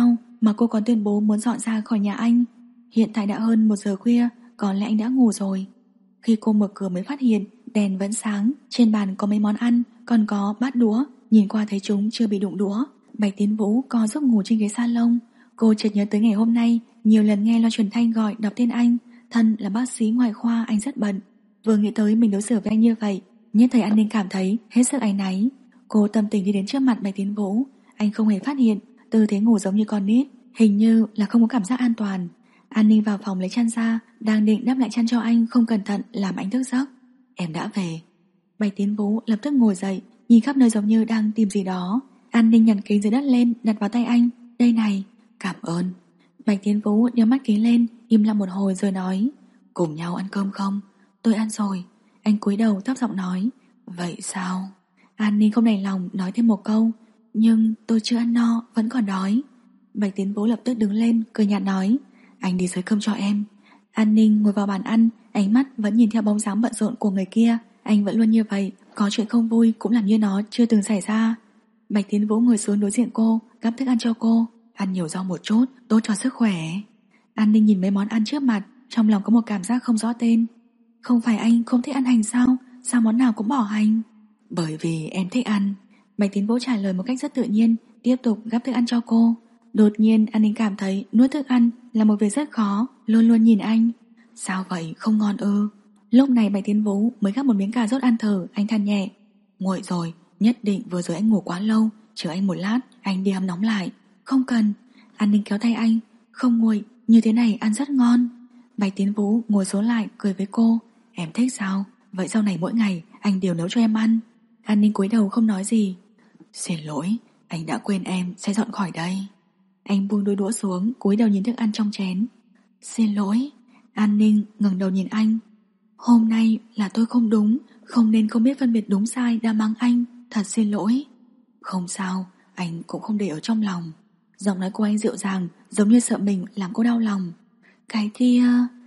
mà cô còn tuyên bố muốn dọn ra khỏi nhà anh. Hiện tại đã hơn 1 giờ khuya, có lẽ anh đã ngủ rồi. Khi cô mở cửa mới phát hiện đèn vẫn sáng, trên bàn có mấy món ăn, còn có bát đũa, nhìn qua thấy chúng chưa bị đụng đũa. Bạch Tiến Vũ co giấc ngủ trên ghế salon. Cô chợt nhớ tới ngày hôm nay nhiều lần nghe loa truyền thanh gọi đọc tên anh. Thân là bác sĩ ngoại khoa, anh rất bận. Vừa nghĩ tới mình đối xử với anh như vậy, nhất thời An Ninh cảm thấy hết sức áy náy. Cô tâm tình đi đến trước mặt Bạch Tiến Vũ. Anh không hề phát hiện, tư thế ngủ giống như con nít, hình như là không có cảm giác an toàn. An Ninh vào phòng lấy chăn ra, đang định đắp lại chăn cho anh, không cẩn thận làm anh thức giấc. Em đã về. Bạch Tiến Vũ lập tức ngồi dậy, nhìn khắp nơi giống như đang tìm gì đó. An Ninh nhặt kính dưới đất lên, đặt vào tay anh. Đây này. Cảm ơn. Bạch Tiến Vũ nhớ mắt kính lên, im lặng một hồi rồi nói, cùng nhau ăn cơm không? Tôi ăn rồi. Anh cúi đầu thấp giọng nói, vậy sao? An Ninh không đành lòng nói thêm một câu, nhưng tôi chưa ăn no, vẫn còn đói. Bạch Tiến Vũ lập tức đứng lên, cười nhạt nói, anh đi dưới cơm cho em. An Ninh ngồi vào bàn ăn, ánh mắt vẫn nhìn theo bóng dáng bận rộn của người kia. Anh vẫn luôn như vậy, có chuyện không vui cũng làm như nó chưa từng xảy ra. Bạch Tiến Vũ ngồi xuống đối diện cô, gắp thức ăn cho cô. Ăn nhiều rau một chút, tốt cho sức khỏe. An Ninh nhìn mấy món ăn trước mặt, trong lòng có một cảm giác không rõ tên. Không phải anh không thích ăn hành sao? Sao món nào cũng bỏ hành? Bởi vì em thích ăn. Bạch Tiến Vũ trả lời một cách rất tự nhiên, tiếp tục gắp thức ăn cho cô. Đột nhiên An Ninh cảm thấy nuốt thức ăn là một việc rất khó, luôn luôn nhìn anh. Sao vậy, không ngon ư? Lúc này Bạch Tiến Vũ mới gắp một miếng cà rốt ăn thử, anh than nhẹ. Nguội rồi, nhất định vừa rồi anh ngủ quá lâu, chờ anh một lát, anh đi hâm nóng lại. Không cần. An Ninh kéo tay anh. Không nguội, như thế này ăn rất ngon. Bạch Tiến Vũ ngồi xuống lại cười với cô. Em thích sao? Vậy sau này mỗi ngày anh đều nấu cho em ăn. An Ninh cúi đầu không nói gì. Xin lỗi, anh đã quên em sẽ dọn khỏi đây. Anh buông đôi đũa xuống, cúi đầu nhìn thức ăn trong chén. Xin lỗi. An Ninh ngẩng đầu nhìn anh. Hôm nay là tôi không đúng, không nên không biết phân biệt đúng sai đã mắng anh. Thật xin lỗi. Không sao, anh cũng không để ở trong lòng. Giọng nói của anh dịu dàng, giống như sợ mình làm cô đau lòng. Cái kia...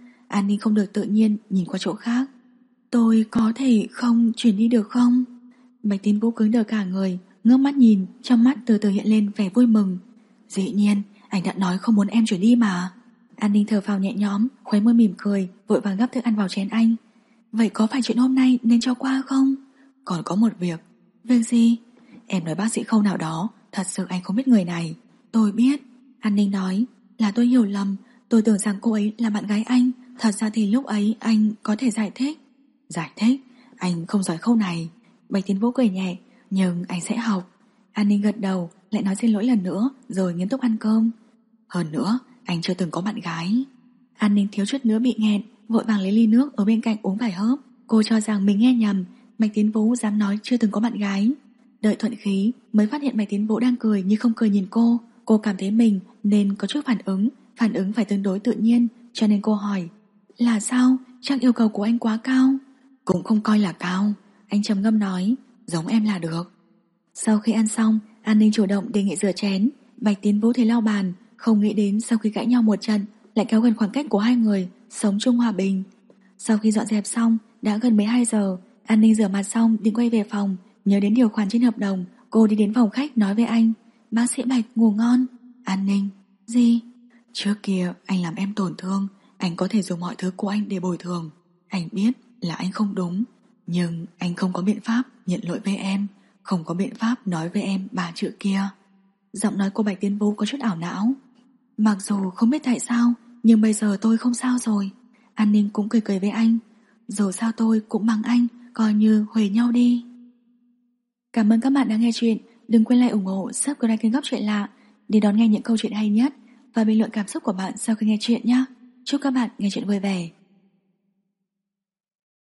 An Ninh không được tự nhiên nhìn qua chỗ khác. Tôi có thể không chuyển đi được không? Bạch Tiến Vũ cứng đờ cả người, ngước mắt nhìn, trong mắt từ từ hiện lên vẻ vui mừng. Dĩ nhiên, anh đã nói không muốn em chuyển đi mà. An Ninh thở phào nhẹ nhõm, khóe môi mỉm cười, vội vàng gắp thức ăn vào chén anh. Vậy có phải chuyện hôm nay nên cho qua không? Còn có một việc. Việc gì? Em nói bác sĩ Khâu nào đó, thật sự anh không biết người này. Tôi biết. An Ninh nói, là tôi hiểu lầm. Tôi tưởng rằng cô ấy là bạn gái anh. Thật ra thì lúc ấy anh có thể giải thích. Giải thích? Anh không giỏi khâu này. Bạch Tiến Vũ cười nhẹ, nhưng anh sẽ học. An Ninh gật đầu, lại nói xin lỗi lần nữa, rồi nghiêm túc ăn cơm. Hơn nữa, anh chưa từng có bạn gái. An Ninh thiếu chút nữa bị nghẹn, vội vàng lấy ly nước ở bên cạnh uống vài hớp. Cô cho rằng mình nghe nhầm, Bạch Tiến Vũ dám nói chưa từng có bạn gái. Đợi thuận khí mới phát hiện Bạch Tiến Vũ đang cười như không cười nhìn cô. Cô cảm thấy mình nên có chút phản ứng phải tương đối tự nhiên, cho nên cô hỏi, là sao? Chắc yêu cầu của anh quá cao. Cũng không coi là cao. Anh trầm ngâm nói, giống em là được. Sau khi ăn xong, An Ninh chủ động đề nghị rửa chén. Bạch Tiến Vũ thì lau bàn, không nghĩ đến sau khi cãi nhau một trận lại kéo gần khoảng cách của hai người, sống chung hòa bình. Sau khi dọn dẹp xong, đã gần 12 giờ. An Ninh rửa mặt xong định quay về phòng, nhớ đến điều khoản trên hợp đồng. Cô đi đến phòng khách nói với anh, bác sĩ Bạch ngủ ngon. An Ninh, gì? Trước kia anh làm em tổn thương, anh có thể dùng mọi thứ của anh để bồi thường. Anh biết là anh không đúng, nhưng anh không có biện pháp nhận lỗi với em, không có biện pháp nói với em 3 chữ kia. Giọng nói của Bạch Tiến Vũ có chút ảo não. Mặc dù không biết tại sao, nhưng bây giờ tôi không sao rồi. An Ninh cũng cười cười với anh. Dù sao tôi cũng bằng anh, coi như huề nhau đi. Cảm ơn các bạn đã nghe chuyện. Đừng quên like ủng hộ, subscribe kênh Góc Chuyện Lạ để đón nghe những câu chuyện hay nhất và bình luận cảm xúc của bạn sau khi nghe chuyện nhé. Chúc các bạn nghe chuyện vui vẻ.